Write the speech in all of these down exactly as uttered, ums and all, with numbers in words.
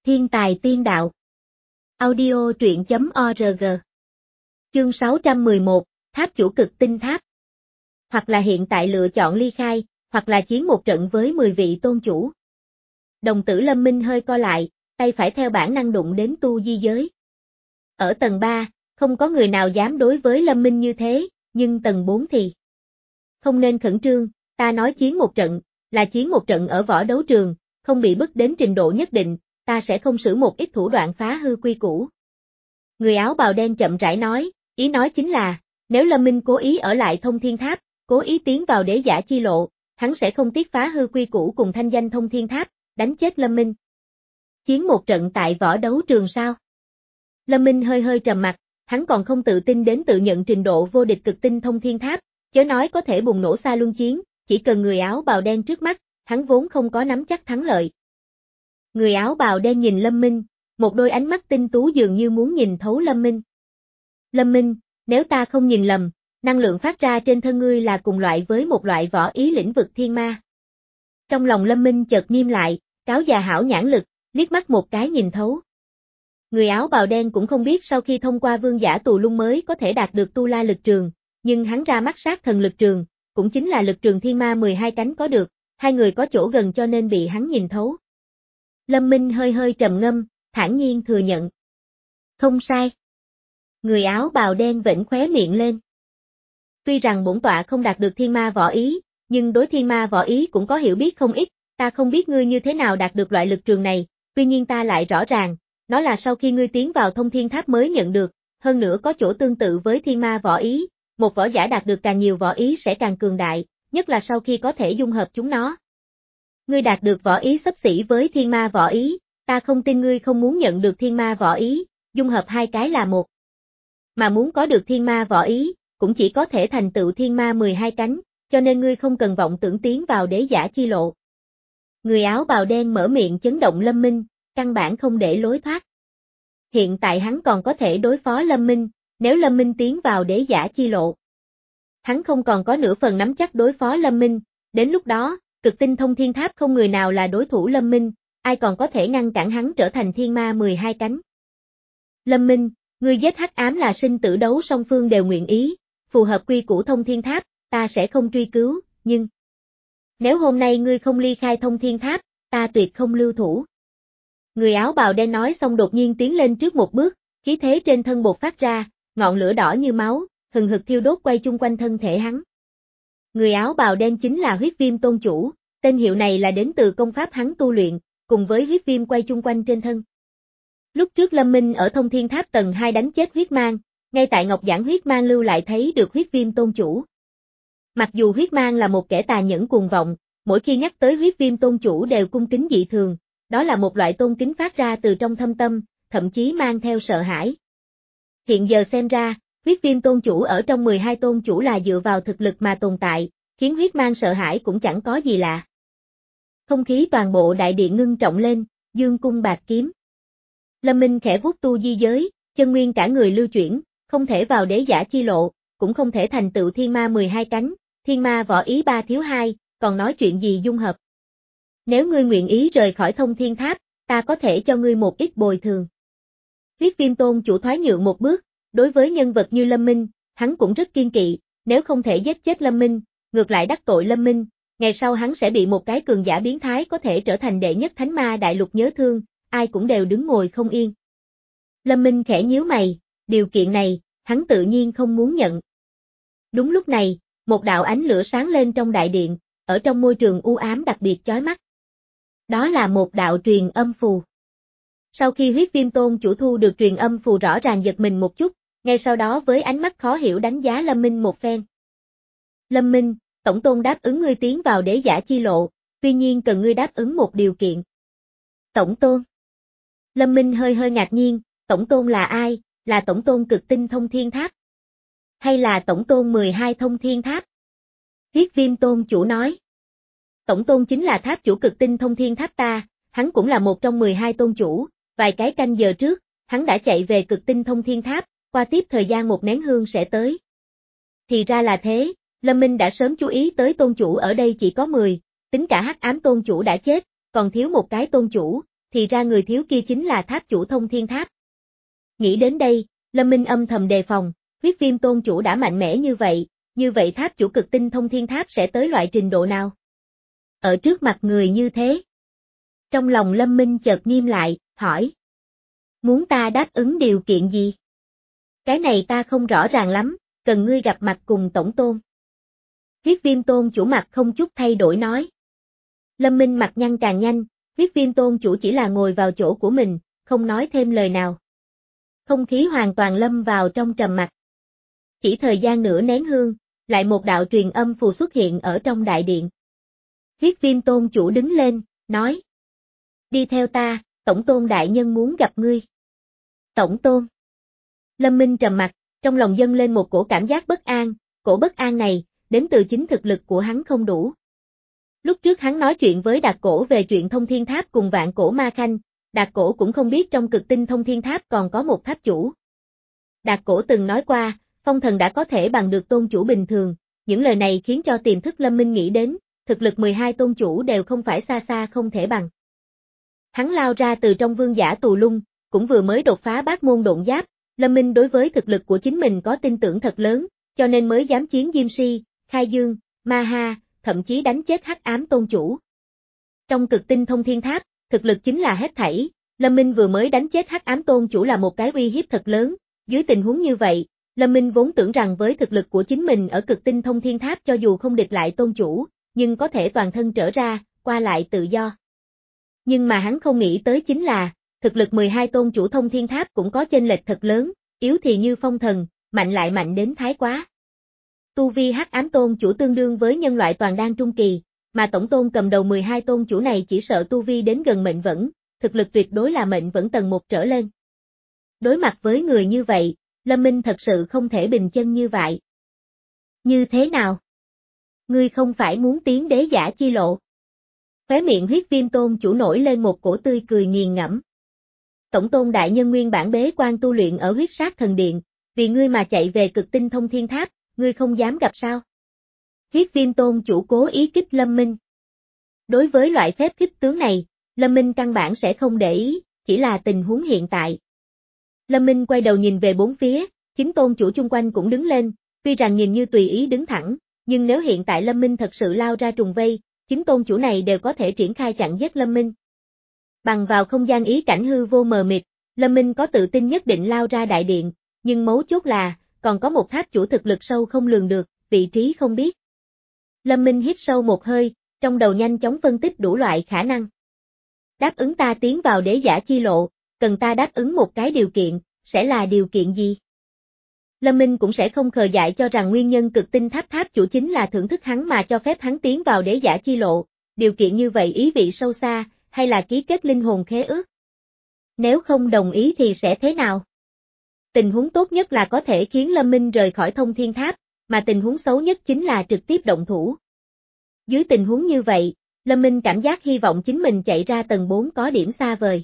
Thiên tài tiên đạo. Audio truyện chấm org. Chương sáu trăm mười một, Tháp chủ cực tinh tháp. Hoặc là hiện tại lựa chọn ly khai, hoặc là chiến một trận với mười vị tôn chủ. Đồng tử Lâm Minh hơi co lại, tay phải theo bản năng đụng đến tu di giới. Ở tầng ba, không có người nào dám đối với Lâm Minh như thế, nhưng tầng bốn thì. Không nên khẩn trương, ta nói chiến một trận, là chiến một trận ở võ đấu trường, không bị bức đến trình độ nhất định, ta sẽ không sử một ít thủ đoạn phá hư quy củ. Người áo bào đen chậm rãi nói, ý nói chính là, nếu Lâm Minh cố ý ở lại Thông Thiên Tháp, cố ý tiến vào đế giả chi lộ, hắn sẽ không tiếc phá hư quy củ cùng thanh danh Thông Thiên Tháp, đánh chết Lâm Minh. Chiến một trận tại võ đấu trường sao? Lâm Minh hơi hơi trầm mặt, hắn còn không tự tin đến tự nhận trình độ vô địch cực tinh Thông Thiên Tháp, chớ nói có thể bùng nổ xa luân chiến, chỉ cần người áo bào đen trước mắt, hắn vốn không có nắm chắc thắng lợi. Người áo bào đen nhìn Lâm Minh, một đôi ánh mắt tinh tú dường như muốn nhìn thấu Lâm Minh. Lâm Minh, nếu ta không nhìn lầm, năng lượng phát ra trên thân ngươi là cùng loại với một loại võ ý lĩnh vực thiên ma. Trong lòng Lâm Minh chợt nghiêm lại, cáo già hảo nhãn lực, liếc mắt một cái nhìn thấu. Người áo bào đen cũng không biết sau khi thông qua vương giả tù lung mới có thể đạt được tu la lực trường, nhưng hắn ra mắt sát thần lực trường, cũng chính là lực trường thiên ma mười hai cánh có được, hai người có chỗ gần cho nên bị hắn nhìn thấu. Lâm Minh hơi hơi trầm ngâm, thản nhiên thừa nhận. Không sai. Người áo bào đen vểnh khóe miệng lên. Tuy rằng bổn tọa không đạt được thiên ma võ ý, nhưng đối thiên ma võ ý cũng có hiểu biết không ít, ta không biết ngươi như thế nào đạt được loại lực trường này, tuy nhiên ta lại rõ ràng, nó là sau khi ngươi tiến vào Thông Thiên Tháp mới nhận được, hơn nữa có chỗ tương tự với thiên ma võ ý, một võ giả đạt được càng nhiều võ ý sẽ càng cường đại, nhất là sau khi có thể dung hợp chúng nó. Ngươi đạt được võ ý xấp xỉ với thiên ma võ ý, ta không tin ngươi không muốn nhận được thiên ma võ ý, dung hợp hai cái là một. Mà muốn có được thiên ma võ ý, cũng chỉ có thể thành tựu thiên ma mười hai cánh, cho nên ngươi không cần vọng tưởng tiến vào đế giả chi lộ. Người áo bào đen mở miệng chấn động Lâm Minh, căn bản không để lối thoát. Hiện tại hắn còn có thể đối phó Lâm Minh, nếu Lâm Minh tiến vào đế giả chi lộ. Hắn không còn có nửa phần nắm chắc đối phó Lâm Minh, đến lúc đó, cực tinh Thông Thiên Tháp không người nào là đối thủ Lâm Minh, ai còn có thể ngăn cản hắn trở thành thiên ma mười hai cánh. Lâm Minh, ngươi giết hắc ám là sinh tử đấu song phương đều nguyện ý, phù hợp quy củ Thông Thiên Tháp, ta sẽ không truy cứu, nhưng nếu hôm nay ngươi không ly khai Thông Thiên Tháp, ta tuyệt không lưu thủ. Người áo bào đen nói xong đột nhiên tiến lên trước một bước, khí thế trên thân bột phát ra, ngọn lửa đỏ như máu, hừng hực thiêu đốt quay chung quanh thân thể hắn. Người áo bào đen chính là huyết viêm tôn chủ, tên hiệu này là đến từ công pháp hắn tu luyện, cùng với huyết viêm quay chung quanh trên thân. Lúc trước Lâm Minh ở Thông Thiên Tháp tầng hai đánh chết huyết mang, ngay tại Ngọc Giản huyết mang lưu lại thấy được huyết viêm tôn chủ. Mặc dù huyết mang là một kẻ tà nhẫn cuồng vọng, mỗi khi nhắc tới huyết viêm tôn chủ đều cung kính dị thường, đó là một loại tôn kính phát ra từ trong thâm tâm, thậm chí mang theo sợ hãi. Hiện giờ xem ra, huyết viêm tôn chủ ở trong mười hai tôn chủ là dựa vào thực lực mà tồn tại, khiến huyết mang sợ hãi cũng chẳng có gì lạ. Không khí toàn bộ đại điện ngưng trọng lên, dương cung bạc kiếm. Lâm Minh khẽ vuốt tu di giới, chân nguyên cả người lưu chuyển, không thể vào đế giả chi lộ, cũng không thể thành tựu thiên ma mười hai cánh, thiên ma võ ý ba thiếu hai, còn nói chuyện gì dung hợp. Nếu ngươi nguyện ý rời khỏi Thông Thiên Tháp, ta có thể cho ngươi một ít bồi thường. Huyết viêm tôn chủ thoái nhượng một bước, đối với nhân vật như Lâm Minh, hắn cũng rất kiên kỵ, nếu không thể giết chết Lâm Minh, ngược lại đắc tội Lâm Minh, ngày sau hắn sẽ bị một cái cường giả biến thái có thể trở thành đệ nhất thánh ma đại lục nhớ thương, ai cũng đều đứng ngồi không yên. Lâm Minh khẽ nhíu mày, điều kiện này, hắn tự nhiên không muốn nhận. Đúng lúc này, một đạo ánh lửa sáng lên trong đại điện, ở trong môi trường u ám đặc biệt chói mắt. Đó là một đạo truyền âm phù. Sau khi huyết viêm tôn chủ thu được truyền âm phù rõ ràng giật mình một chút, ngay sau đó với ánh mắt khó hiểu đánh giá Lâm Minh một phen. Lâm Minh, tổng tôn đáp ứng ngươi tiến vào đế giả chi lộ, tuy nhiên cần ngươi đáp ứng một điều kiện. Tổng tôn. Lâm Minh hơi hơi ngạc nhiên, tổng tôn là ai, là tổng tôn cực tinh Thông Thiên Tháp? Hay là tổng tôn mười hai Thông Thiên Tháp? Huyết viêm tôn chủ nói. Tổng tôn chính là tháp chủ cực tinh Thông Thiên Tháp ta, hắn cũng là một trong mười hai tôn chủ, vài cái canh giờ trước, hắn đã chạy về cực tinh Thông Thiên Tháp, qua tiếp thời gian một nén hương sẽ tới. Thì ra là thế, Lâm Minh đã sớm chú ý tới tôn chủ ở đây chỉ có mười, tính cả hắc ám tôn chủ đã chết, còn thiếu một cái tôn chủ, thì ra người thiếu kia chính là tháp chủ Thông Thiên Tháp. Nghĩ đến đây, Lâm Minh âm thầm đề phòng, huyết viêm tôn chủ đã mạnh mẽ như vậy, như vậy tháp chủ cực tinh Thông Thiên Tháp sẽ tới loại trình độ nào? Ở trước mặt người như thế. Trong lòng Lâm Minh chợt nghiêm lại, hỏi. Muốn ta đáp ứng điều kiện gì? Cái này ta không rõ ràng lắm, cần ngươi gặp mặt cùng tổng tôn. Huyết viêm tôn chủ mặt không chút thay đổi nói. Lâm Minh mặt nhăn càng nhanh, huyết viêm tôn chủ chỉ là ngồi vào chỗ của mình, không nói thêm lời nào. Không khí hoàn toàn lâm vào trong trầm mặc. Chỉ thời gian nửa nén hương, lại một đạo truyền âm phù xuất hiện ở trong đại điện. Huyết viêm tôn chủ đứng lên, nói. Đi theo ta, tổng tôn đại nhân muốn gặp ngươi. Tổng tôn. Lâm Minh trầm mặt, trong lòng dâng lên một cổ cảm giác bất an, cổ bất an này, đến từ chính thực lực của hắn không đủ. Lúc trước hắn nói chuyện với Đạt Cổ về chuyện Thông Thiên Tháp cùng Vạn Cổ Ma Khanh, Đạt Cổ cũng không biết trong cực tinh Thông Thiên Tháp còn có một tháp chủ. Đạt Cổ từng nói qua, phong thần đã có thể bằng được tôn chủ bình thường, những lời này khiến cho tiềm thức Lâm Minh nghĩ đến, thực lực mười hai tôn chủ đều không phải xa xa không thể bằng. Hắn lao ra từ trong vương giả tù lung, cũng vừa mới đột phá bát môn độn giáp, Lâm Minh đối với thực lực của chính mình có tin tưởng thật lớn, cho nên mới dám chiến Diêm Si, Khai Dương, Ma Ha, thậm chí đánh chết Hắc Ám tôn chủ. Trong cực tinh Thông Thiên Tháp, thực lực chính là hết thảy, Lâm Minh vừa mới đánh chết Hắc Ám tôn chủ là một cái uy hiếp thật lớn, dưới tình huống như vậy, Lâm Minh vốn tưởng rằng với thực lực của chính mình ở cực tinh Thông Thiên Tháp cho dù không địch lại tôn chủ, nhưng có thể toàn thân trở ra, qua lại tự do. Nhưng mà hắn không nghĩ tới chính là, thực lực mười hai tôn chủ Thông Thiên Tháp cũng có chênh lệch thật lớn, yếu thì như phong thần, mạnh lại mạnh đến thái quá. Tu vi Hắc Ám tôn chủ tương đương với nhân loại toàn đan trung kỳ, mà tổng tôn cầm đầu mười hai tôn chủ này chỉ sợ tu vi đến gần mệnh vẫn, thực lực tuyệt đối là mệnh vẫn tầng một trở lên. Đối mặt với người như vậy, Lâm Minh thật sự không thể bình chân như vậy. Như thế nào? Ngươi không phải muốn tiến đế giả chi lộ? Khóe miệng huyết viêm tôn chủ nổi lên một cổ tươi cười nghiền ngẫm. Tổng tôn đại nhân nguyên bản bế quan tu luyện ở huyết sát thần điện, vì ngươi mà chạy về cực tinh Thông Thiên Tháp, ngươi không dám gặp sao? Huyết viêm tôn chủ cố ý kích Lâm Minh. Đối với loại phép khích tướng này, Lâm Minh căn bản sẽ không để ý, chỉ là tình huống hiện tại. Lâm Minh quay đầu nhìn về bốn phía, chính tôn chủ chung quanh cũng đứng lên, tuy rằng nhìn như tùy ý đứng thẳng, nhưng nếu hiện tại Lâm Minh thật sự lao ra trùng vây, chính tôn chủ này đều có thể triển khai chặn giết Lâm Minh. Bằng vào không gian ý cảnh hư vô mờ mịt, Lâm Minh có tự tin nhất định lao ra đại điện, nhưng mấu chốt là, còn có một tháp chủ thực lực sâu không lường được, vị trí không biết. Lâm Minh hít sâu một hơi, trong đầu nhanh chóng phân tích đủ loại khả năng. Đáp ứng ta tiến vào đế giả chi lộ, cần ta đáp ứng một cái điều kiện, sẽ là điều kiện gì? Lâm Minh cũng sẽ không khờ dại cho rằng nguyên nhân cực tinh tháp tháp chủ chính là thưởng thức hắn mà cho phép hắn tiến vào đế giả chi lộ, điều kiện như vậy ý vị sâu xa, hay là ký kết linh hồn khế ước? Nếu không đồng ý thì sẽ thế nào? Tình huống tốt nhất là có thể khiến Lâm Minh rời khỏi Thông Thiên Tháp, mà tình huống xấu nhất chính là trực tiếp động thủ. Dưới tình huống như vậy, Lâm Minh cảm giác hy vọng chính mình chạy ra tầng bốn có điểm xa vời.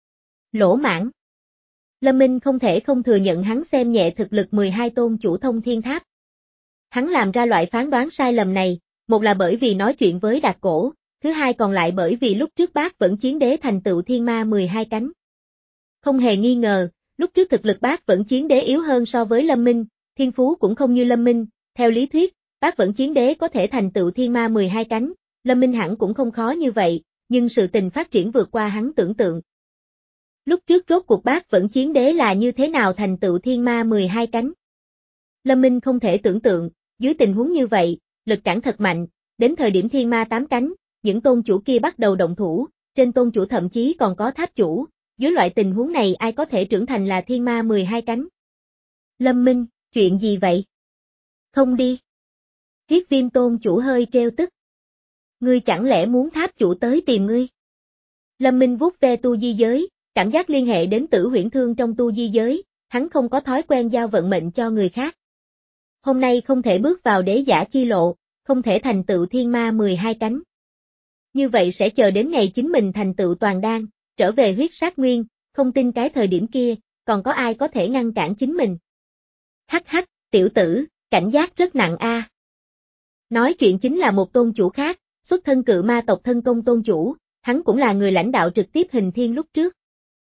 Lỗ mãng. Lâm Minh không thể không thừa nhận hắn xem nhẹ thực lực mười hai tôn chủ Thông Thiên Tháp. Hắn làm ra loại phán đoán sai lầm này, một là bởi vì nói chuyện với Đạt Cổ, thứ hai còn lại bởi vì lúc trước Bác Vẫn Chiến Đế thành tựu thiên ma mười hai cánh. Không hề nghi ngờ, lúc trước thực lực Bác Vẫn Chiến Đế yếu hơn so với Lâm Minh, thiên phú cũng không như Lâm Minh, theo lý thuyết, Bác Vẫn Chiến Đế có thể thành tựu thiên ma mười hai cánh, Lâm Minh hẳn cũng không khó như vậy, nhưng sự tình phát triển vượt qua hắn tưởng tượng. Lúc trước rốt cuộc Bác Vẫn Chiến Đế là như thế nào thành tựu thiên ma mười hai cánh? Lâm Minh không thể tưởng tượng, dưới tình huống như vậy, lực cản thật mạnh, đến thời điểm thiên ma tám cánh, những tôn chủ kia bắt đầu động thủ, trên tôn chủ thậm chí còn có tháp chủ, dưới loại tình huống này ai có thể trưởng thành là thiên ma mười hai cánh? Lâm Minh, chuyện gì vậy? Không đi. Huyết viêm tôn chủ hơi treo tức. Ngươi chẳng lẽ muốn tháp chủ tới tìm ngươi? Lâm Minh vuốt ve tu di giới, cảm giác liên hệ đến Tử Huyễn Thương trong tu di giới, hắn không có thói quen giao vận mệnh cho người khác. Hôm nay không thể bước vào đế giả chi lộ, không thể thành tựu thiên ma mười hai cánh. Như vậy sẽ chờ đến ngày chính mình thành tựu toàn đan, trở về huyết sát nguyên, không tin cái thời điểm kia, còn có ai có thể ngăn cản chính mình. Hắc hắc, tiểu tử, cảnh giác rất nặng a. À. Nói chuyện chính là một tôn chủ khác, xuất thân cự ma tộc thân công tôn chủ, hắn cũng là người lãnh đạo trực tiếp Hình Thiên lúc trước.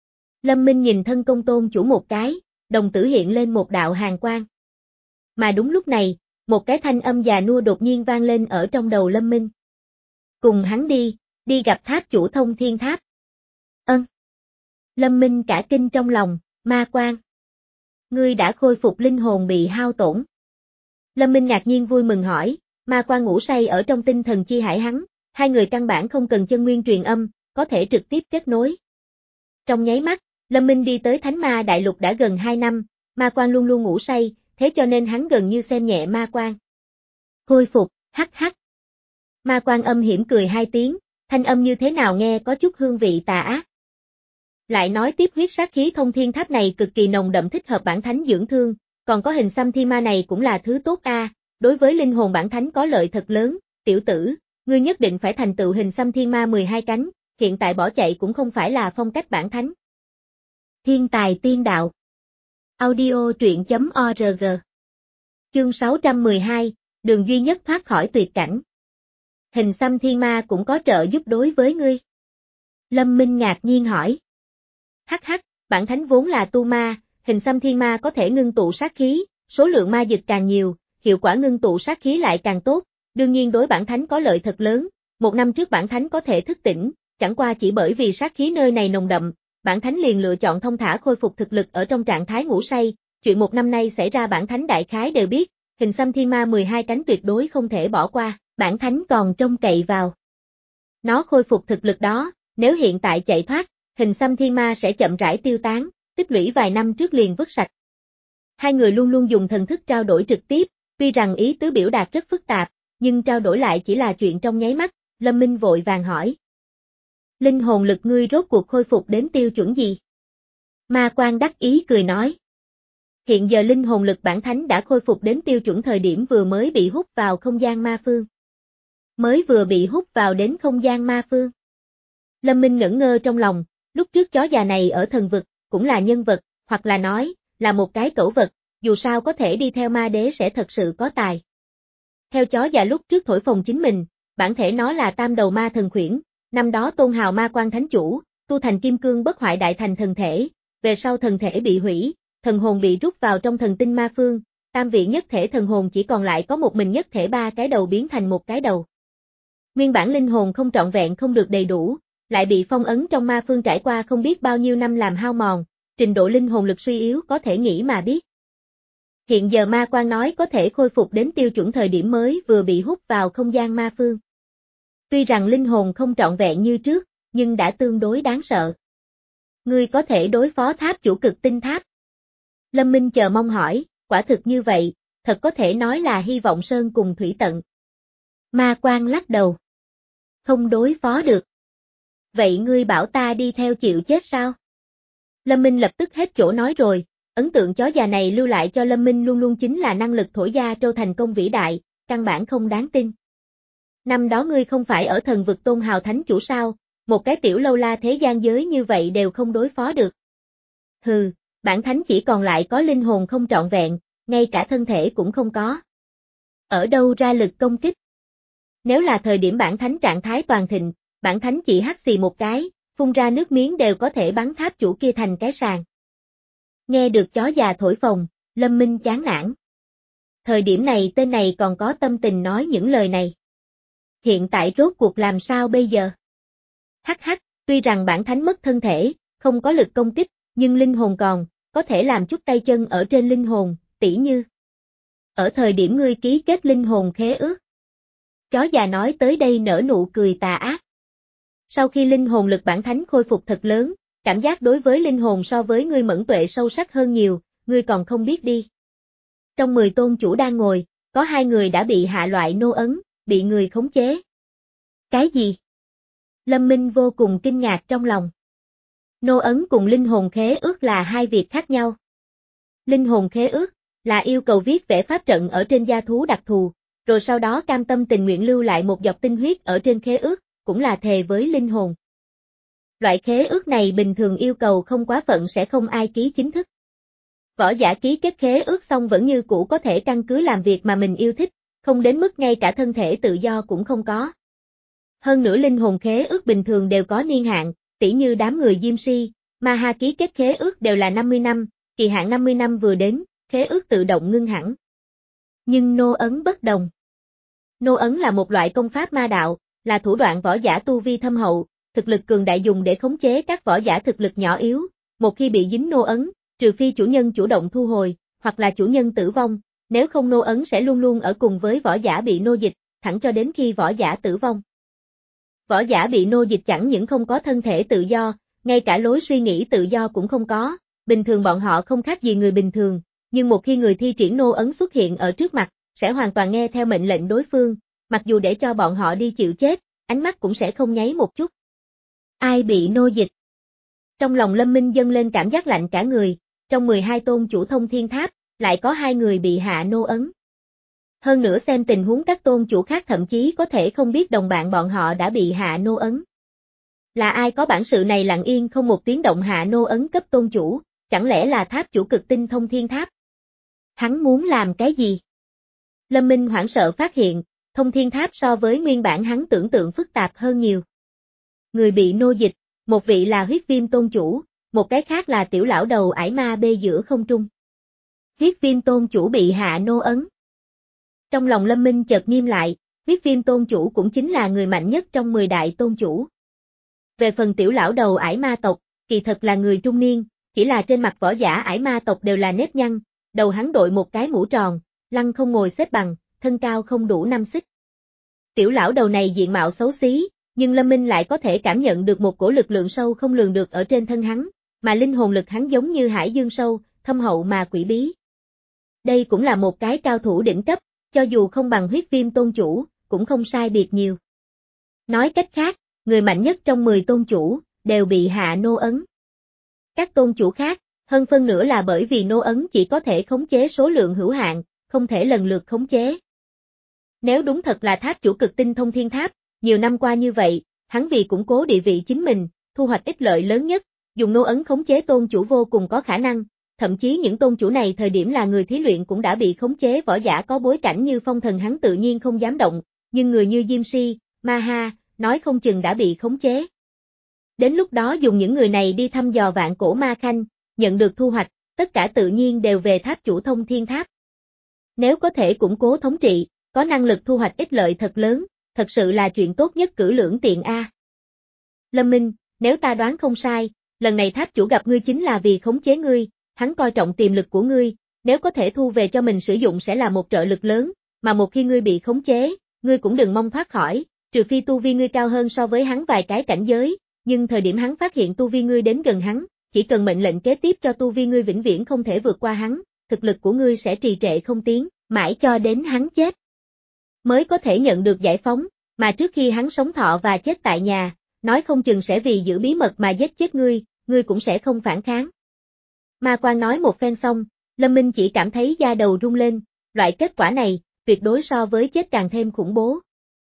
Lâm Minh nhìn thân công tôn chủ một cái, đồng tử hiện lên một đạo hàn quang. Mà đúng lúc này, một cái thanh âm già nua đột nhiên vang lên ở trong đầu Lâm Minh. Cùng hắn đi, đi gặp tháp chủ Thông Thiên Tháp. Ân. Lâm Minh cả kinh trong lòng, Ma Quan. Ngươi đã khôi phục linh hồn bị hao tổn. Lâm Minh ngạc nhiên vui mừng hỏi, Ma Quan ngủ say ở trong tinh thần chi hải hắn, hai người căn bản không cần chân nguyên truyền âm, có thể trực tiếp kết nối. Trong nháy mắt, Lâm Minh đi tới Thánh Ma Đại Lục đã gần hai năm, Ma Quan luôn luôn ngủ say, thế cho nên hắn gần như xem nhẹ Ma Quan. Khôi phục, hắc hắc. Ma Quan âm hiểm cười hai tiếng, thanh âm như thế nào nghe có chút hương vị tà ác. Lại nói tiếp huyết sát khí Thông Thiên Tháp này cực kỳ nồng đậm thích hợp bản thánh dưỡng thương, còn có hình xăm thi ma này cũng là thứ tốt a, đối với linh hồn bản thánh có lợi thật lớn, tiểu tử, ngươi nhất định phải thành tựu hình xăm thiên ma mười hai cánh, hiện tại bỏ chạy cũng không phải là phong cách bản thánh. Thiên tài tiên đạo. Audio truyện chấm org. Chương sáu trăm mười hai, đường duy nhất thoát khỏi tuyệt cảnh. Hình xăm thiên ma cũng có trợ giúp đối với ngươi. Lâm Minh ngạc nhiên hỏi. Hắc hắc, bản thánh vốn là tu ma, hình xăm thiên ma có thể ngưng tụ sát khí, số lượng ma dịch càng nhiều, hiệu quả ngưng tụ sát khí lại càng tốt, đương nhiên đối bản thánh có lợi thật lớn. Một năm trước bản thánh có thể thức tỉnh, chẳng qua chỉ bởi vì sát khí nơi này nồng đậm, bản thánh liền lựa chọn thông thả khôi phục thực lực ở trong trạng thái ngủ say, chuyện một năm nay xảy ra bản thánh đại khái đều biết, hình xăm thiên ma mười hai cánh tuyệt đối không thể bỏ qua, bản thánh còn trông cậy vào. Nó khôi phục thực lực đó, nếu hiện tại chạy thoát, hình xăm thiên ma sẽ chậm rãi tiêu tán, tích lũy vài năm trước liền vứt sạch. Hai người luôn luôn dùng thần thức trao đổi trực tiếp, tuy rằng ý tứ biểu đạt rất phức tạp, nhưng trao đổi lại chỉ là chuyện trong nháy mắt, Lâm Minh vội vàng hỏi. Linh hồn lực ngươi rốt cuộc khôi phục đến tiêu chuẩn gì? Ma Quan đắc ý cười nói. Hiện giờ linh hồn lực bản thánh đã khôi phục đến tiêu chuẩn thời điểm vừa mới bị hút vào không gian ma phương. Mới vừa bị hút vào đến không gian ma phương. Lâm Minh ngẩn ngơ trong lòng, lúc trước chó già này ở thần vực, cũng là nhân vật, hoặc là nói, là một cái cẩu vật, dù sao có thể đi theo ma đế sẽ thật sự có tài. Theo chó già lúc trước thổi phồng chính mình, bản thể nó là tam đầu ma thần khuyển, năm đó tôn hào Ma Quan thánh chủ, tu thành kim cương bất hoại đại thành thần thể, về sau thần thể bị hủy, thần hồn bị rút vào trong thần tinh ma phương, tam vị nhất thể thần hồn chỉ còn lại có một mình nhất thể ba cái đầu biến thành một cái đầu. Nguyên bản linh hồn không trọn vẹn không được đầy đủ, lại bị phong ấn trong ma phương trải qua không biết bao nhiêu năm làm hao mòn, trình độ linh hồn lực suy yếu có thể nghĩ mà biết. Hiện giờ Ma Quan nói có thể khôi phục đến tiêu chuẩn thời điểm mới vừa bị hút vào không gian ma phương. Tuy rằng linh hồn không trọn vẹn như trước, nhưng đã tương đối đáng sợ. Ngươi có thể đối phó tháp chủ Cực Tinh Tháp. Lâm Minh chờ mong hỏi, quả thực như vậy, thật có thể nói là hy vọng sơn cùng thủy tận. Ma Quan lắc đầu. Không đối phó được. Vậy ngươi bảo ta đi theo chịu chết sao? Lâm Minh lập tức hết chỗ nói rồi, ấn tượng chó già này lưu lại cho Lâm Minh luôn luôn chính là năng lực thổi gia trâu thành công vĩ đại, căn bản không đáng tin. Năm đó ngươi không phải ở thần vực tôn hào thánh chủ sao, một cái tiểu lâu la thế gian giới như vậy đều không đối phó được. Hừ, bản thánh chỉ còn lại có linh hồn không trọn vẹn, ngay cả thân thể cũng không có. Ở đâu ra lực công kích? Nếu là thời điểm bản thánh trạng thái toàn thịnh, bản thánh chỉ hắt xì một cái, phun ra nước miếng đều có thể bắn tháp chủ kia thành cái sàn. Nghe được chó già thổi phồng, Lâm Minh chán nản. Thời điểm này tên này còn có tâm tình nói những lời này. Hiện tại rốt cuộc làm sao bây giờ? Hắc hắc, tuy rằng bản thánh mất thân thể, không có lực công kích, nhưng linh hồn còn, có thể làm chút tay chân ở trên linh hồn, tỉ như. Ở thời điểm ngươi ký kết linh hồn khế ước. Chó già nói tới đây nở nụ cười tà ác. Sau khi linh hồn lực bản thánh khôi phục thật lớn, cảm giác đối với linh hồn so với ngươi mẫn tuệ sâu sắc hơn nhiều, ngươi còn không biết đi. Trong mười tôn chủ đang ngồi, có hai người đã bị hạ loại nô ấn, bị người khống chế. Cái gì? Lâm Minh vô cùng kinh ngạc trong lòng. Nô ấn cùng linh hồn khế ước là hai việc khác nhau. Linh hồn khế ước là yêu cầu viết vẽ pháp trận ở trên da thú đặc thù, rồi sau đó cam tâm tình nguyện lưu lại một giọt tinh huyết ở trên khế ước, cũng là thề với linh hồn. Loại khế ước này bình thường yêu cầu không quá phận sẽ không ai ký chính thức. Võ giả ký kết khế ước xong vẫn như cũ có thể căn cứ làm việc mà mình yêu thích, không đến mức ngay cả thân thể tự do cũng không có. Hơn nữa linh hồn khế ước bình thường đều có niên hạn, tỉ như đám người Diêm Si, Ma Ha ký kết khế ước đều là năm mươi năm, kỳ hạn năm mươi năm vừa đến, khế ước tự động ngưng hẳn. Nhưng nô ấn bất đồng. Nô ấn là một loại công pháp ma đạo, là thủ đoạn võ giả tu vi thâm hậu, thực lực cường đại dùng để khống chế các võ giả thực lực nhỏ yếu, một khi bị dính nô ấn, trừ phi chủ nhân chủ động thu hồi, hoặc là chủ nhân tử vong, nếu không nô ấn sẽ luôn luôn ở cùng với võ giả bị nô dịch, thẳng cho đến khi võ giả tử vong. Võ giả bị nô dịch chẳng những không có thân thể tự do, ngay cả lối suy nghĩ tự do cũng không có, bình thường bọn họ không khác gì người bình thường, nhưng một khi người thi triển nô ấn xuất hiện ở trước mặt, sẽ hoàn toàn nghe theo mệnh lệnh đối phương, mặc dù để cho bọn họ đi chịu chết, ánh mắt cũng sẽ không nháy một chút. Ai bị nô dịch? Trong lòng Lâm Minh dâng lên cảm giác lạnh cả người, trong mười hai tôn chủ thông thiên tháp, lại có hai người bị hạ nô ấn. Hơn nữa xem tình huống các tôn chủ khác thậm chí có thể không biết đồng bạn bọn họ đã bị hạ nô ấn. Là ai có bản sự này lặng yên không một tiếng động hạ nô ấn cấp tôn chủ, chẳng lẽ là tháp chủ cực tinh thông thiên tháp? Hắn muốn làm cái gì? Lâm Minh hoảng sợ phát hiện, thông thiên tháp so với nguyên bản hắn tưởng tượng phức tạp hơn nhiều. Người bị nô dịch, một vị là huyết viêm tôn chủ, một cái khác là tiểu lão đầu ải ma bê giữa không trung. Huyết viêm tôn chủ bị hạ nô ấn. Trong lòng Lâm Minh chợt nghiêm lại, huyết viêm tôn chủ cũng chính là người mạnh nhất trong mười đại tôn chủ. Về phần tiểu lão đầu ải ma tộc, kỳ thật là người trung niên, chỉ là trên mặt võ giả ải ma tộc đều là nếp nhăn, đầu hắn đội một cái mũ tròn, lăng không ngồi xếp bằng, thân cao không đủ năm xích. Tiểu lão đầu này diện mạo xấu xí, nhưng Lâm Minh lại có thể cảm nhận được một cổ lực lượng sâu không lường được ở trên thân hắn, mà linh hồn lực hắn giống như hải dương sâu, thâm hậu mà quỷ bí. Đây cũng là một cái cao thủ đỉnh cấp, cho dù không bằng huyết viêm tôn chủ, cũng không sai biệt nhiều. Nói cách khác, người mạnh nhất trong mười tôn chủ, đều bị hạ nô ấn. Các tôn chủ khác, hơn phân nửa là bởi vì nô ấn chỉ có thể khống chế số lượng hữu hạn, không thể lần lượt khống chế. Nếu đúng thật là tháp chủ cực tinh thông thiên tháp, nhiều năm qua như vậy, hắn vì củng cố địa vị chính mình, thu hoạch ích lợi lớn nhất, dùng nô ấn khống chế tôn chủ vô cùng có khả năng, thậm chí những tôn chủ này thời điểm là người thí luyện cũng đã bị khống chế võ giả có bối cảnh như phong thần hắn tự nhiên không dám động, nhưng người như Diêm Si, Ma Ha, nói không chừng đã bị khống chế. Đến lúc đó dùng những người này đi thăm dò vạn cổ ma khanh, nhận được thu hoạch, tất cả tự nhiên đều về tháp chủ thông thiên tháp. Nếu có thể củng cố thống trị, có năng lực thu hoạch ích lợi thật lớn, thật sự là chuyện tốt nhất cử lưỡng tiện a. Lâm Minh, nếu ta đoán không sai, lần này tháp chủ gặp ngươi chính là vì khống chế ngươi, hắn coi trọng tiềm lực của ngươi, nếu có thể thu về cho mình sử dụng sẽ là một trợ lực lớn, mà một khi ngươi bị khống chế, ngươi cũng đừng mong thoát khỏi, trừ phi tu vi ngươi cao hơn so với hắn vài cái cảnh giới, nhưng thời điểm hắn phát hiện tu vi ngươi đến gần hắn, chỉ cần mệnh lệnh kế tiếp cho tu vi ngươi vĩnh viễn không thể vượt qua hắn, thực lực của ngươi sẽ trì trệ không tiến, mãi cho đến hắn chết. Mới có thể nhận được giải phóng, mà trước khi hắn sống thọ và chết tại nhà, nói không chừng sẽ vì giữ bí mật mà giết chết ngươi, ngươi cũng sẽ không phản kháng. Ma Quan nói một phen xong, Lâm Minh chỉ cảm thấy da đầu rung lên, loại kết quả này, tuyệt đối so với chết càng thêm khủng bố.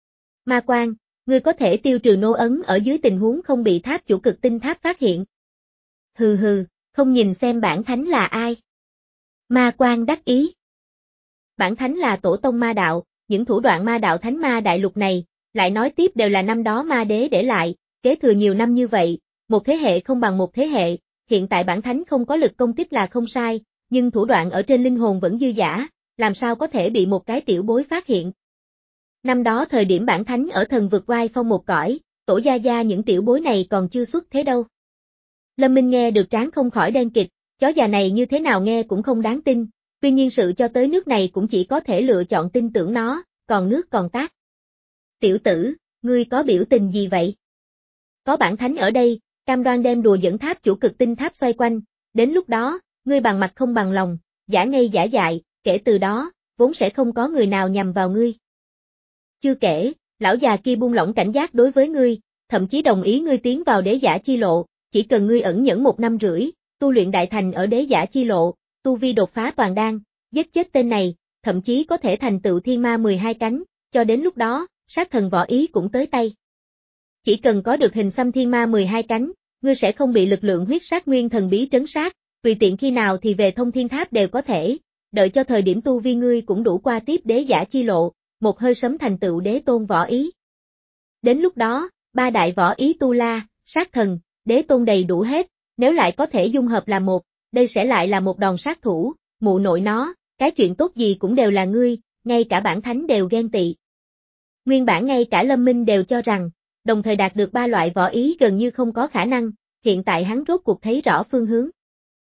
Ma Quan, ngươi có thể tiêu trừ nô ấn ở dưới tình huống không bị tháp chủ cực tinh tháp phát hiện. Hừ hừ, không nhìn xem bản thánh là ai. Ma Quan đắc ý. Bản thánh là tổ tông ma đạo, những thủ đoạn ma đạo thánh ma đại lục này, lại nói tiếp đều là năm đó ma đế để lại, kế thừa nhiều năm như vậy, một thế hệ không bằng một thế hệ, hiện tại bản thánh không có lực công kích là không sai, nhưng thủ đoạn ở trên linh hồn vẫn dư dả, làm sao có thể bị một cái tiểu bối phát hiện. Năm đó thời điểm bản thánh ở thần vực oai phong một cõi, tổ gia gia những tiểu bối này còn chưa xuất thế đâu. Lâm Minh nghe được trán không khỏi đen kịch, chó già này như thế nào nghe cũng không đáng tin, tuy nhiên sự cho tới nước này cũng chỉ có thể lựa chọn tin tưởng nó, còn nước còn tát. Tiểu tử, ngươi có biểu tình gì vậy? Có bản thánh ở đây, cam đoan đem đùa dẫn tháp chủ cực tinh tháp xoay quanh, đến lúc đó, ngươi bằng mặt không bằng lòng, giả ngây giả dại, kể từ đó, vốn sẽ không có người nào nhằm vào ngươi. Chưa kể, lão già kia buông lỏng cảnh giác đối với ngươi, thậm chí đồng ý ngươi tiến vào đế giả chi lộ, chỉ cần ngươi ẩn nhẫn một năm rưỡi, tu luyện đại thành ở đế giả chi lộ, tu vi đột phá toàn đan, giết chết tên này, thậm chí có thể thành tựu thiên ma mười hai cánh, cho đến lúc đó, sát thần võ ý cũng tới tay. Chỉ cần có được hình xăm thiên ma mười hai cánh, ngươi sẽ không bị lực lượng huyết sát nguyên thần bí trấn sát, tùy tiện khi nào thì về thông thiên tháp đều có thể, đợi cho thời điểm tu vi ngươi cũng đủ qua tiếp đế giả chi lộ, một hơi sấm thành tựu đế tôn võ ý. Đến lúc đó, ba đại võ ý tu la, sát thần, đế tôn đầy đủ hết, nếu lại có thể dung hợp là một, đây sẽ lại là một đòn sát thủ, mụ nội nó, cái chuyện tốt gì cũng đều là ngươi, ngay cả bản thánh đều ghen tị. Nguyên bản ngay cả Lâm Minh đều cho rằng, đồng thời đạt được ba loại võ ý gần như không có khả năng, hiện tại hắn rốt cuộc thấy rõ phương hướng.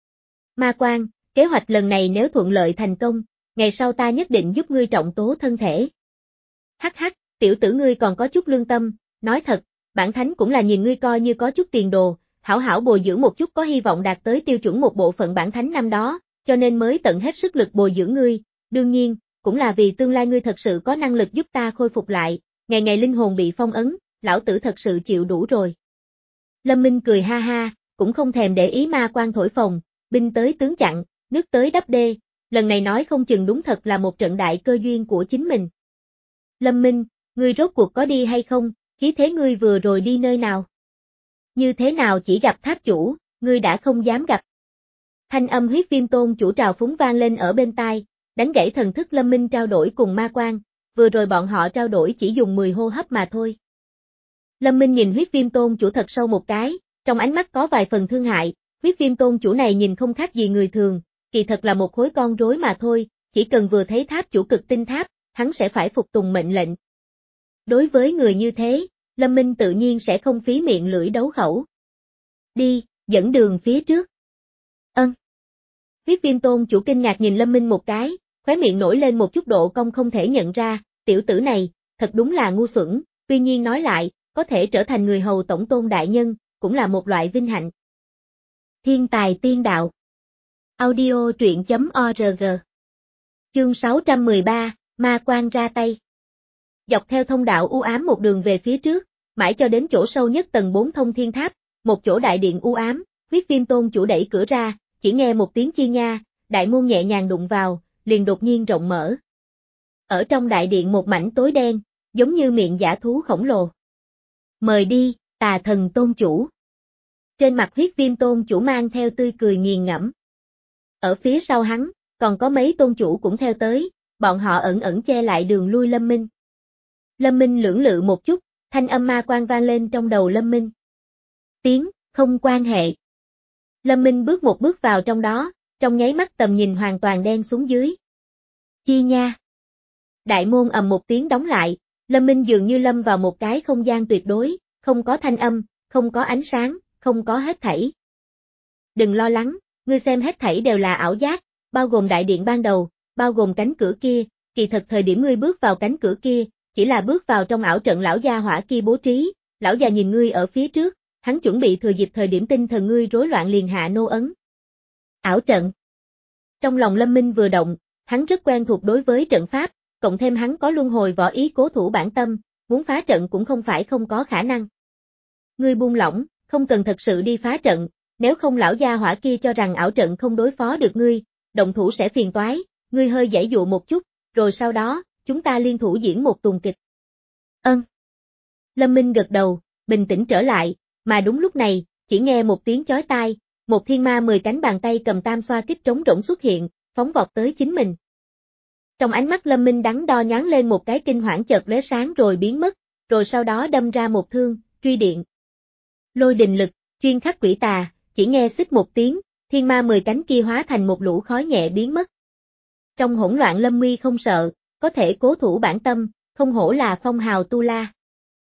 Ma Quan, kế hoạch lần này nếu thuận lợi thành công, ngày sau ta nhất định giúp ngươi trọng tố thân thể. Hắc hắc, tiểu tử ngươi còn có chút lương tâm, nói thật, bản thánh cũng là nhìn ngươi coi như có chút tiền đồ, hảo hảo bồi dưỡng một chút có hy vọng đạt tới tiêu chuẩn một bộ phận bản thánh năm đó, cho nên mới tận hết sức lực bồi dưỡng ngươi, đương nhiên, cũng là vì tương lai ngươi thật sự có năng lực giúp ta khôi phục lại, ngày ngày linh hồn bị phong ấn, lão tử thật sự chịu đủ rồi. Lâm Minh cười ha ha, cũng không thèm để ý Ma Quan thổi phồng, binh tới tướng chặn, nước tới đắp đê, lần này nói không chừng đúng thật là một trận đại cơ duyên của chính mình. Lâm Minh, ngươi rốt cuộc có đi hay không, khí thế ngươi vừa rồi đi nơi nào? Như thế nào chỉ gặp tháp chủ, ngươi đã không dám gặp. Thanh âm huyết viêm tôn chủ trào phúng vang lên ở bên tai, đánh gãy thần thức Lâm Minh trao đổi cùng Ma Quan, vừa rồi bọn họ trao đổi chỉ dùng mười hô hấp mà thôi. Lâm Minh nhìn huyết viêm tôn chủ thật sâu một cái, trong ánh mắt có vài phần thương hại, huyết viêm tôn chủ này nhìn không khác gì người thường, kỳ thật là một khối con rối mà thôi, chỉ cần vừa thấy tháp chủ cực tinh tháp, hắn sẽ phải phục tùng mệnh lệnh. Đối với người như thế, Lâm Minh tự nhiên sẽ không phí miệng lưỡi đấu khẩu. Đi, dẫn đường phía trước. Ân. Huyết viêm tôn chủ kinh ngạc nhìn Lâm Minh một cái, khóe miệng nổi lên một chút độ cong không thể nhận ra, tiểu tử này, thật đúng là ngu xuẩn, tuy nhiên nói lại, có thể trở thành người hầu tổng tôn đại nhân, cũng là một loại vinh hạnh. Thiên tài tiên đạo. Audio truyện chấm org. Chương sáu trăm mười ba, Ma Quan ra tay. Dọc theo thông đạo u ám một đường về phía trước, mãi cho đến chỗ sâu nhất tầng bốn thông thiên tháp, một chỗ đại điện u ám, huyết viêm tôn chủ đẩy cửa ra, chỉ nghe một tiếng chi nha, đại môn nhẹ nhàng đụng vào, liền đột nhiên rộng mở. Ở trong đại điện một mảnh tối đen, giống như miệng dã thú khổng lồ. Mời đi, tà thần tôn chủ. Trên mặt huyết viêm tôn chủ mang theo tươi cười nghiền ngẫm. Ở phía sau hắn, còn có mấy tôn chủ cũng theo tới, bọn họ ẩn ẩn che lại đường lui Lâm Minh. Lâm Minh lưỡng lự một chút, thanh âm Ma Quan vang lên trong đầu Lâm Minh. Tiếng, không quan hệ. Lâm Minh bước một bước vào trong đó, trong nháy mắt tầm nhìn hoàn toàn đen xuống dưới. Chi nha. Đại môn ầm một tiếng đóng lại, Lâm Minh dường như lâm vào một cái không gian tuyệt đối, không có thanh âm, không có ánh sáng, không có hết thảy. Đừng lo lắng, ngươi xem hết thảy đều là ảo giác, bao gồm đại điện ban đầu, bao gồm cánh cửa kia, kỳ thật thời điểm ngươi bước vào cánh cửa kia, chỉ là bước vào trong ảo trận lão gia hỏa kia bố trí, lão già nhìn ngươi ở phía trước, hắn chuẩn bị thừa dịp thời điểm tinh thần ngươi rối loạn liền hạ nô ấn. Ảo trận. Trong lòng Lâm Minh vừa động, hắn rất quen thuộc đối với trận pháp, cộng thêm hắn có luân hồi võ ý cố thủ bản tâm, muốn phá trận cũng không phải không có khả năng. Ngươi buông lỏng, không cần thật sự đi phá trận, nếu không lão gia hỏa kia cho rằng ảo trận không đối phó được ngươi, động thủ sẽ phiền toái, ngươi hơi giãy dụa một chút, rồi sau đó, chúng ta liên thủ diễn một tuồng kịch. Ân. Lâm Minh gật đầu, bình tĩnh trở lại, mà đúng lúc này, chỉ nghe một tiếng chói tai, một thiên ma mười cánh bàn tay cầm tam xoa kích trống rỗng xuất hiện, phóng vọt tới chính mình. Trong ánh mắt Lâm Minh đắn đo nhoáng lên một cái kinh hoảng chợt lóe sáng rồi biến mất, rồi sau đó đâm ra một thương, truy điện. Lôi đình lực, chuyên khắc quỷ tà, chỉ nghe xích một tiếng, thiên ma mười cánh kia hóa thành một lũ khói nhẹ biến mất. Trong hỗn loạn Lâm Nguy không sợ, có thể cố thủ bản tâm, không hổ là phong hào tu la.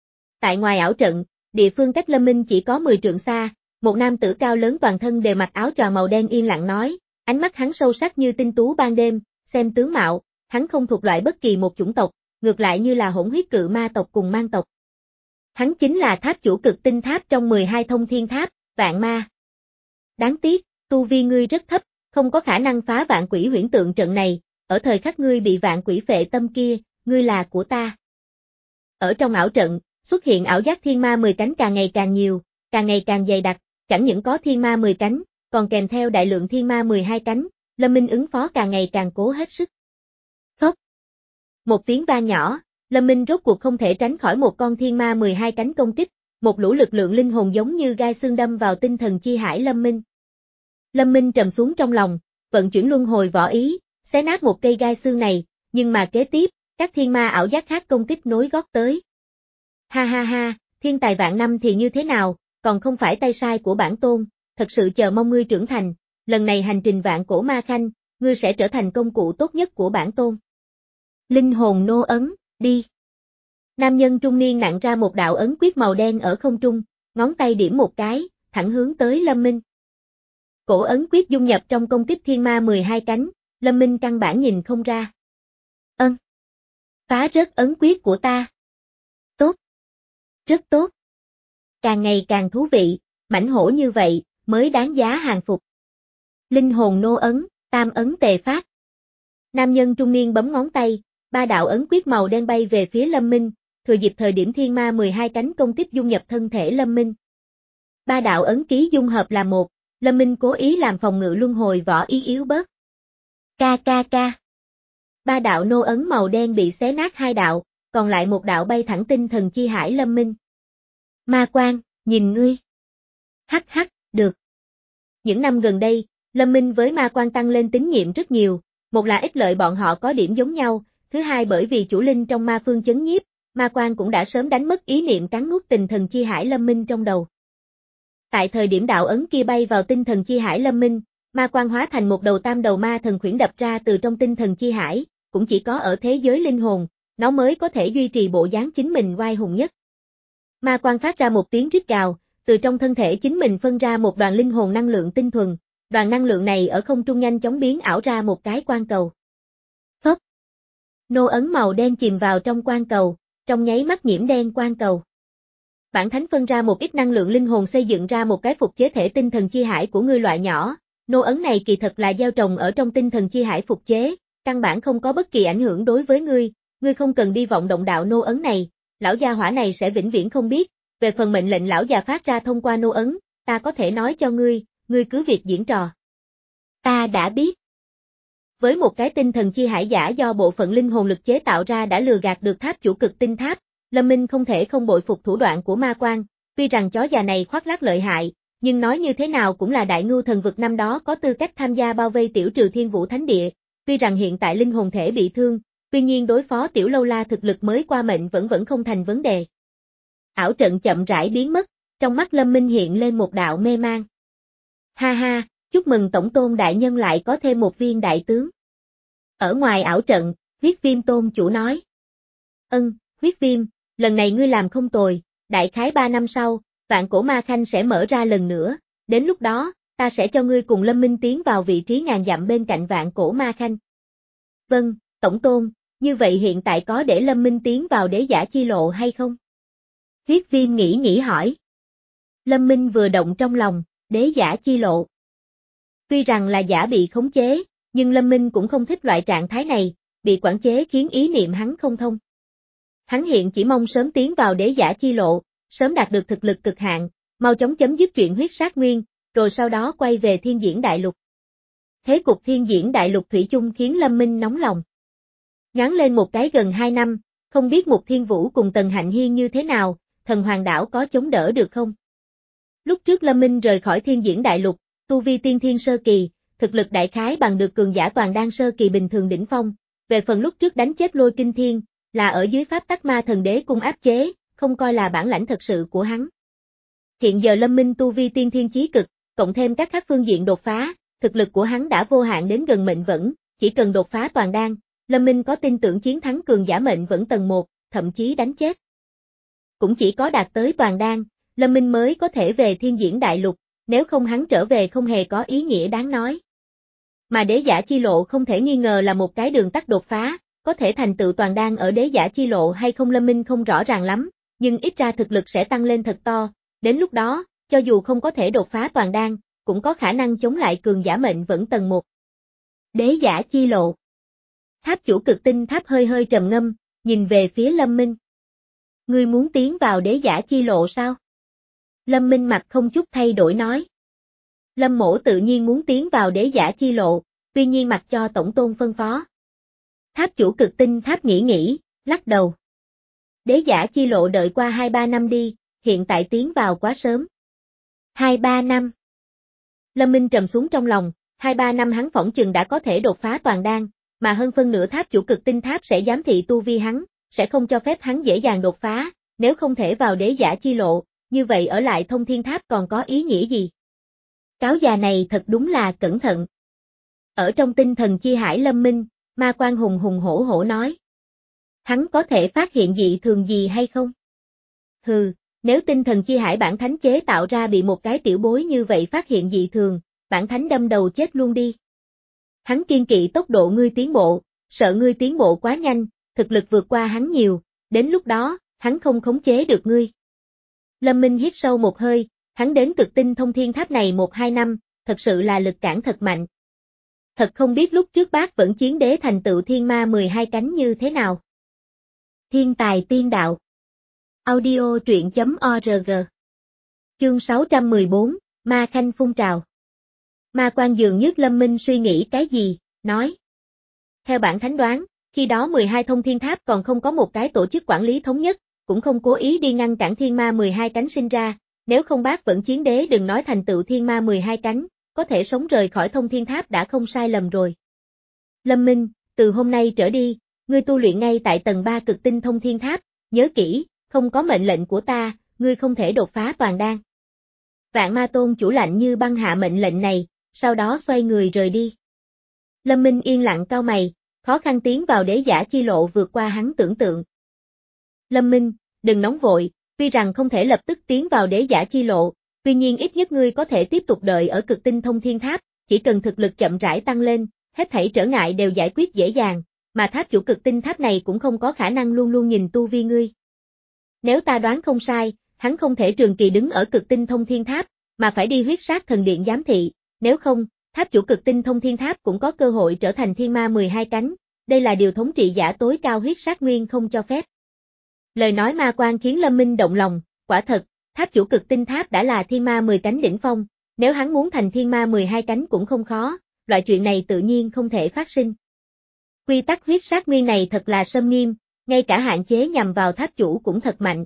Tại ngoài ảo trận, địa phương cách Lâm Minh chỉ có mười trượng xa, một nam tử cao lớn toàn thân đều mặc áo choàng màu đen yên lặng nói, ánh mắt hắn sâu sắc như tinh tú ban đêm, xem tướng mạo, hắn không thuộc loại bất kỳ một chủng tộc, ngược lại như là hỗn huyết cự ma tộc cùng mang tộc. Hắn chính là tháp chủ cực tinh tháp trong mười hai thông thiên tháp, vạn ma. Đáng tiếc, tu vi ngươi rất thấp, không có khả năng phá vạn quỷ huyễn tượng trận này, ở thời khắc ngươi bị vạn quỷ phệ tâm kia, ngươi là của ta. Ở trong ảo trận, xuất hiện ảo giác thiên ma mười cánh càng ngày càng nhiều, càng ngày càng dày đặc, chẳng những có thiên ma mười cánh, còn kèm theo đại lượng thiên ma mười hai cánh, Lâm Minh ứng phó càng ngày càng cố hết sức. Phốc. Một tiếng vang nhỏ, Lâm Minh rốt cuộc không thể tránh khỏi một con thiên ma mười hai cánh công kích, một lũ lực lượng linh hồn giống như gai xương đâm vào tinh thần chi hải Lâm Minh. Lâm Minh trầm xuống trong lòng, vận chuyển luân hồi võ ý, xé nát một cây gai xương này, nhưng mà kế tiếp, các thiên ma ảo giác khác công kích nối gót tới. Ha ha ha, thiên tài vạn năm thì như thế nào, còn không phải tay sai của bản tôn, thật sự chờ mong ngươi trưởng thành, lần này hành trình vạn cổ ma khanh, ngươi sẽ trở thành công cụ tốt nhất của bản tôn. Linh hồn nô ấn, đi. Nam nhân trung niên nặn ra một đạo ấn quyết màu đen ở không trung, ngón tay điểm một cái, thẳng hướng tới Lâm Minh. Cổ ấn quyết dung nhập trong công kích thiên ma mười hai cánh, Lâm Minh căn bản nhìn không ra. Ân. Phá rớt ấn quyết của ta. Tốt. Rất tốt. Càng ngày càng thú vị, mãnh hổ như vậy, mới đáng giá hàng phục. Linh hồn nô ấn, tam ấn tề phát. Nam nhân trung niên bấm ngón tay, ba đạo ấn quyết màu đen bay về phía Lâm Minh, thừa dịp thời điểm thiên ma mười hai cánh công kích dung nhập thân thể Lâm Minh. Ba đạo ấn ký dung hợp là một, Lâm Minh cố ý làm phòng ngự luân hồi võ ý yếu bớt. Ca ca ca. Ba đạo nô ấn màu đen bị xé nát hai đạo, còn lại một đạo bay thẳng tinh thần chi hải Lâm Minh. Ma Quang, nhìn ngươi. Hắc hắc, được. Những năm gần đây, Lâm Minh với Ma Quang tăng lên tín nhiệm rất nhiều, một là ích lợi bọn họ có điểm giống nhau, thứ hai bởi vì chủ linh trong ma phương chấn nhiếp, Ma Quang cũng đã sớm đánh mất ý niệm cắn nuốt tinh thần chi hải Lâm Minh trong đầu. Tại thời điểm đạo ấn kia bay vào tinh thần chi hải Lâm Minh, Ma Quang hóa thành một đầu tam đầu ma thần khuyển đập ra từ trong tinh thần chi hải, cũng chỉ có ở thế giới linh hồn, nó mới có thể duy trì bộ dáng chính mình oai hùng nhất. Ma Quang phát ra một tiếng rít gào, từ trong thân thể chính mình phân ra một đoàn linh hồn năng lượng tinh thuần, đoàn năng lượng này ở không trung nhanh chóng biến ảo ra một cái quang cầu. Phốc. Nô ấn màu đen chìm vào trong quang cầu, trong nháy mắt nhiễm đen quang cầu. Bản thánh phân ra một ít năng lượng linh hồn xây dựng ra một cái phục chế thể tinh thần chi hải của ngươi loại nhỏ, nô ấn này kỳ thật là gieo trồng ở trong tinh thần chi hải phục chế, căn bản không có bất kỳ ảnh hưởng đối với ngươi, ngươi không cần đi vọng động đạo nô ấn này, lão gia hỏa này sẽ vĩnh viễn không biết, về phần mệnh lệnh lão già phát ra thông qua nô ấn, ta có thể nói cho ngươi, ngươi cứ việc diễn trò. Ta đã biết. Với một cái tinh thần chi hải giả do bộ phận linh hồn lực chế tạo ra đã lừa gạt được tháp chủ cực tinh tháp, Lâm Minh không thể không bội phục thủ đoạn của Ma Quang, tuy rằng chó già này khoác lác lợi hại, nhưng nói như thế nào cũng là đại ngưu thần vực năm đó có tư cách tham gia bao vây tiểu trừ thiên vũ thánh địa, tuy rằng hiện tại linh hồn thể bị thương, tuy nhiên đối phó tiểu lâu la thực lực mới qua mệnh vẫn vẫn không thành vấn đề. Ảo trận chậm rãi biến mất, trong mắt Lâm Minh hiện lên một đạo mê mang. Ha ha, chúc mừng tổng tôn đại nhân lại có thêm một viên đại tướng. Ở ngoài ảo trận, huyết viêm tôn chủ nói. Ân, huyết viêm, lần này ngươi làm không tồi, đại khái ba năm sau, vạn cổ ma khanh sẽ mở ra lần nữa, đến lúc đó, ta sẽ cho ngươi cùng Lâm Minh tiến vào vị trí ngàn dặm bên cạnh vạn cổ ma khanh. Vâng, tổng tôn, như vậy hiện tại có để Lâm Minh tiến vào đế giả chi lộ hay không? Huyết viêm nghĩ nghĩ hỏi. Lâm Minh vừa động trong lòng, đế giả chi lộ. Tuy rằng là giả bị khống chế, nhưng Lâm Minh cũng không thích loại trạng thái này, bị quản chế khiến ý niệm hắn không thông. Hắn hiện chỉ mong sớm tiến vào đế giả chi lộ, sớm đạt được thực lực cực hạn, mau chóng chấm dứt chuyện huyết sát nguyên, rồi sau đó quay về thiên diễn đại lục. Thế cục thiên diễn đại lục thủy chung khiến Lâm Minh nóng lòng. Ngắn lên một cái gần hai năm, không biết Mục Thiên Vũ cùng Tần Hạnh Hiên như thế nào, thần hoàng đảo có chống đỡ được không? Lúc trước Lâm Minh rời khỏi thiên diễn đại lục, tu vi tiên thiên sơ kỳ, thực lực đại khái bằng được cường giả toàn đan sơ kỳ bình thường đỉnh phong, về phần lúc trước đánh chết Lôi Kinh Thiên, là ở dưới pháp tắc ma thần đế cung áp chế, không coi là bản lãnh thật sự của hắn. Hiện giờ Lâm Minh tu vi tiên thiên chí cực, cộng thêm các khác phương diện đột phá, thực lực của hắn đã vô hạn đến gần mệnh vẫn, chỉ cần đột phá toàn đan, Lâm Minh có tin tưởng chiến thắng cường giả mệnh vẫn tầng một, thậm chí đánh chết. Cũng chỉ có đạt tới toàn đan, Lâm Minh mới có thể về thiên diễn đại lục, nếu không hắn trở về không hề có ý nghĩa đáng nói. Mà đế giả chi lộ không thể nghi ngờ là một cái đường tắt đột phá, có thể thành tựu toàn đan ở đế giả chi lộ hay không Lâm Minh không rõ ràng lắm, nhưng ít ra thực lực sẽ tăng lên thật to, đến lúc đó, cho dù không có thể đột phá toàn đan, cũng có khả năng chống lại cường giả mệnh vẫn tầng một. Đế giả chi lộ. Tháp chủ cực tinh tháp hơi hơi trầm ngâm, nhìn về phía Lâm Minh. Ngươi muốn tiến vào đế giả chi lộ sao? Lâm Minh mặt không chút thay đổi nói. Lâm mỗ tự nhiên muốn tiến vào đế giả chi lộ, tuy nhiên mặc cho tổng tôn phân phó. Tháp chủ cực tinh tháp nghĩ nghĩ, lắc đầu. Đế giả chi lộ đợi qua hai ba năm đi, hiện tại tiến vào quá sớm. hai ba năm. Lâm Minh trầm xuống trong lòng, hai ba năm hắn phỏng chừng đã có thể đột phá toàn đan, mà hơn phân nửa tháp chủ cực tinh tháp sẽ giám thị tu vi hắn, sẽ không cho phép hắn dễ dàng đột phá, nếu không thể vào đế giả chi lộ, như vậy ở lại thông thiên tháp còn có ý nghĩa gì? Cáo già này thật đúng là cẩn thận. Ở trong tinh thần chi hải lâm minh, ma quan hùng hùng hổ hổ nói. Hắn có thể phát hiện dị thường gì hay không? Hừ, nếu tinh thần chi hải bản thánh chế tạo ra bị một cái tiểu bối như vậy phát hiện dị thường, bản thánh đâm đầu chết luôn đi. Hắn kiên kỵ tốc độ ngươi tiến bộ, sợ ngươi tiến bộ quá nhanh, thực lực vượt qua hắn nhiều, đến lúc đó, hắn không khống chế được ngươi. Lâm Minh hít sâu một hơi, hắn đến cực tinh thông thiên tháp này một hai năm, thật sự là lực cản thật mạnh. Thật không biết lúc trước bác vẫn chiến đế thành tựu thiên ma mười hai cánh như thế nào. Thiên tài tiên đạo. Audio truyện chấm org. Chương sáu trăm mười bốn, Ma Khanh phun trào. Ma quan dường như Lâm Minh suy nghĩ cái gì, nói. Theo bản thánh đoán, khi đó mười hai thông thiên tháp còn không có một cái tổ chức quản lý thống nhất, cũng không cố ý đi ngăn cản thiên ma mười hai cánh sinh ra, nếu không bác vẫn chiến đế đừng nói thành tựu thiên ma mười hai cánh, có thể sống rời khỏi thông thiên tháp đã không sai lầm rồi. Lâm Minh, từ hôm nay trở đi, ngươi tu luyện ngay tại tầng ba cực tinh thông thiên tháp, nhớ kỹ, không có mệnh lệnh của ta, ngươi không thể đột phá toàn đan. Vạn Ma Tôn chủ lạnh như băng hạ mệnh lệnh này, sau đó xoay người rời đi. Lâm Minh yên lặng cau mày, khó khăn tiến vào đế giả chi lộ vượt qua hắn tưởng tượng. Lâm Minh, đừng nóng vội, tuy rằng không thể lập tức tiến vào đế giả chi lộ, tuy nhiên ít nhất ngươi có thể tiếp tục đợi ở cực tinh thông thiên tháp, chỉ cần thực lực chậm rãi tăng lên, hết thảy trở ngại đều giải quyết dễ dàng, mà tháp chủ cực tinh tháp này cũng không có khả năng luôn luôn nhìn tu vi ngươi. Nếu ta đoán không sai, hắn không thể trường kỳ đứng ở cực tinh thông thiên tháp, mà phải đi huyết sát thần điện giám thị, nếu không, tháp chủ cực tinh thông thiên tháp cũng có cơ hội trở thành thiên ma mười hai cánh, đây là điều thống trị giả tối cao huyết sát nguyên không cho phép. Lời nói ma quan khiến Lâm Minh động lòng, quả thật, tháp chủ cực tinh tháp đã là thiên ma mười cánh đỉnh phong, nếu hắn muốn thành thiên ma mười hai cánh cũng không khó, loại chuyện này tự nhiên không thể phát sinh. Quy tắc huyết sát nguyên này thật là sâm nghiêm, ngay cả hạn chế nhằm vào tháp chủ cũng thật mạnh.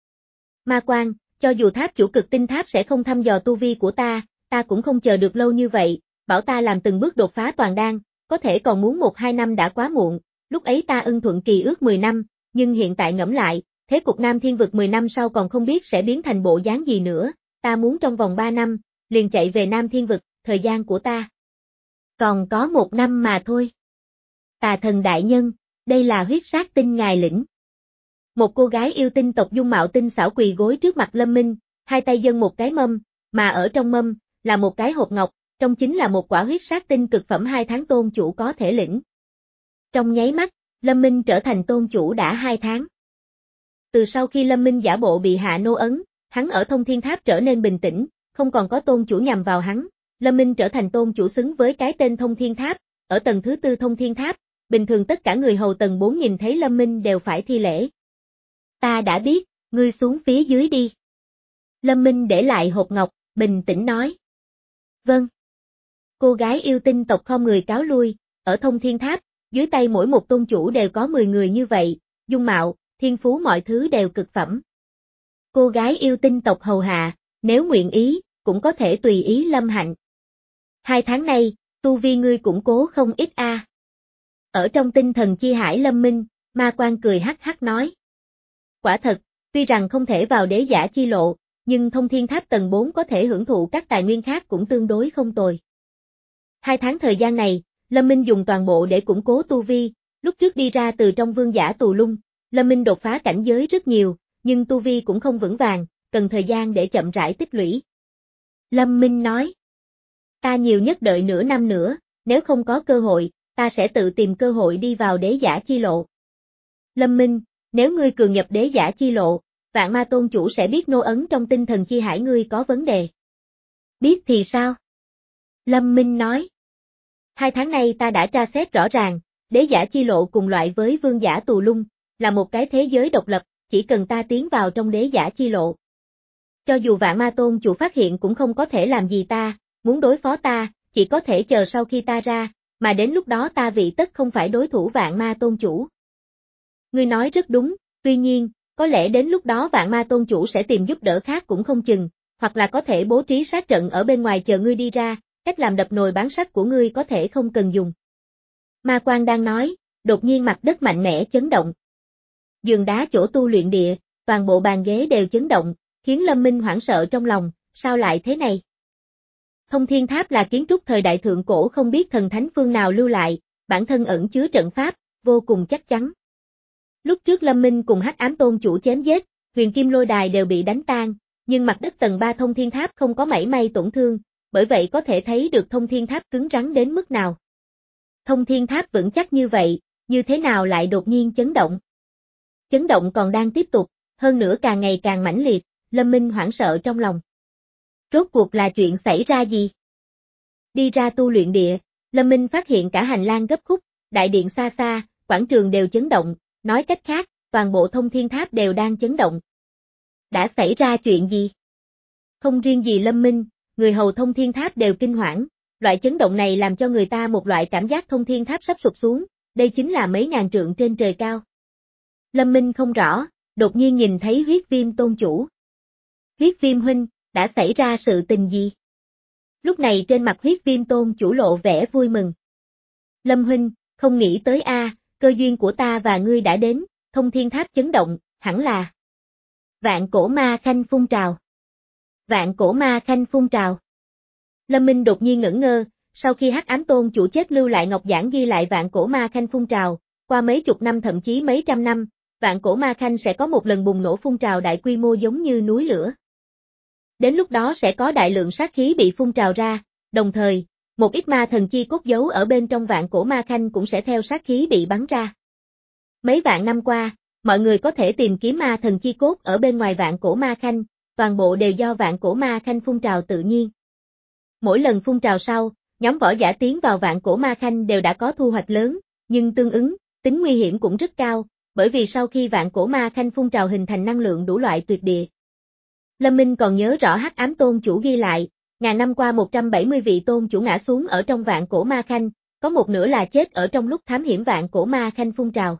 Ma quan, cho dù tháp chủ cực tinh tháp sẽ không thăm dò tu vi của ta, ta cũng không chờ được lâu như vậy, bảo ta làm từng bước đột phá toàn đan, có thể còn muốn một hai năm đã quá muộn, lúc ấy ta ưng thuận kỳ ước mười năm, nhưng hiện tại ngẫm lại, thế cục Nam Thiên Vực mười năm sau còn không biết sẽ biến thành bộ dáng gì nữa, ta muốn trong vòng ba năm, liền chạy về Nam Thiên Vực, thời gian của ta. Còn có một năm mà thôi. Tà thần đại nhân, đây là huyết sát tinh ngài lĩnh. Một cô gái yêu tinh tộc dung mạo tinh xảo quỳ gối trước mặt Lâm Minh, hai tay dâng một cái mâm, mà ở trong mâm, là một cái hộp ngọc, trong chính là một quả huyết sát tinh cực phẩm hai tháng tôn chủ có thể lĩnh. Trong nháy mắt, Lâm Minh trở thành tôn chủ đã hai tháng. Từ sau khi Lâm Minh giả bộ bị hạ nô ấn, hắn ở thông thiên tháp trở nên bình tĩnh, không còn có tôn chủ nhằm vào hắn, Lâm Minh trở thành tôn chủ xứng với cái tên thông thiên tháp, ở tầng thứ tư thông thiên tháp, bình thường tất cả người hầu tầng bốn nhìn thấy Lâm Minh đều phải thi lễ. Ta đã biết, ngươi xuống phía dưới đi. Lâm Minh để lại hộp ngọc, bình tĩnh nói. Vâng. Cô gái yêu tinh tộc khom người cáo lui, ở thông thiên tháp, dưới tay mỗi một tôn chủ đều có mười người như vậy, dung mạo, thiên phú mọi thứ đều cực phẩm. Cô gái yêu tinh tộc hầu hạ, nếu nguyện ý, cũng có thể tùy ý Lâm Hạnh. Hai tháng nay, tu vi ngươi củng cố không ít a. À. Ở trong tinh thần chi hải Lâm Minh, ma quan cười hắc hắc nói. Quả thật, tuy rằng không thể vào đế giả chi lộ, nhưng thông thiên tháp tầng bốn có thể hưởng thụ các tài nguyên khác cũng tương đối không tồi. Hai tháng thời gian này, Lâm Minh dùng toàn bộ để củng cố tu vi, lúc trước đi ra từ trong vương giả tù lung, Lâm Minh đột phá cảnh giới rất nhiều, nhưng tu vi cũng không vững vàng, cần thời gian để chậm rãi tích lũy. Lâm Minh nói, ta nhiều nhất đợi nửa năm nữa, nếu không có cơ hội, ta sẽ tự tìm cơ hội đi vào đế giả chi lộ. Lâm Minh, nếu ngươi cường nhập đế giả chi lộ, Vạn Ma Tôn chủ sẽ biết nô ấn trong tinh thần chi hải ngươi có vấn đề. Biết thì sao? Lâm Minh nói. Hai tháng nay ta đã tra xét rõ ràng, đế giả chi lộ cùng loại với vương giả tù lung, là một cái thế giới độc lập, chỉ cần ta tiến vào trong đế giả chi lộ. Cho dù Vạn Ma Tôn chủ phát hiện cũng không có thể làm gì ta, muốn đối phó ta, chỉ có thể chờ sau khi ta ra, mà đến lúc đó ta vị tất không phải đối thủ Vạn Ma Tôn chủ. Ngươi nói rất đúng, tuy nhiên, có lẽ đến lúc đó Vạn Ma Tôn chủ sẽ tìm giúp đỡ khác cũng không chừng, hoặc là có thể bố trí sát trận ở bên ngoài chờ ngươi đi ra, cách làm đập nồi bán sắt của ngươi có thể không cần dùng. Ma quan đang nói, đột nhiên mặt đất mạnh mẽ chấn động. Giường đá chỗ tu luyện địa, toàn bộ bàn ghế đều chấn động, khiến Lâm Minh hoảng sợ trong lòng, sao lại thế này? Thông Thiên Tháp là kiến trúc thời đại thượng cổ không biết thần thánh phương nào lưu lại, bản thân ẩn chứa trận pháp, vô cùng chắc chắn. Lúc trước Lâm Minh cùng Hắc Ám Tôn chủ chém giết, Huyền Kim Lôi Đài đều bị đánh tan, nhưng mặt đất tầng ba Thông Thiên Tháp không có mảy may tổn thương, bởi vậy có thể thấy được Thông Thiên Tháp cứng rắn đến mức nào. Thông Thiên Tháp vững chắc như vậy, như thế nào lại đột nhiên chấn động? Chấn động còn đang tiếp tục, hơn nữa càng ngày càng mãnh liệt, Lâm Minh hoảng sợ trong lòng. Rốt cuộc là chuyện xảy ra gì? Đi ra tu luyện địa, Lâm Minh phát hiện cả hành lang gấp khúc, đại điện xa xa, quảng trường đều chấn động, nói cách khác, toàn bộ Thông Thiên Tháp đều đang chấn động. Đã xảy ra chuyện gì? Không riêng gì Lâm Minh, người hầu Thông Thiên Tháp đều kinh hoảng, loại chấn động này làm cho người ta một loại cảm giác Thông Thiên Tháp sắp sụp xuống, đây chính là mấy ngàn trượng trên trời cao. Lâm Minh không rõ, đột nhiên nhìn thấy Huyết Viêm Tôn chủ. Huyết Viêm huynh, đã xảy ra sự tình gì? Lúc này trên mặt Huyết Viêm Tôn chủ lộ vẻ vui mừng. Lâm huynh, không nghĩ tới a, cơ duyên của ta và ngươi đã đến, Thông Thiên Tháp chấn động, hẳn là Vạn Cổ Ma Khanh phun trào. Vạn Cổ Ma Khanh phun trào. Lâm Minh đột nhiên ngẩn ngơ, sau khi Hắc Ám Tôn chủ chết lưu lại ngọc giản ghi lại Vạn Cổ Ma Khanh phun trào, qua mấy chục năm thậm chí mấy trăm năm, Vạn Cổ Ma Khanh sẽ có một lần bùng nổ phun trào đại quy mô giống như núi lửa. Đến lúc đó sẽ có đại lượng sát khí bị phun trào ra, đồng thời, một ít ma thần chi cốt giấu ở bên trong Vạn Cổ Ma Khanh cũng sẽ theo sát khí bị bắn ra. Mấy vạn năm qua, mọi người có thể tìm kiếm ma thần chi cốt ở bên ngoài Vạn Cổ Ma Khanh, toàn bộ đều do Vạn Cổ Ma Khanh phun trào tự nhiên. Mỗi lần phun trào sau, nhóm võ giả tiến vào Vạn Cổ Ma Khanh đều đã có thu hoạch lớn, nhưng tương ứng, tính nguy hiểm cũng rất cao, bởi vì sau khi Vạn Cổ Ma Khanh phun trào hình thành năng lượng đủ loại tuyệt địa. Lâm Minh còn nhớ rõ Hắc Ám Tôn chủ ghi lại, ngàn năm qua một trăm bảy mươi vị tôn chủ ngã xuống ở trong Vạn Cổ Ma Khanh, có một nửa là chết ở trong lúc thám hiểm Vạn Cổ Ma Khanh phun trào.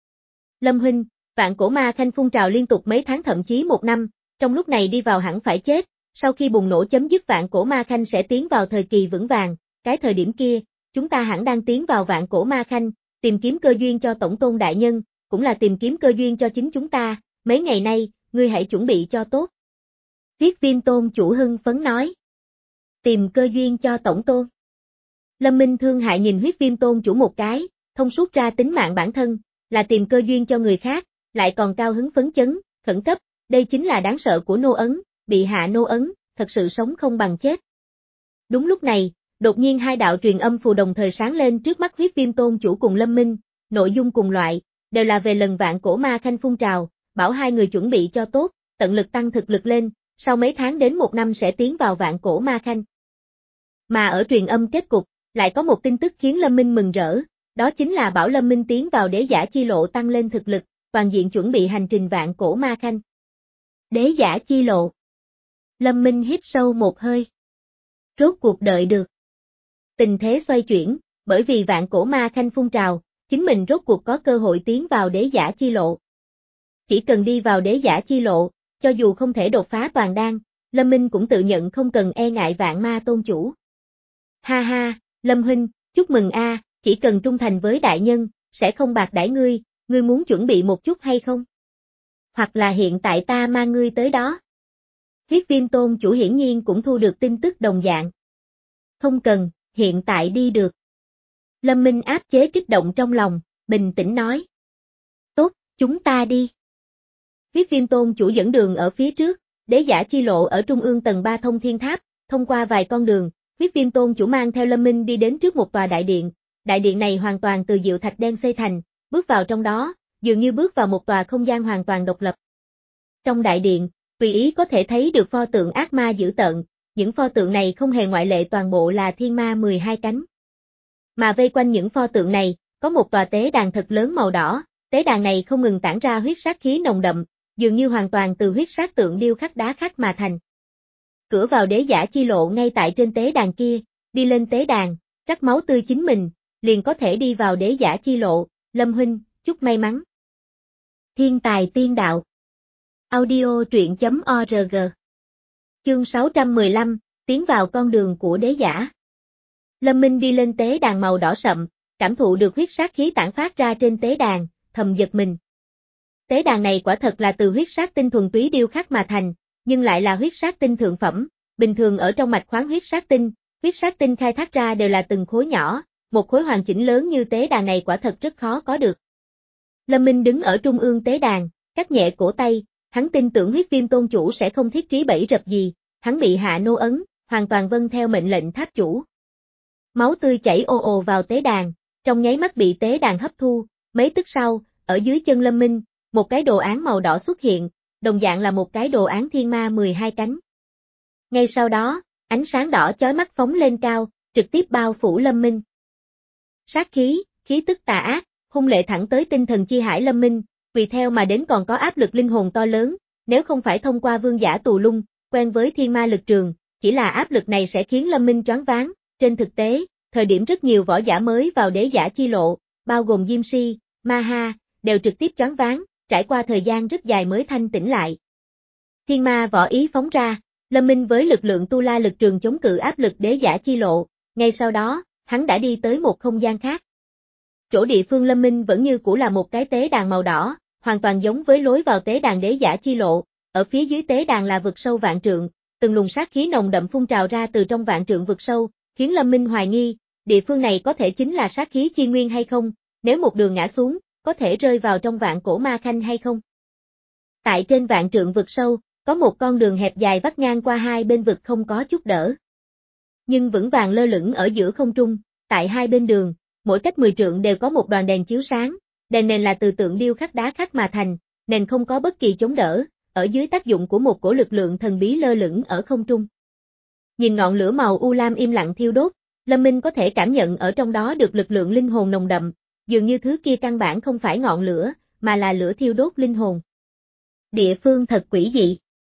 Lâm huynh, Vạn Cổ Ma Khanh phun trào liên tục mấy tháng thậm chí một năm, trong lúc này đi vào hẳn phải chết, sau khi bùng nổ chấm dứt Vạn Cổ Ma Khanh sẽ tiến vào thời kỳ vững vàng, cái thời điểm kia, chúng ta hẳn đang tiến vào Vạn Cổ Ma Khanh, tìm kiếm cơ duyên cho Tổng Tôn Đại Nhân, cũng là tìm kiếm cơ duyên cho chính chúng ta, mấy ngày nay, ngươi hãy chuẩn bị cho tốt. Huyết Viêm Tôn chủ hưng phấn nói. Tìm cơ duyên cho Tổng Tôn. Lâm Minh thương hại nhìn Huyết Viêm Tôn chủ một cái, thông suốt ra tính mạng bản thân, là tìm cơ duyên cho người khác, lại còn cao hứng phấn chấn, khẩn cấp, đây chính là đáng sợ của nô ấn, bị hạ nô ấn, thật sự sống không bằng chết. Đúng lúc này, đột nhiên hai đạo truyền âm phù đồng thời sáng lên trước mắt Huyết Viêm Tôn chủ cùng Lâm Minh, nội dung cùng loại, đều là về lần Vạn Cổ Ma Khanh phun trào, bảo hai người chuẩn bị cho tốt, tận lực tăng thực lực lên, sau mấy tháng đến một năm sẽ tiến vào Vạn Cổ Ma Khanh. Mà ở truyền âm kết cục, lại có một tin tức khiến Lâm Minh mừng rỡ, đó chính là bảo Lâm Minh tiến vào đế giả chi lộ tăng lên thực lực, toàn diện chuẩn bị hành trình Vạn Cổ Ma Khanh. Đế giả chi lộ. Lâm Minh hít sâu một hơi. Rốt cuộc đợi được. Tình thế xoay chuyển, bởi vì Vạn Cổ Ma Khanh phun trào, chính mình rốt cuộc có cơ hội tiến vào đế giả chi lộ. Chỉ cần đi vào đế giả chi lộ, cho dù không thể đột phá toàn đan, Lâm Minh cũng tự nhận không cần e ngại Vạn Ma Tôn chủ. Ha ha, Lâm huynh, chúc mừng a, chỉ cần trung thành với đại nhân, sẽ không bạc đãi ngươi, ngươi muốn chuẩn bị một chút hay không? Hoặc là hiện tại ta mang ngươi tới đó. Huyết Viêm Tôn chủ hiển nhiên cũng thu được tin tức đồng dạng. Không cần, hiện tại đi được. Lâm Minh áp chế kích động trong lòng, bình tĩnh nói. Tốt, chúng ta đi. Huyết Viêm Tôn chủ dẫn đường ở phía trước, đế giả chi lộ ở trung ương tầng ba Thông Thiên Tháp, thông qua vài con đường, Huyết Viêm Tôn chủ mang theo Lâm Minh đi đến trước một tòa đại điện, đại điện này hoàn toàn từ diệu thạch đen xây thành, bước vào trong đó, dường như bước vào một tòa không gian hoàn toàn độc lập. Trong đại điện, tùy ý có thể thấy được pho tượng ác ma dữ tợn, những pho tượng này không hề ngoại lệ toàn bộ là thiên ma mười hai cánh. Mà vây quanh những pho tượng này, có một tòa tế đàn thật lớn màu đỏ, tế đàn này không ngừng tản ra huyết sát khí nồng đậm, dường như hoàn toàn từ huyết sát tượng điêu khắc đá khắc mà thành. Cửa vào đế giả chi lộ ngay tại trên tế đàn kia, đi lên tế đàn, rắc máu tươi chính mình, liền có thể đi vào đế giả chi lộ, Lâm huynh, chúc may mắn. Thiên tài tiên đạo. Audio truyện chấm org. Chương sáu trăm mười lăm, tiến vào con đường của đế giả. Lâm Minh đi lên tế đàn màu đỏ sậm, cảm thụ được huyết sát khí tản phát ra trên tế đàn, thầm giật mình. Tế đàn này quả thật là từ huyết sát tinh thuần túy điêu khắc mà thành, nhưng lại là huyết sát tinh thượng phẩm, bình thường ở trong mạch khoáng huyết sát tinh, huyết sát tinh khai thác ra đều là từng khối nhỏ, một khối hoàn chỉnh lớn như tế đàn này quả thật rất khó có được. Lâm Minh đứng ở trung ương tế đàn, cắt nhẹ cổ tay, hắn tin tưởng huyết viêm tôn chủ sẽ không thiết trí bẫy rập gì, hắn bị hạ nô ấn, hoàn toàn vâng theo mệnh lệnh tháp chủ. Máu tươi chảy ồ ồ vào tế đàn, trong nháy mắt bị tế đàn hấp thu, mấy tức sau, ở dưới chân Lâm Minh, một cái đồ án màu đỏ xuất hiện, đồng dạng là một cái đồ án thiên ma mười hai cánh. Ngay sau đó, ánh sáng đỏ chói mắt phóng lên cao, trực tiếp bao phủ Lâm Minh. Sát khí, khí tức tà ác, hung lệ thẳng tới tinh thần chi hải Lâm Minh, vì theo mà đến còn có áp lực linh hồn to lớn, nếu không phải thông qua vương giả tù lung, quen với thiên ma lực trường, chỉ là áp lực này sẽ khiến Lâm Minh choáng váng. Trên thực tế, thời điểm rất nhiều võ giả mới vào đế giả chi lộ, bao gồm Diêm Si, Ma Ha, đều trực tiếp choáng váng, trải qua thời gian rất dài mới thanh tỉnh lại. Thiên ma võ ý phóng ra, Lâm Minh với lực lượng tu la lực trường chống cự áp lực đế giả chi lộ, ngay sau đó, hắn đã đi tới một không gian khác. Chỗ địa phương Lâm Minh vẫn như cũ là một cái tế đàn màu đỏ, hoàn toàn giống với lối vào tế đàn đế giả chi lộ, ở phía dưới tế đàn là vực sâu vạn trượng, từng luồng sát khí nồng đậm phun trào ra từ trong vạn trượng vực sâu, khiến Lâm Minh hoài nghi, địa phương này có thể chính là sát khí chi nguyên hay không, nếu một đường ngã xuống, có thể rơi vào trong vạn cổ ma khanh hay không. Tại trên vạn trượng vực sâu, có một con đường hẹp dài vắt ngang qua hai bên vực không có chút đỡ. Nhưng vững vàng lơ lửng ở giữa không trung, tại hai bên đường, mỗi cách mười trượng đều có một đoàn đèn chiếu sáng, đèn nền là từ tượng điêu khắc đá khắc mà thành, nền không có bất kỳ chống đỡ, ở dưới tác dụng của một cổ lực lượng thần bí lơ lửng ở không trung. Nhìn ngọn lửa màu u lam im lặng thiêu đốt, Lâm Minh có thể cảm nhận ở trong đó được lực lượng linh hồn nồng đậm, dường như thứ kia căn bản không phải ngọn lửa, mà là lửa thiêu đốt linh hồn. Địa phương thật quỷ dị.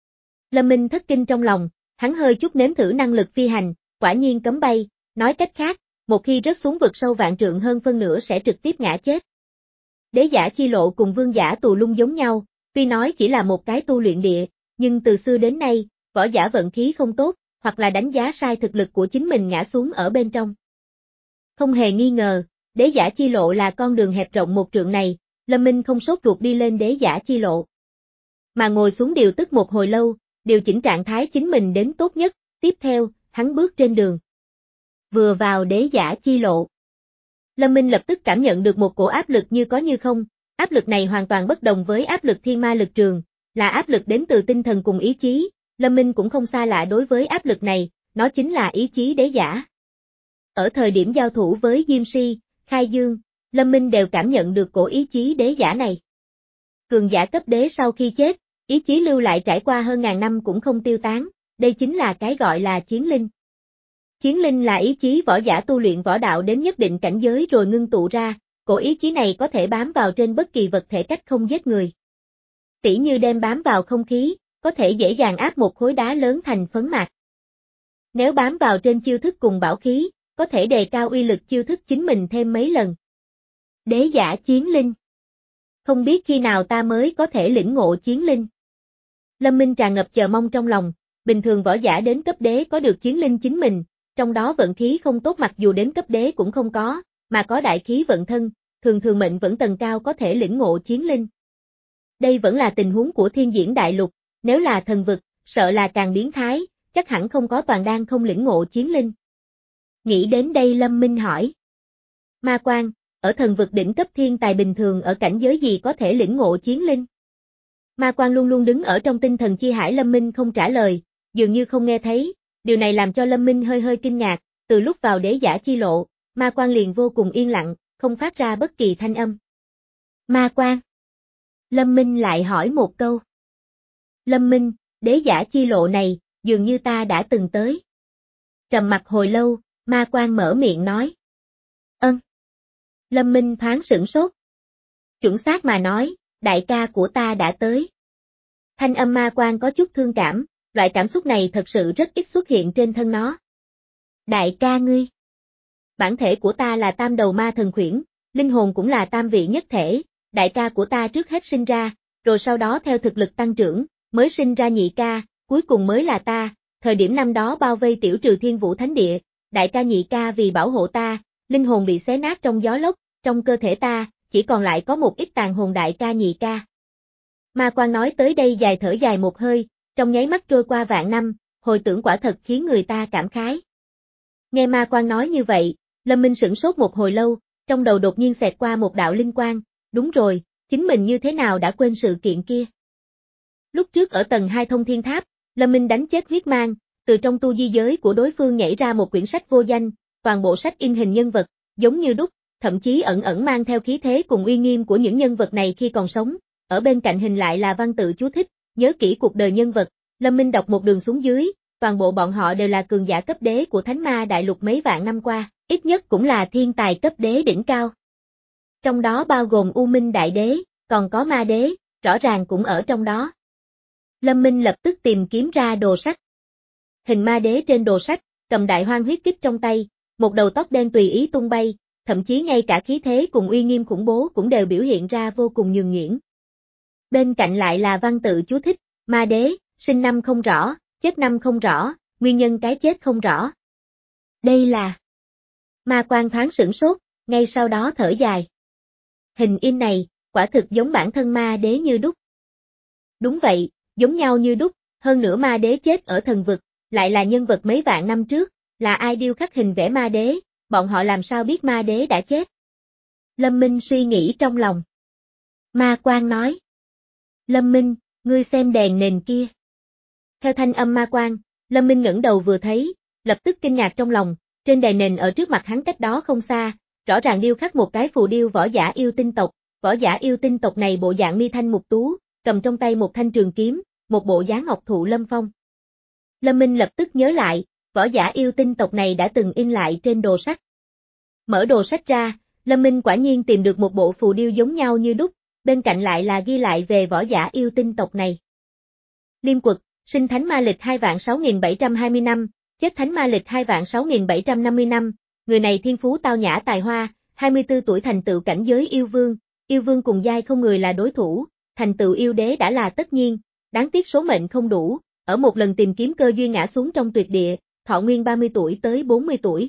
Lâm Minh thất kinh trong lòng, hắn hơi chút nếm thử năng lực phi hành, quả nhiên cấm bay, nói cách khác, một khi rớt xuống vực sâu vạn trượng hơn phân nửa sẽ trực tiếp ngã chết. Đế giả chi lộ cùng vương giả tù lung giống nhau, tuy nói chỉ là một cái tu luyện địa, nhưng từ xưa đến nay, võ giả vận khí không tốt, hoặc là đánh giá sai thực lực của chính mình ngã xuống ở bên trong. Không hề nghi ngờ, đế giả chi lộ là con đường hẹp rộng một trượng này, Lâm Minh không sốt ruột đi lên đế giả chi lộ. Mà ngồi xuống điều tức một hồi lâu, điều chỉnh trạng thái chính mình đến tốt nhất, tiếp theo, hắn bước trên đường. Vừa vào đế giả chi lộ, Lâm Minh lập tức cảm nhận được một cổ áp lực như có như không, áp lực này hoàn toàn bất đồng với áp lực thiên ma lực trường, là áp lực đến từ tinh thần cùng ý chí, Lâm Minh cũng không xa lạ đối với áp lực này, nó chính là ý chí đế giả. Ở thời điểm giao thủ với Diêm Si, Khai Dương, Lâm Minh đều cảm nhận được cổ ý chí đế giả này. Cường giả cấp đế sau khi chết, ý chí lưu lại trải qua hơn ngàn năm cũng không tiêu tán, đây chính là cái gọi là chiến linh. Chiến linh là ý chí võ giả tu luyện võ đạo đến nhất định cảnh giới rồi ngưng tụ ra, cổ ý chí này có thể bám vào trên bất kỳ vật thể cách không giết người. Tỉ như đem bám vào không khí, có thể dễ dàng áp một khối đá lớn thành phấn mạt. Nếu bám vào trên chiêu thức cùng bảo khí, có thể đề cao uy lực chiêu thức chính mình thêm mấy lần. Đế giả chiến linh. Không biết khi nào ta mới có thể lĩnh ngộ chiến linh. Lâm Minh tràn ngập chờ mong trong lòng, bình thường võ giả đến cấp đế có được chiến linh chính mình, trong đó vận khí không tốt mặc dù đến cấp đế cũng không có, mà có đại khí vận thân, thường thường mệnh vẫn tầng cao có thể lĩnh ngộ chiến linh. Đây vẫn là tình huống của thiên diễn đại lục, nếu là thần vực, sợ là càng biến thái, chắc hẳn không có toàn đan không lĩnh ngộ chiến linh. Nghĩ đến đây Lâm Minh hỏi. Ma Quan, ở thần vực đỉnh cấp thiên tài bình thường ở cảnh giới gì có thể lĩnh ngộ chiến linh? Ma Quan luôn luôn đứng ở trong tinh thần chi hải Lâm Minh không trả lời, dường như không nghe thấy, điều này làm cho Lâm Minh hơi hơi kinh ngạc, từ lúc vào đế giả chi lộ, Ma Quan liền vô cùng yên lặng, không phát ra bất kỳ thanh âm. Ma Quan. Lâm Minh lại hỏi một câu. Lâm Minh, đế giả chi lộ này, dường như ta đã từng tới. Trầm mặc hồi lâu, Ma Quan mở miệng nói. Ân. Lâm Minh thoáng sửng sốt. Chuẩn xác mà nói, đại ca của ta đã tới. Thanh âm Ma Quan có chút thương cảm, loại cảm xúc này thật sự rất ít xuất hiện trên thân nó. Đại ca ngươi. Bản thể của ta là tam đầu ma thần khuyển, linh hồn cũng là tam vị nhất thể, đại ca của ta trước hết sinh ra, rồi sau đó theo thực lực tăng trưởng, mới sinh ra nhị ca, cuối cùng mới là ta, thời điểm năm đó bao vây tiểu trừ thiên vũ thánh địa, đại ca nhị ca vì bảo hộ ta, linh hồn bị xé nát trong gió lốc, trong cơ thể ta, chỉ còn lại có một ít tàn hồn đại ca nhị ca. Ma Quan nói tới đây dài thở dài một hơi, trong nháy mắt trôi qua vạn năm, hồi tưởng quả thật khiến người ta cảm khái. Nghe Ma Quan nói như vậy, Lâm Minh sửng sốt một hồi lâu, trong đầu đột nhiên xẹt qua một đạo linh quang, đúng rồi, chính mình như thế nào đã quên sự kiện kia. Lúc trước ở tầng hai thông thiên tháp, Lâm Minh đánh chết huyết mang, từ trong tu di giới của đối phương nhảy ra một quyển sách vô danh, toàn bộ sách in hình nhân vật, giống như đúc, thậm chí ẩn ẩn mang theo khí thế cùng uy nghiêm của những nhân vật này khi còn sống, ở bên cạnh hình lại là văn tự chú thích, nhớ kỹ cuộc đời nhân vật. Lâm Minh đọc một đường xuống dưới, toàn bộ bọn họ đều là cường giả cấp đế của Thánh Ma Đại Lục mấy vạn năm qua, ít nhất cũng là thiên tài cấp đế đỉnh cao. Trong đó bao gồm U Minh Đại Đế, còn có Ma Đế, rõ ràng cũng ở trong đó. Lâm Minh lập tức tìm kiếm ra đồ sách. Hình Ma Đế trên đồ sách, cầm đại hoang huyết kích trong tay, một đầu tóc đen tùy ý tung bay, thậm chí ngay cả khí thế cùng uy nghiêm khủng bố cũng đều biểu hiện ra vô cùng nhường nhuyễn. Bên cạnh lại là văn tự chú thích, Ma Đế, sinh năm không rõ, chết năm không rõ, nguyên nhân cái chết không rõ. Đây là... Ma Quan thoáng sửng sốt, ngay sau đó thở dài. Hình in này, quả thực giống bản thân Ma Đế như đúc. Đúng vậy, giống nhau như đúc, hơn nữa Ma Đế chết ở thần vực, lại là nhân vật mấy vạn năm trước, là ai điêu khắc hình vẽ Ma Đế, bọn họ làm sao biết Ma Đế đã chết? Lâm Minh suy nghĩ trong lòng. Ma Quan nói. Lâm Minh, ngươi xem đèn nền kia. Theo thanh âm Ma Quan, Lâm Minh ngẩng đầu vừa thấy, lập tức kinh ngạc trong lòng, trên đèn nền ở trước mặt hắn cách đó không xa, rõ ràng điêu khắc một cái phù điêu võ giả yêu tinh tộc, võ giả yêu tinh tộc này bộ dạng mi thanh mục tú, cầm trong tay một thanh trường kiếm, một bộ dáng ngọc thụ lâm phong. Lâm Minh lập tức nhớ lại, võ giả yêu tinh tộc này đã từng in lại trên đồ sách. Mở đồ sách ra, Lâm Minh quả nhiên tìm được một bộ phù điêu giống nhau như đúc, bên cạnh lại là ghi lại về võ giả yêu tinh tộc này. Liêm Quật, sinh Thánh Ma Lịch hai vạn sáu nghìn bảy trăm hai mươi năm, chết Thánh Ma Lịch hai vạn sáu nghìn bảy trăm năm mươi năm, người này thiên phú tao nhã tài hoa, hai mươi tư tuổi thành tựu cảnh giới yêu vương, yêu vương cùng giai không người là đối thủ, thành tựu yêu đế đã là tất nhiên, đáng tiếc số mệnh không đủ, ở một lần tìm kiếm cơ duyên ngã xuống trong tuyệt địa, thọ nguyên ba mươi tuổi tới bốn mươi tuổi.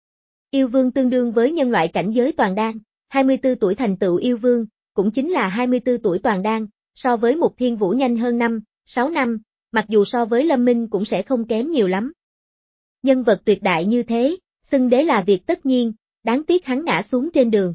Yêu vương tương đương với nhân loại cảnh giới toàn đan, hai mươi tư tuổi thành tựu yêu vương, cũng chính là hai mươi tư tuổi toàn đan, so với một thiên vũ nhanh hơn năm, sáu năm, mặc dù so với Lâm Minh cũng sẽ không kém nhiều lắm. Nhân vật tuyệt đại như thế, xưng đế là việc tất nhiên, đáng tiếc hắn ngã xuống trên đường.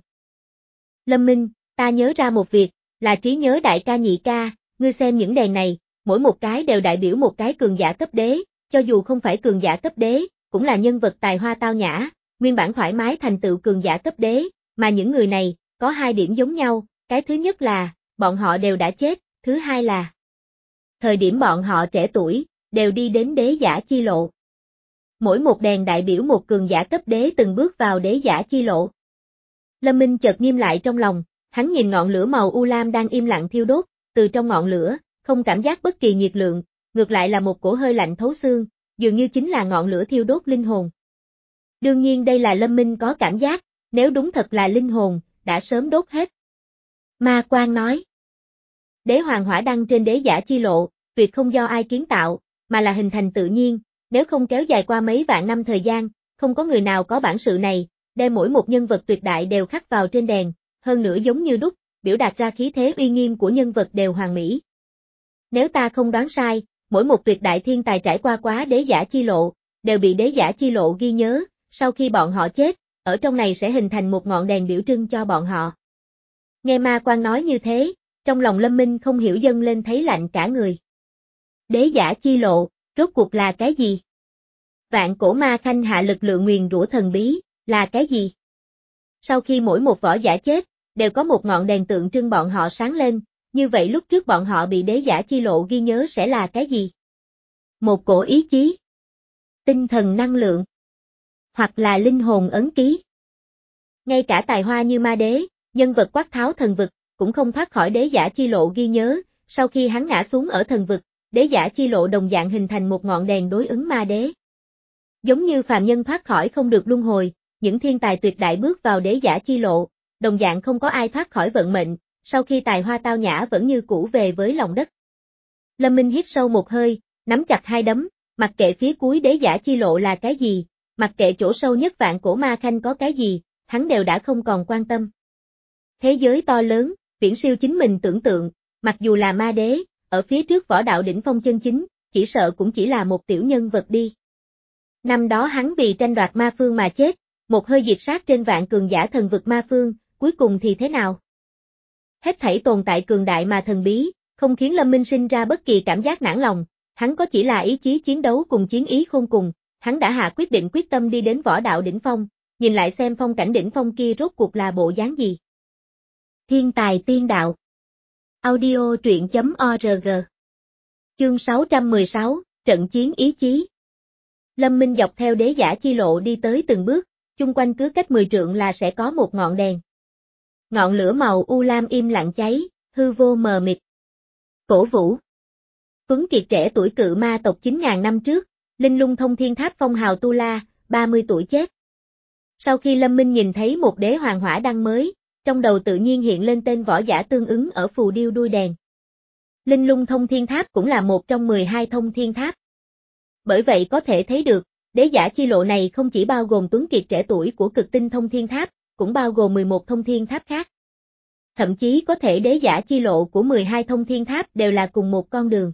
Lâm Minh, ta nhớ ra một việc, là trí nhớ đại ca nhị ca, ngươi xem những đèn này, mỗi một cái đều đại biểu một cái cường giả cấp đế, cho dù không phải cường giả cấp đế, cũng là nhân vật tài hoa tao nhã, nguyên bản thoải mái thành tựu cường giả cấp đế, mà những người này, có hai điểm giống nhau, cái thứ nhất là, bọn họ đều đã chết, thứ hai là, thời điểm bọn họ trẻ tuổi, đều đi đến đế giả chi lộ. Mỗi một đèn đại biểu một cường giả cấp đế từng bước vào đế giả chi lộ. Lâm Minh chợt nghiêm lại trong lòng, hắn nhìn ngọn lửa màu u lam đang im lặng thiêu đốt, từ trong ngọn lửa, không cảm giác bất kỳ nhiệt lượng, ngược lại là một cổ hơi lạnh thấu xương, dường như chính là ngọn lửa thiêu đốt linh hồn. Đương nhiên đây là Lâm Minh có cảm giác, nếu đúng thật là linh hồn, đã sớm đốt hết. Ma Quan nói. Đế hoàng hỏa đăng trên đế giả chi lộ, tuyệt không do ai kiến tạo, mà là hình thành tự nhiên, nếu không kéo dài qua mấy vạn năm thời gian, không có người nào có bản sự này, đem mỗi một nhân vật tuyệt đại đều khắc vào trên đèn, hơn nữa giống như đúc, biểu đạt ra khí thế uy nghiêm của nhân vật đều hoàn mỹ. Nếu ta không đoán sai, mỗi một tuyệt đại thiên tài trải qua quá đế giả chi lộ, đều bị đế giả chi lộ ghi nhớ, sau khi bọn họ chết, ở trong này sẽ hình thành một ngọn đèn biểu trưng cho bọn họ. Nghe Ma Quan nói như thế, trong lòng Lâm Minh không hiểu dâng lên thấy lạnh cả người. Đế giả chi lộ, rốt cuộc là cái gì? Vạn cổ ma khanh hạ lực lượng nguyền rủa thần bí, là cái gì? Sau khi mỗi một võ giả chết, đều có một ngọn đèn tượng trưng bọn họ sáng lên, như vậy lúc trước bọn họ bị đế giả chi lộ ghi nhớ sẽ là cái gì? Một cổ ý chí, tinh thần năng lượng, hoặc là linh hồn ấn ký. Ngay cả tài hoa như ma đế, nhân vật quát tháo thần vực, cũng không thoát khỏi đế giả chi lộ ghi nhớ, sau khi hắn ngã xuống ở thần vực, đế giả chi lộ đồng dạng hình thành một ngọn đèn đối ứng ma đế. Giống như phàm nhân thoát khỏi không được luân hồi, những thiên tài tuyệt đại bước vào đế giả chi lộ, đồng dạng không có ai thoát khỏi vận mệnh, sau khi tài hoa tao nhã vẫn như cũ về với lòng đất. Lâm Minh hít sâu một hơi, nắm chặt hai đấm, mặc kệ phía cuối đế giả chi lộ là cái gì, mặc kệ chỗ sâu nhất vạn cổ ma khanh có cái gì, hắn đều đã không còn quan tâm. Thế giới to lớn, viễn siêu chính mình tưởng tượng, Mặc dù là ma đế, ở phía trước võ đạo đỉnh phong chân chính, chỉ sợ cũng chỉ là một tiểu nhân vật đi. Năm đó hắn vì tranh đoạt ma phương mà chết, một hơi diệt sát trên vạn cường giả thần vực ma phương, cuối cùng thì thế nào? Hết thảy tồn tại cường đại mà thần bí, không khiến Lâm Minh sinh ra bất kỳ cảm giác nản lòng, hắn có chỉ là ý chí chiến đấu cùng chiến ý khôn cùng, hắn đã hạ quyết định quyết tâm đi đến võ đạo đỉnh phong, nhìn lại xem phong cảnh đỉnh phong kia rốt cuộc là bộ dáng gì. Thiên tài tiên đạo. Audio truyện chấm org. Chương sáu trăm mười sáu, trận chiến ý chí. Lâm Minh dọc theo đế giả chi lộ đi tới từng bước, chung quanh cứ cách mười trượng là sẽ có một ngọn đèn. Ngọn lửa màu u lam im lặng cháy, hư vô mờ mịt. Cổ Vũ. Tuấn kiệt trẻ tuổi cự ma tộc chín nghìn năm trước, linh lung thông thiên tháp phong hào Tu La, ba mươi tuổi chết. Sau khi Lâm Minh nhìn thấy một đế hoàng hỏa đăng mới, trong đầu tự nhiên hiện lên tên võ giả tương ứng ở phù điêu đuôi đèn. Linh lung thông thiên tháp cũng là một trong mười hai thông thiên tháp. Bởi vậy có thể thấy được, đế giả chi lộ này không chỉ bao gồm tuấn kiệt trẻ tuổi của cực tinh thông thiên tháp, cũng bao gồm mười một thông thiên tháp khác. Thậm chí có thể đế giả chi lộ của mười hai thông thiên tháp đều là cùng một con đường.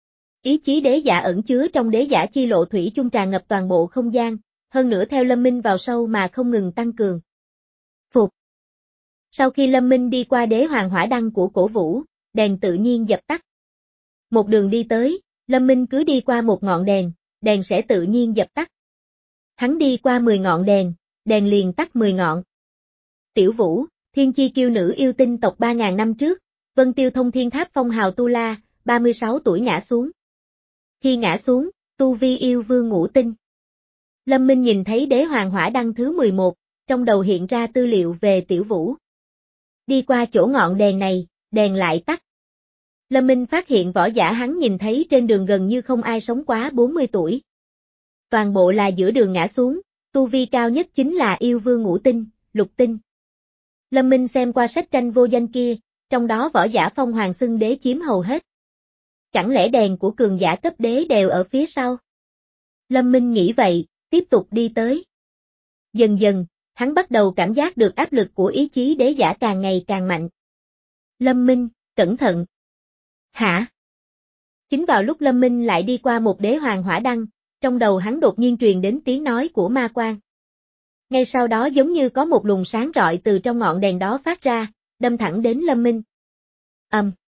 Ý chí đế giả ẩn chứa trong đế giả chi lộ thủy chung tràn ngập toàn bộ không gian, hơn nữa theo Lâm Minh vào sâu mà không ngừng tăng cường. Phục. Sau khi Lâm Minh đi qua đế hoàng hỏa đăng của Cổ Vũ, đèn tự nhiên dập tắt. Một đường đi tới, Lâm Minh cứ đi qua một ngọn đèn, đèn sẽ tự nhiên dập tắt. Hắn đi qua mười ngọn đèn, đèn liền tắt mười ngọn. Tiểu Vũ, thiên chi kiêu nữ yêu tinh tộc ba nghìn năm trước, Vân Tiêu thông thiên tháp phong hào Tu La, ba mươi sáu tuổi ngã xuống. Khi ngã xuống, tu vi yêu vương ngũ tinh. Lâm Minh nhìn thấy đế hoàng hỏa đăng thứ mười một, trong đầu hiện ra tư liệu về Tiểu Vũ. Đi qua chỗ ngọn đèn này, đèn lại tắt. Lâm Minh phát hiện võ giả hắn nhìn thấy trên đường gần như không ai sống quá bốn mươi tuổi. Toàn bộ là giữa đường ngã xuống, tu vi cao nhất chính là yêu vương ngũ tinh, lục tinh. Lâm Minh xem qua sách tranh vô danh kia, trong đó võ giả phong hoàng xưng đế chiếm hầu hết. Chẳng lẽ đèn của cường giả cấp đế đều ở phía sau? Lâm Minh nghĩ vậy, tiếp tục đi tới. Dần dần, hắn bắt đầu cảm giác được áp lực của ý chí đế giả càng ngày càng mạnh. Lâm Minh, cẩn thận. Hả? Chính vào lúc Lâm Minh lại đi qua một đế hoàng hỏa đăng, trong đầu hắn đột nhiên truyền đến tiếng nói của ma quan. Ngay sau đó giống như có một luồng sáng rọi từ trong ngọn đèn đó phát ra, đâm thẳng đến Lâm Minh. Ầm. Um.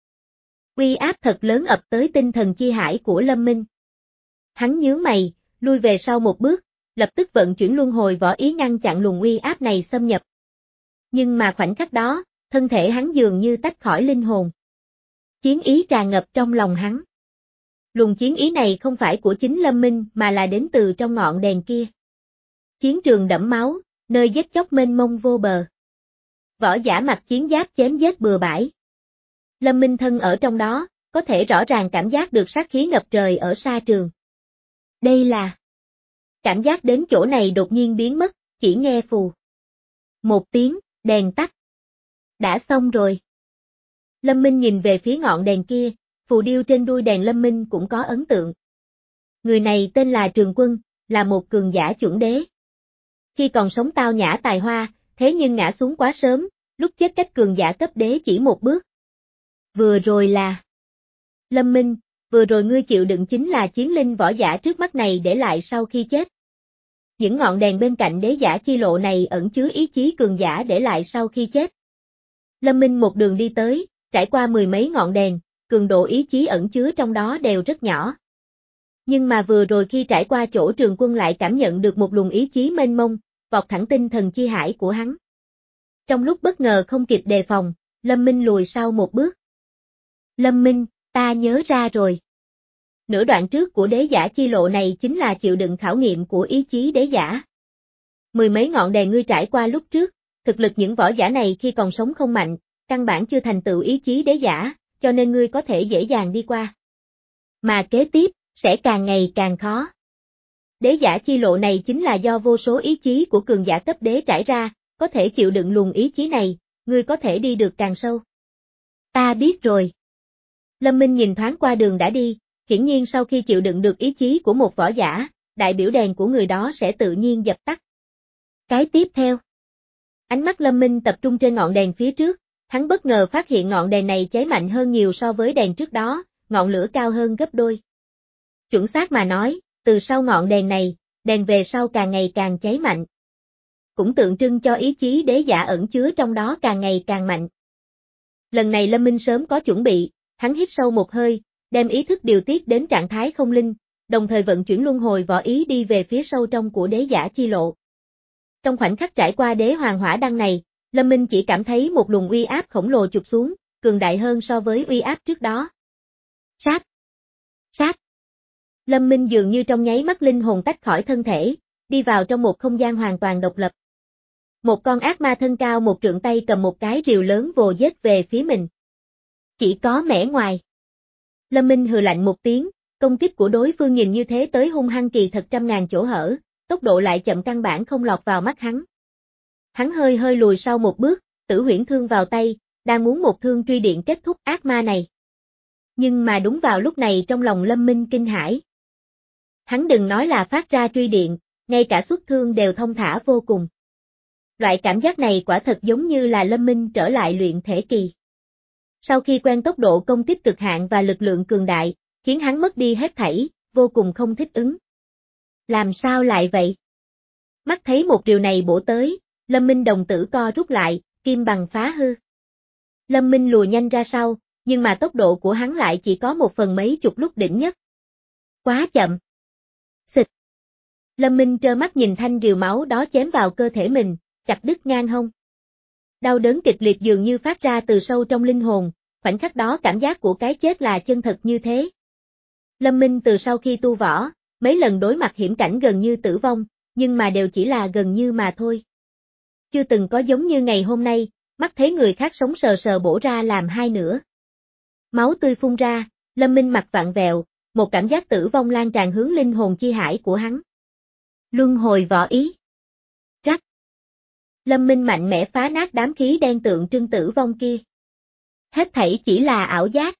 Uy áp thật lớn ập tới tinh thần chi hải của Lâm Minh. Hắn nhướng mày, lui về sau một bước, lập tức vận chuyển luân hồi võ ý ngăn chặn luồng uy áp này xâm nhập. Nhưng mà khoảnh khắc đó, thân thể hắn dường như tách khỏi linh hồn. Chiến ý tràn ngập trong lòng hắn. Luồng chiến ý này không phải của chính Lâm Minh mà là đến từ trong ngọn đèn kia. Chiến trường đẫm máu, nơi giết chóc mênh mông vô bờ. Võ giả mặc chiến giáp chém giết bừa bãi. Lâm Minh thân ở trong đó, có thể rõ ràng cảm giác được sát khí ngập trời ở xa trường. Đây là... Cảm giác đến chỗ này đột nhiên biến mất, chỉ nghe phù. Một tiếng, đèn tắt. Đã xong rồi. Lâm Minh nhìn về phía ngọn đèn kia, phù điêu trên đuôi đèn Lâm Minh cũng có ấn tượng. Người này tên là Trường Quân, là một cường giả chuẩn đế. Khi còn sống tao nhã tài hoa, thế nhưng ngã xuống quá sớm, lúc chết cách cường giả cấp đế chỉ một bước. Vừa rồi là... Lâm Minh, vừa rồi ngươi chịu đựng chính là chiến linh võ giả trước mắt này để lại sau khi chết. Những ngọn đèn bên cạnh đế giả chi lộ này ẩn chứa ý chí cường giả để lại sau khi chết. Lâm Minh một đường đi tới, trải qua mười mấy ngọn đèn, cường độ ý chí ẩn chứa trong đó đều rất nhỏ. Nhưng mà vừa rồi khi trải qua chỗ Trường Quân lại cảm nhận được một luồng ý chí mênh mông, vọt thẳng tinh thần chi hải của hắn. Trong lúc bất ngờ không kịp đề phòng, Lâm Minh lùi sau một bước. Lâm Minh, ta nhớ ra rồi. Nửa đoạn trước của đế giả chi lộ này chính là chịu đựng khảo nghiệm của ý chí đế giả. Mười mấy ngọn đèn ngươi trải qua lúc trước, thực lực những võ giả này khi còn sống không mạnh, căn bản chưa thành tựu ý chí đế giả, cho nên ngươi có thể dễ dàng đi qua. Mà kế tiếp, sẽ càng ngày càng khó. Đế giả chi lộ này chính là do vô số ý chí của cường giả cấp đế trải ra, có thể chịu đựng luồng ý chí này, ngươi có thể đi được càng sâu. Ta biết rồi. Lâm Minh nhìn thoáng qua đường đã đi, hiển nhiên sau khi chịu đựng được ý chí của một võ giả, đại biểu đèn của người đó sẽ tự nhiên dập tắt. Cái tiếp theo. Ánh mắt Lâm Minh tập trung trên ngọn đèn phía trước, Hắn bất ngờ phát hiện ngọn đèn này cháy mạnh hơn nhiều so với đèn trước đó, ngọn lửa cao hơn gấp đôi. Chuẩn xác mà nói, từ sau ngọn đèn này, đèn về sau càng ngày càng cháy mạnh. Cũng tượng trưng cho ý chí đế giả ẩn chứa trong đó càng ngày càng mạnh. Lần này Lâm Minh sớm có chuẩn bị, hắn hít sâu một hơi, đem ý thức điều tiết đến trạng thái không linh, đồng thời vận chuyển luân hồi võ ý đi về phía sâu trong của đế giả chi lộ. Trong khoảnh khắc trải qua đế hoàng hỏa đăng này, Lâm Minh chỉ cảm thấy một luồng uy áp khổng lồ chụp xuống, cường đại hơn so với uy áp trước đó. Sát! Sát! Lâm Minh dường như trong nháy mắt linh hồn tách khỏi thân thể, đi vào trong một không gian hoàn toàn độc lập. Một con ác ma thân cao một trượng tay cầm một cái rìu lớn vồ giết về phía mình. Chỉ có mẻ ngoài. Lâm Minh hừ lạnh một tiếng, công kích của đối phương nhìn như thế tới hung hăng kỳ thật trăm ngàn chỗ hở, tốc độ lại chậm căn bản không lọt vào mắt hắn. Hắn hơi hơi lùi sau một bước, tử huyễn thương vào tay, đang muốn một thương truy điện kết thúc ác ma này. Nhưng mà đúng vào lúc này trong lòng Lâm Minh kinh hãi. Hắn đừng nói là phát ra truy điện, ngay cả xuất thương đều thông thả vô cùng. Loại cảm giác này quả thật giống như là Lâm Minh trở lại luyện thể kỳ. Sau khi quen tốc độ công kích cực hạn và lực lượng cường đại, khiến hắn mất đi hết thảy, vô cùng không thích ứng. Làm sao lại vậy? Mắt thấy một điều này bổ tới, Lâm Minh đồng tử co rút lại, kim bằng phá hư. Lâm Minh lùi nhanh ra sau, nhưng mà tốc độ của hắn lại chỉ có một phần mấy chục lúc đỉnh nhất. Quá chậm. Xịt. Lâm Minh trơ mắt nhìn thanh rìu máu đó chém vào cơ thể mình, chặt đứt ngang hông. Đau đớn kịch liệt dường như phát ra từ sâu trong linh hồn, khoảnh khắc đó cảm giác của cái chết là chân thật như thế. Lâm Minh từ sau khi tu võ, mấy lần đối mặt hiểm cảnh gần như tử vong, nhưng mà đều chỉ là gần như mà thôi. Chưa từng có giống như ngày hôm nay, mắt thấy người khác sống sờ sờ bổ ra làm hai nửa. Máu tươi phun ra, Lâm Minh mặt vặn vẹo, một cảm giác tử vong lan tràn hướng linh hồn chi hải của hắn. Luân hồi võ ý. Rắc. Lâm Minh mạnh mẽ phá nát đám khí đen tượng trưng tử vong kia. Hết thảy chỉ là ảo giác.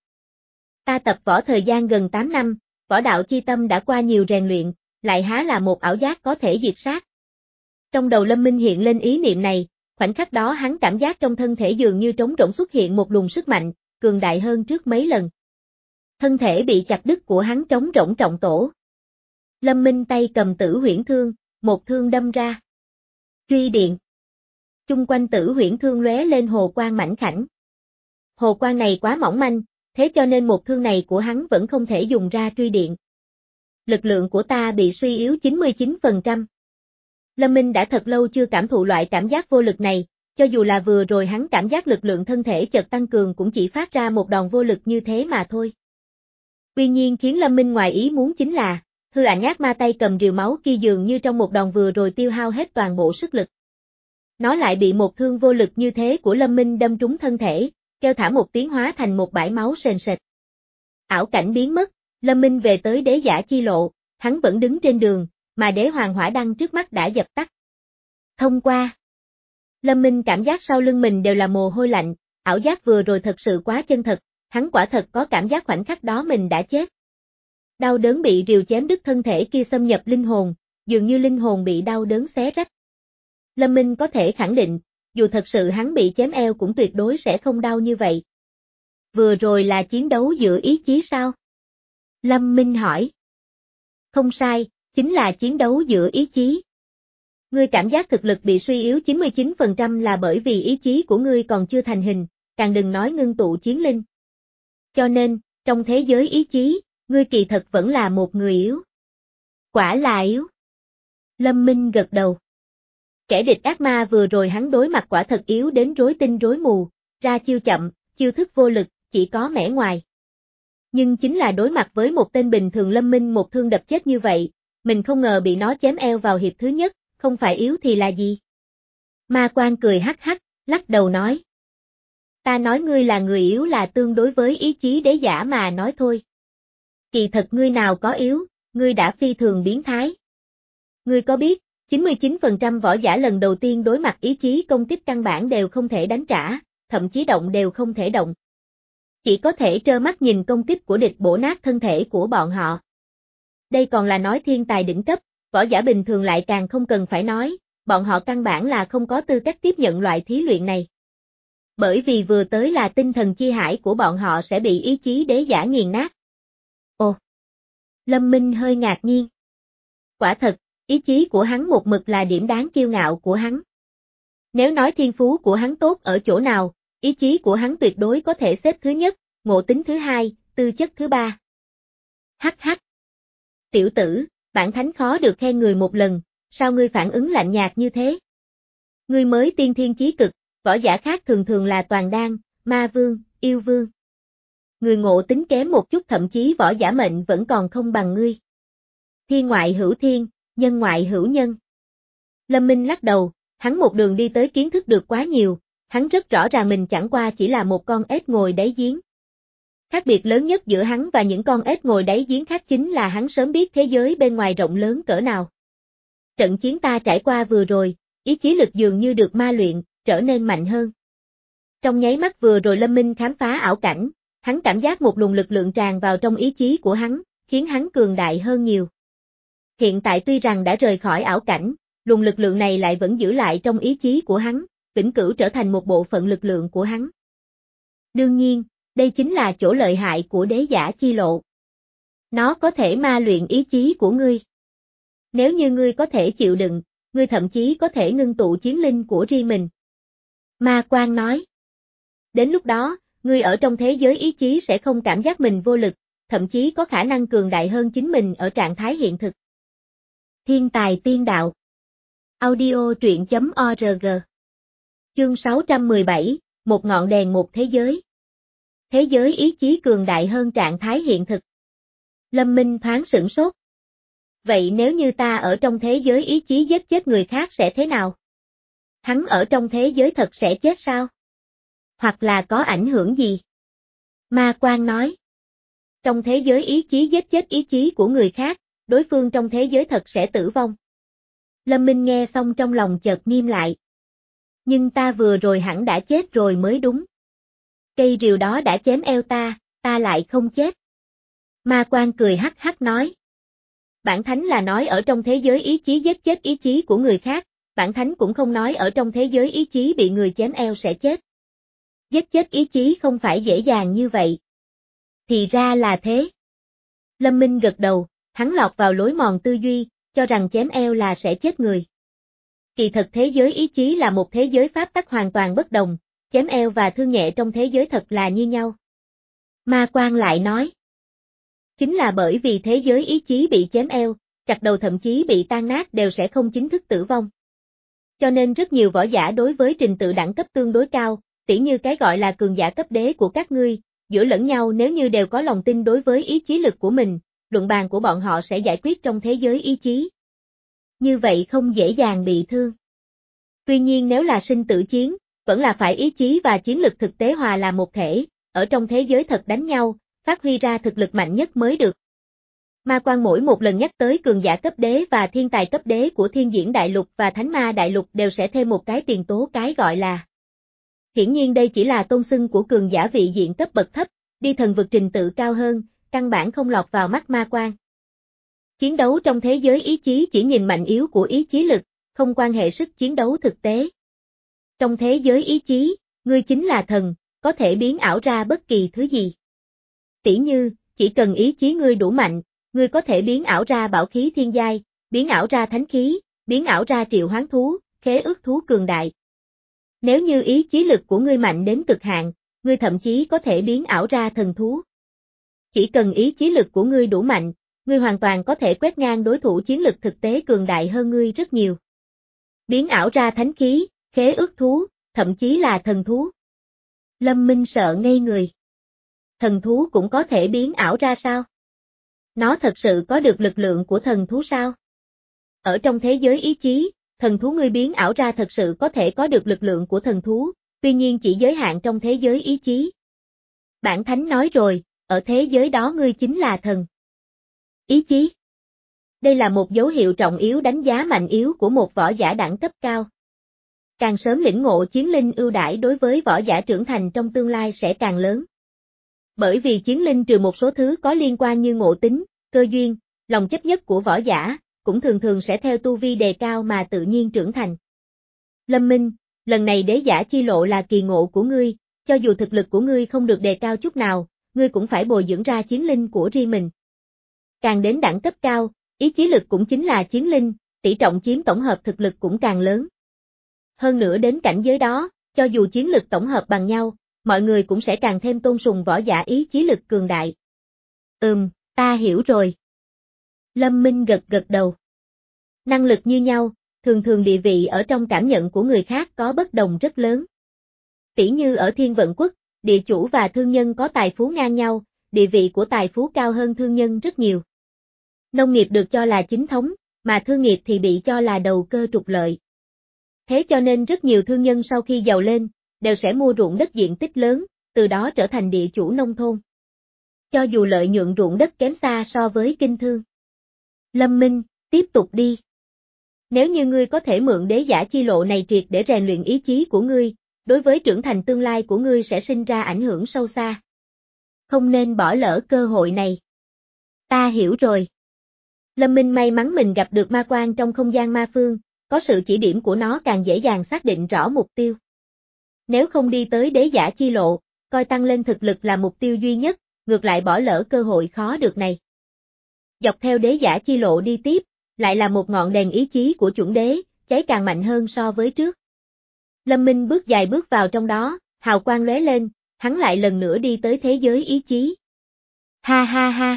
Ta tập võ thời gian gần tám năm, võ đạo chi tâm đã qua nhiều rèn luyện, lại há là một ảo giác có thể diệt sát. Trong đầu Lâm Minh hiện lên ý niệm này, khoảnh khắc đó hắn cảm giác trong thân thể dường như trống rỗng xuất hiện một luồng sức mạnh, cường đại hơn trước mấy lần. Thân thể bị chặt đứt của hắn trống rỗng trọng tổ. Lâm Minh tay cầm tử huyễn thương, một thương đâm ra. Truy điện. Chung quanh tử huyễn thương lóe lên hồ quang mảnh khảnh. Hồ quang này quá mỏng manh, thế cho nên một thương này của hắn vẫn không thể dùng ra truy điện. Lực lượng của ta bị suy yếu chín mươi chín phần trăm. Lâm Minh đã thật lâu chưa cảm thụ loại cảm giác vô lực này, cho dù là vừa rồi hắn cảm giác lực lượng thân thể chợt tăng cường cũng chỉ phát ra một đòn vô lực như thế mà thôi. Tuy nhiên khiến Lâm Minh ngoài ý muốn chính là, hư ảnh ác ma tay cầm rìu máu kia dường như trong một đòn vừa rồi tiêu hao hết toàn bộ sức lực. Nó lại bị một thương vô lực như thế của Lâm Minh đâm trúng thân thể, kêu thả một tiếng hóa thành một bãi máu sền sệt. Ảo cảnh biến mất, Lâm Minh về tới đế giả chi lộ, hắn vẫn đứng trên đường, mà đế hoàng hỏa đăng trước mắt đã dập tắt. Thông qua. Lâm Minh cảm giác sau lưng mình đều là mồ hôi lạnh, ảo giác vừa rồi thật sự quá chân thật, hắn quả thật có cảm giác khoảnh khắc đó mình đã chết. Đau đớn bị rìu chém đứt thân thể kia xâm nhập linh hồn, dường như linh hồn bị đau đớn xé rách. Lâm Minh có thể khẳng định, dù thật sự hắn bị chém eo cũng tuyệt đối sẽ không đau như vậy. Vừa rồi là chiến đấu giữa ý chí sao? Lâm Minh hỏi. Không sai, chính là chiến đấu giữa ý chí. Ngươi cảm giác thực lực bị suy yếu chín mươi chín phần trăm là bởi vì ý chí của ngươi còn chưa thành hình, càng đừng nói ngưng tụ chiến linh. Cho nên, trong thế giới ý chí, ngươi kỳ thật vẫn là một người yếu. Quả là yếu. Lâm Minh gật đầu. Kẻ địch ác ma vừa rồi hắn đối mặt quả thật yếu đến rối tinh rối mù, ra chiêu chậm, chiêu thức vô lực, chỉ có mẻ ngoài. Nhưng chính là đối mặt với một tên bình thường Lâm Minh một thương đập chết như vậy, mình không ngờ bị nó chém eo vào hiệp thứ nhất, không phải yếu thì là gì? Ma Quan cười hắc hắc, lắc đầu nói. Ta nói ngươi là người yếu là tương đối với ý chí đế giả mà nói thôi. Kỳ thật ngươi nào có yếu, ngươi đã phi thường biến thái. Ngươi có biết, chín mươi chín phần trăm võ giả lần đầu tiên đối mặt ý chí công kích căn bản đều không thể đánh trả, thậm chí động đều không thể động. Chỉ có thể trơ mắt nhìn công kích của địch bổ nát thân thể của bọn họ. Đây còn là nói thiên tài đỉnh cấp, võ giả bình thường lại càng không cần phải nói, bọn họ căn bản là không có tư cách tiếp nhận loại thí luyện này. Bởi vì vừa tới là tinh thần chi hải của bọn họ sẽ bị ý chí đế giả nghiền nát. Ồ! Lâm Minh hơi ngạc nhiên. Quả thật, ý chí của hắn một mực là điểm đáng kiêu ngạo của hắn. Nếu nói thiên phú của hắn tốt ở chỗ nào, ý chí của hắn tuyệt đối có thể xếp thứ nhất, ngộ tính thứ hai, tư chất thứ ba. Hắc hắc. Tiểu tử, bản thánh khó được khen người một lần, sao ngươi phản ứng lạnh nhạt như thế? Ngươi mới tiên thiên chí cực, võ giả khác thường thường là toàn đan, ma vương, yêu vương. Người ngộ tính kém một chút thậm chí võ giả mệnh vẫn còn không bằng ngươi. Thiên ngoại hữu thiên, nhân ngoại hữu nhân. Lâm Minh lắc đầu, hắn một đường đi tới kiến thức được quá nhiều, hắn rất rõ ràng mình chẳng qua chỉ là một con ếch ngồi đáy giếng. Khác biệt lớn nhất giữa hắn và những con ếch ngồi đáy giếng khác chính là hắn sớm biết thế giới bên ngoài rộng lớn cỡ nào. Trận chiến ta trải qua vừa rồi, ý chí lực dường như được ma luyện, trở nên mạnh hơn. Trong nháy mắt vừa rồi Lâm Minh khám phá ảo cảnh, hắn cảm giác một luồng lực lượng tràn vào trong ý chí của hắn, khiến hắn cường đại hơn nhiều. Hiện tại tuy rằng đã rời khỏi ảo cảnh, luồng lực lượng này lại vẫn giữ lại trong ý chí của hắn, vĩnh cửu trở thành một bộ phận lực lượng của hắn. Đương nhiên, đây chính là chỗ lợi hại của đế giả chi lộ. Nó có thể ma luyện ý chí của ngươi. Nếu như ngươi có thể chịu đựng, ngươi thậm chí có thể ngưng tụ chiến linh của riêng mình. Ma Quang nói. Đến lúc đó, ngươi ở trong thế giới ý chí sẽ không cảm giác mình vô lực, thậm chí có khả năng cường đại hơn chính mình ở trạng thái hiện thực. Thiên tài tiên đạo. Audio truyện chấm org. Chương sáu trăm mười bảy, một ngọn đèn một thế giới. Thế giới ý chí cường đại hơn trạng thái hiện thực. Lâm Minh thoáng sửng sốt. Vậy nếu như ta ở trong thế giới ý chí giết chết người khác sẽ thế nào? Hắn ở trong thế giới thật sẽ chết sao? Hoặc là có ảnh hưởng gì? Ma Quang nói. Trong thế giới ý chí giết chết ý chí của người khác, đối phương trong thế giới thật sẽ tử vong. Lâm Minh nghe xong trong lòng chợt nghiêm lại. Nhưng ta vừa rồi hẳn đã chết rồi mới đúng. Cây rìu đó đã chém eo ta, ta lại không chết. Ma Quang cười hắc hắc nói. Bản thánh là nói ở trong thế giới ý chí giết chết ý chí của người khác, bản thánh cũng không nói ở trong thế giới ý chí bị người chém eo sẽ chết. Giết chết ý chí không phải dễ dàng như vậy. Thì ra là thế. Lâm Minh gật đầu, hắn lọt vào lối mòn tư duy, cho rằng chém eo là sẽ chết người. Kỳ thật thế giới ý chí là một thế giới pháp tắc hoàn toàn bất đồng, chém eo và thương nhẹ trong thế giới thật là như nhau. Ma Quang lại nói. Chính là bởi vì thế giới ý chí bị chém eo, chặt đầu thậm chí bị tan nát đều sẽ không chính thức tử vong. Cho nên rất nhiều võ giả đối với trình tự đẳng cấp tương đối cao, tỉ như cái gọi là cường giả cấp đế của các ngươi, giữa lẫn nhau nếu như đều có lòng tin đối với ý chí lực của mình, luận bàn của bọn họ sẽ giải quyết trong thế giới ý chí. Như vậy không dễ dàng bị thương. Tuy nhiên nếu là sinh tử chiến, vẫn là phải ý chí và chiến lực thực tế hòa làm một thể, ở trong thế giới thật đánh nhau, phát huy ra thực lực mạnh nhất mới được. Ma Quang mỗi một lần nhắc tới cường giả cấp đế và thiên tài cấp đế của Thiên Diễn Đại Lục và Thánh Ma Đại Lục đều sẽ thêm một cái tiền tố cái gọi là. Hiển nhiên đây chỉ là tôn xưng của cường giả vị diện cấp bậc thấp, đi thần vực trình tự cao hơn, căn bản không lọt vào mắt Ma Quang. Chiến đấu trong thế giới ý chí chỉ nhìn mạnh yếu của ý chí lực, không quan hệ sức chiến đấu thực tế. Trong thế giới ý chí, ngươi chính là thần, có thể biến ảo ra bất kỳ thứ gì. Tỉ như, chỉ cần ý chí ngươi đủ mạnh, ngươi có thể biến ảo ra bảo khí thiên giai, biến ảo ra thánh khí, biến ảo ra triệu hoán thú, khế ước thú cường đại. Nếu như ý chí lực của ngươi mạnh đến cực hạn, ngươi thậm chí có thể biến ảo ra thần thú. Chỉ cần ý chí lực của ngươi đủ mạnh, ngươi hoàn toàn có thể quét ngang đối thủ chiến lực thực tế cường đại hơn ngươi rất nhiều. Biến ảo ra thánh khí, khế ước thú, thậm chí là thần thú. Lâm Minh sợ ngây người. Thần thú cũng có thể biến ảo ra sao? Nó thật sự có được lực lượng của thần thú sao? Ở trong thế giới ý chí, thần thú ngươi biến ảo ra thật sự có thể có được lực lượng của thần thú, tuy nhiên chỉ giới hạn trong thế giới ý chí. Bản Thánh nói rồi, ở thế giới đó ngươi chính là thần. Ý chí. Đây là một dấu hiệu trọng yếu đánh giá mạnh yếu của một võ giả đẳng cấp cao. Càng sớm lĩnh ngộ chiến linh ưu đãi đối với võ giả trưởng thành trong tương lai sẽ càng lớn. Bởi vì chiến linh trừ một số thứ có liên quan như ngộ tính, cơ duyên, lòng chấp nhất của võ giả, cũng thường thường sẽ theo tu vi đề cao mà tự nhiên trưởng thành. Lâm Minh, lần này đế giả chi lộ là kỳ ngộ của ngươi, cho dù thực lực của ngươi không được đề cao chút nào, ngươi cũng phải bồi dưỡng ra chiến linh của riêng mình. Càng đến đẳng cấp cao, ý chí lực cũng chính là chiến linh, tỷ trọng chiếm tổng hợp thực lực cũng càng lớn. Hơn nữa đến cảnh giới đó, cho dù chiến lực tổng hợp bằng nhau, mọi người cũng sẽ càng thêm tôn sùng võ giả ý chí lực cường đại. Ừm, ta hiểu rồi. Lâm Minh gật gật đầu. Năng lực như nhau, thường thường địa vị ở trong cảm nhận của người khác có bất đồng rất lớn. Tỉ như ở Thiên Vận Quốc, địa chủ và thương nhân có tài phú ngang nhau, địa vị của tài phú cao hơn thương nhân rất nhiều. Nông nghiệp được cho là chính thống, mà thương nghiệp thì bị cho là đầu cơ trục lợi. Thế cho nên rất nhiều thương nhân sau khi giàu lên, đều sẽ mua ruộng đất diện tích lớn, từ đó trở thành địa chủ nông thôn. Cho dù lợi nhuận ruộng đất kém xa so với kinh thương. Lâm Minh, tiếp tục đi. Nếu như ngươi có thể mượn đế giả chi lộ này triệt để rèn luyện ý chí của ngươi, đối với trưởng thành tương lai của ngươi sẽ sinh ra ảnh hưởng sâu xa. Không nên bỏ lỡ cơ hội này. Ta hiểu rồi. Lâm Minh may mắn mình gặp được ma quan trong không gian ma phương, có sự chỉ điểm của nó càng dễ dàng xác định rõ mục tiêu. Nếu không đi tới đế giả chi lộ, coi tăng lên thực lực là mục tiêu duy nhất, ngược lại bỏ lỡ cơ hội khó được này. Dọc theo đế giả chi lộ đi tiếp, lại là một ngọn đèn ý chí của chuẩn đế, cháy càng mạnh hơn so với trước. Lâm Minh bước dài bước vào trong đó, hào quang lóe lên, hắn lại lần nữa đi tới thế giới ý chí. Ha ha ha.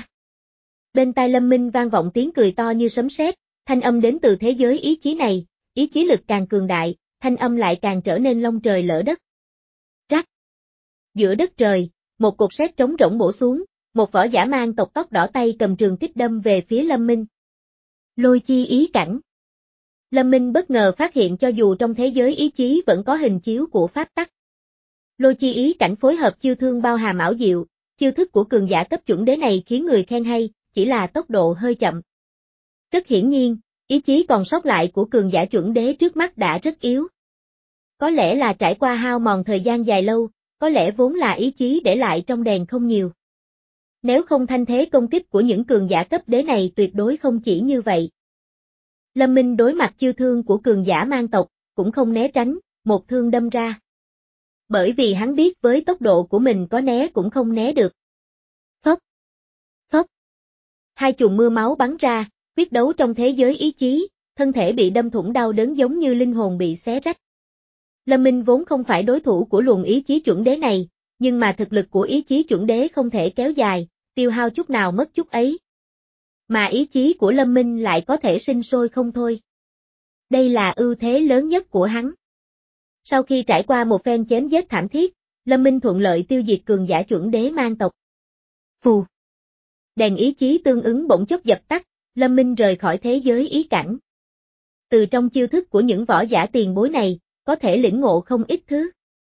Bên tai Lâm Minh vang vọng tiếng cười to như sấm sét, thanh âm đến từ thế giới ý chí này, ý chí lực càng cường đại, thanh âm lại càng trở nên long trời lỡ đất. Rắc. Giữa đất trời, một cột sét trống rỗng bổ xuống, một võ giả mang tộc tóc đỏ tay cầm trường kích đâm về phía Lâm Minh. Lôi chi ý cảnh. Lâm Minh bất ngờ phát hiện cho dù trong thế giới ý chí vẫn có hình chiếu của pháp tắc. Lôi chi ý cảnh phối hợp chiêu thương bao hàm ảo diệu, chiêu thức của cường giả cấp chuẩn đế này khiến người khen hay, chỉ là tốc độ hơi chậm. Rất hiển nhiên, ý chí còn sót lại của cường giả chuẩn đế trước mắt đã rất yếu. Có lẽ là trải qua hao mòn thời gian dài lâu, có lẽ vốn là ý chí để lại trong đèn không nhiều. Nếu không thanh thế công kích của những cường giả cấp đế này tuyệt đối không chỉ như vậy. Lâm Minh đối mặt chiêu thương của cường giả mang tộc, cũng không né tránh, một thương đâm ra. Bởi vì hắn biết với tốc độ của mình có né cũng không né được. Phốc, phốc. Hai chùm mưa máu bắn ra, quyết đấu trong thế giới ý chí, thân thể bị đâm thủng đau đớn giống như linh hồn bị xé rách. Lâm Minh vốn không phải đối thủ của luồng ý chí chuẩn đế này, nhưng mà thực lực của ý chí chuẩn đế không thể kéo dài, tiêu hao chút nào mất chút ấy. Mà ý chí của Lâm Minh lại có thể sinh sôi không thôi. Đây là ưu thế lớn nhất của hắn. Sau khi trải qua một phen chém giết thảm thiết, Lâm Minh thuận lợi tiêu diệt cường giả chuẩn đế mang tộc. Phù. Đèn ý chí tương ứng bỗng chốc dập tắt, Lâm Minh rời khỏi thế giới ý cảnh. Từ trong chiêu thức của những võ giả tiền bối này, có thể lĩnh ngộ không ít thứ.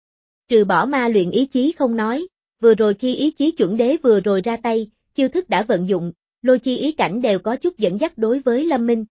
Trừ bỏ ma luyện ý chí không nói, vừa rồi khi ý chí chuẩn đế vừa rồi ra tay, chiêu thức đã vận dụng, lôi chi ý cảnh đều có chút dẫn dắt đối với Lâm Minh.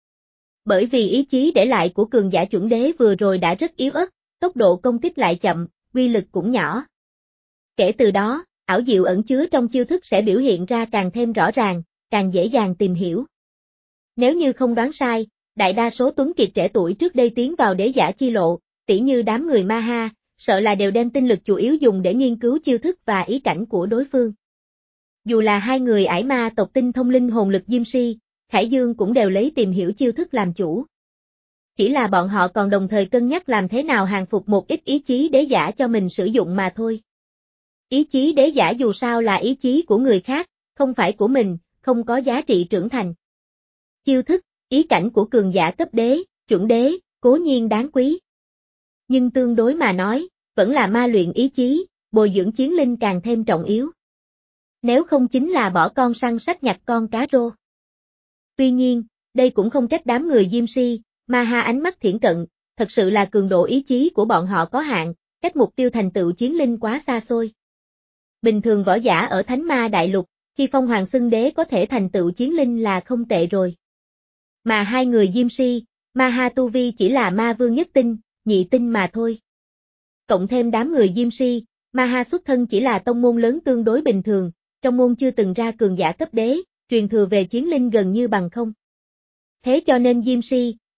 Bởi vì ý chí để lại của cường giả chuẩn đế vừa rồi đã rất yếu ớt, tốc độ công kích lại chậm, uy lực cũng nhỏ. Kể từ đó, ảo diệu ẩn chứa trong chiêu thức sẽ biểu hiện ra càng thêm rõ ràng, càng dễ dàng tìm hiểu. Nếu như không đoán sai, đại đa số tuấn kiệt trẻ tuổi trước đây tiến vào đế giả chi lộ, tỉ như đám người Ma Ha, sợ là đều đem tinh lực chủ yếu dùng để nghiên cứu chiêu thức và ý cảnh của đối phương. Dù là hai người ải ma tộc tinh thông linh hồn lực Diêm Si, Khải Dương cũng đều lấy tìm hiểu chiêu thức làm chủ. Chỉ là bọn họ còn đồng thời cân nhắc làm thế nào hàng phục một ít ý chí đế giả cho mình sử dụng mà thôi. Ý chí đế giả dù sao là ý chí của người khác, không phải của mình, không có giá trị trưởng thành. Chiêu thức, ý cảnh của cường giả cấp đế, chuẩn đế, cố nhiên đáng quý. Nhưng tương đối mà nói, vẫn là ma luyện ý chí, bồi dưỡng chiến linh càng thêm trọng yếu. Nếu không chính là bỏ con săn sách nhặt con cá rô. Tuy nhiên, đây cũng không trách đám người Diêm Si, Ma Ha ánh mắt thiển cận, thật sự là cường độ ý chí của bọn họ có hạn, cách mục tiêu thành tựu chiến linh quá xa xôi. Bình thường võ giả ở Thánh Ma Đại Lục, khi phong hoàng xưng đế có thể thành tựu chiến linh là không tệ rồi. Mà hai người Diêm Si, Ma Ha tu vi chỉ là ma vương nhất tinh, nhị tinh mà thôi. Cộng thêm đám người Diêm Si, Ma Ha xuất thân chỉ là tông môn lớn tương đối bình thường, trong môn chưa từng ra cường giả cấp đế, truyền thừa về chiến linh gần như bằng không. Thế cho nên Diêm Si,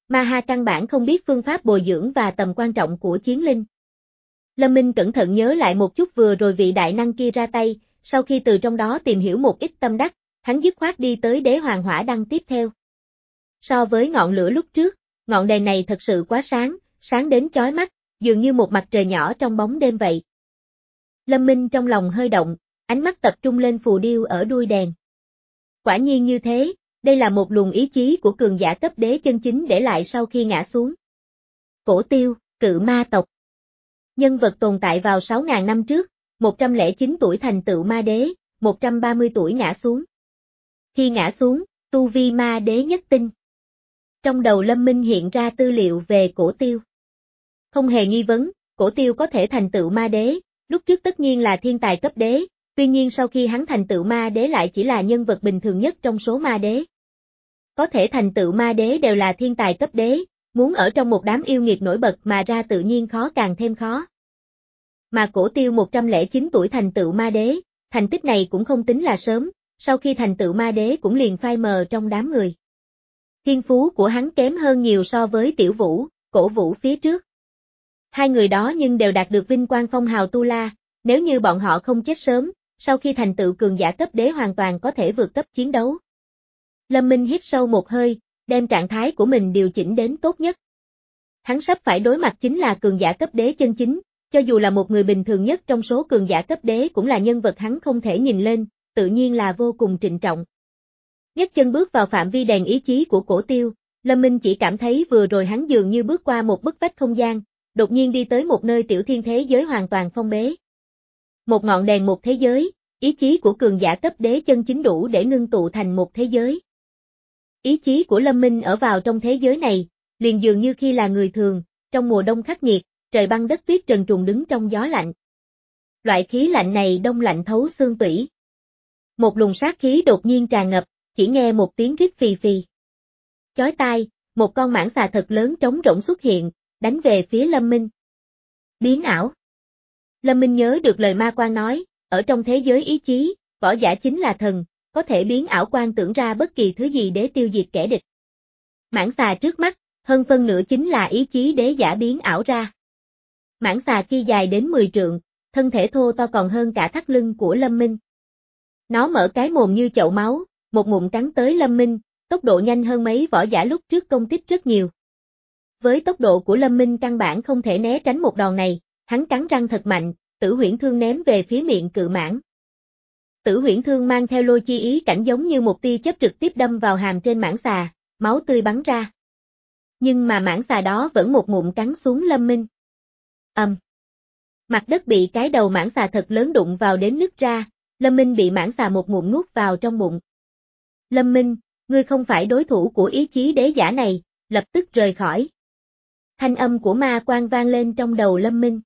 Ma Ha căn bản không biết phương pháp bồi dưỡng và tầm quan trọng của chiến linh. Lâm Minh cẩn thận nhớ lại một chút vừa rồi vị đại năng kia ra tay, sau khi từ trong đó tìm hiểu một ít tâm đắc, hắn dứt khoát đi tới đế hoàng hỏa đăng tiếp theo. So với ngọn lửa lúc trước, ngọn đèn này thật sự quá sáng, sáng đến chói mắt, dường như một mặt trời nhỏ trong bóng đêm vậy. Lâm Minh trong lòng hơi động, ánh mắt tập trung lên phù điêu ở đuôi đèn. Quả nhiên như thế, đây là một luồng ý chí của cường giả cấp đế chân chính để lại sau khi ngã xuống. Cổ Tiêu, cự ma tộc. Nhân vật tồn tại vào sáu nghìn năm trước, một trăm lẻ chín tuổi thành tựu ma đế, một trăm ba mươi tuổi ngã xuống. Khi ngã xuống, tu vi ma đế nhất tinh. Trong đầu Lâm Minh hiện ra tư liệu về Cổ Tiêu. Không hề nghi vấn, Cổ Tiêu có thể thành tựu ma đế, lúc trước tất nhiên là thiên tài cấp đế, tuy nhiên sau khi hắn thành tựu ma đế lại chỉ là nhân vật bình thường nhất trong số ma đế. Có thể thành tựu ma đế đều là thiên tài cấp đế, muốn ở trong một đám yêu nghiệt nổi bật mà ra tự nhiên khó càng thêm khó. Mà Cổ Tiêu một trăm lẻ chín tuổi thành tựu ma đế, thành tích này cũng không tính là sớm, sau khi thành tựu ma đế cũng liền phai mờ trong đám người. Thiên phú của hắn kém hơn nhiều so với Tiểu Vũ, Cổ Vũ phía trước. Hai người đó nhưng đều đạt được vinh quang phong hào tu la, nếu như bọn họ không chết sớm, sau khi thành tựu cường giả cấp đế hoàn toàn có thể vượt cấp chiến đấu. Lâm Minh hít sâu một hơi, đem trạng thái của mình điều chỉnh đến tốt nhất. Hắn sắp phải đối mặt chính là cường giả cấp đế chân chính, cho dù là một người bình thường nhất trong số cường giả cấp đế cũng là nhân vật hắn không thể nhìn lên, tự nhiên là vô cùng trịnh trọng. Nhấc chân bước vào phạm vi đèn ý chí của Cổ Tiêu, Lâm Minh chỉ cảm thấy vừa rồi hắn dường như bước qua một bức vách không gian, đột nhiên đi tới một nơi tiểu thiên thế giới hoàn toàn phong bế. Một ngọn đèn một thế giới, ý chí của cường giả cấp đế chân chính đủ để ngưng tụ thành một thế giới. Ý chí của Lâm Minh ở vào trong thế giới này, liền dường như khi là người thường, trong mùa đông khắc nghiệt, trời băng đất tuyết trần trùng đứng trong gió lạnh. Loại khí lạnh này đông lạnh thấu xương tủy. Một luồng sát khí đột nhiên tràn ngập, chỉ nghe một tiếng rít phì phì. Chói tai, một con mãng xà thật lớn trống rỗng xuất hiện, đánh về phía Lâm Minh. Biến ảo. Lâm Minh nhớ được lời ma quan nói, ở trong thế giới ý chí, võ giả chính là thần, có thể biến ảo quan tưởng ra bất kỳ thứ gì để tiêu diệt kẻ địch. Mãng xà trước mắt, hơn phân nửa chính là ý chí đế giả biến ảo ra. Mãng xà kia dài đến mười trượng, thân thể thô to còn hơn cả thắt lưng của Lâm Minh. Nó mở cái mồm như chậu máu, một ngụm cắn tới Lâm Minh, tốc độ nhanh hơn mấy võ giả lúc trước công kích rất nhiều. Với tốc độ của Lâm Minh căn bản không thể né tránh một đòn này, hắn cắn răng thật mạnh, Tử Huyễn Thương ném về phía miệng cự mãng. Tử Huyễn Thương mang theo lôi chi ý cảnh giống như một tia chớp trực tiếp đâm vào hàm trên mãng xà, máu tươi bắn ra. Nhưng mà mãng xà đó vẫn một ngụm cắn xuống Lâm Minh. Ầm. Um. Mặt đất bị cái đầu mãng xà thật lớn đụng vào đến nứt ra, Lâm Minh bị mãng xà một ngụm nuốt vào trong bụng. Lâm Minh, ngươi không phải đối thủ của ý chí đế giả này, lập tức rời khỏi. Thanh âm của ma quan vang lên trong đầu Lâm Minh.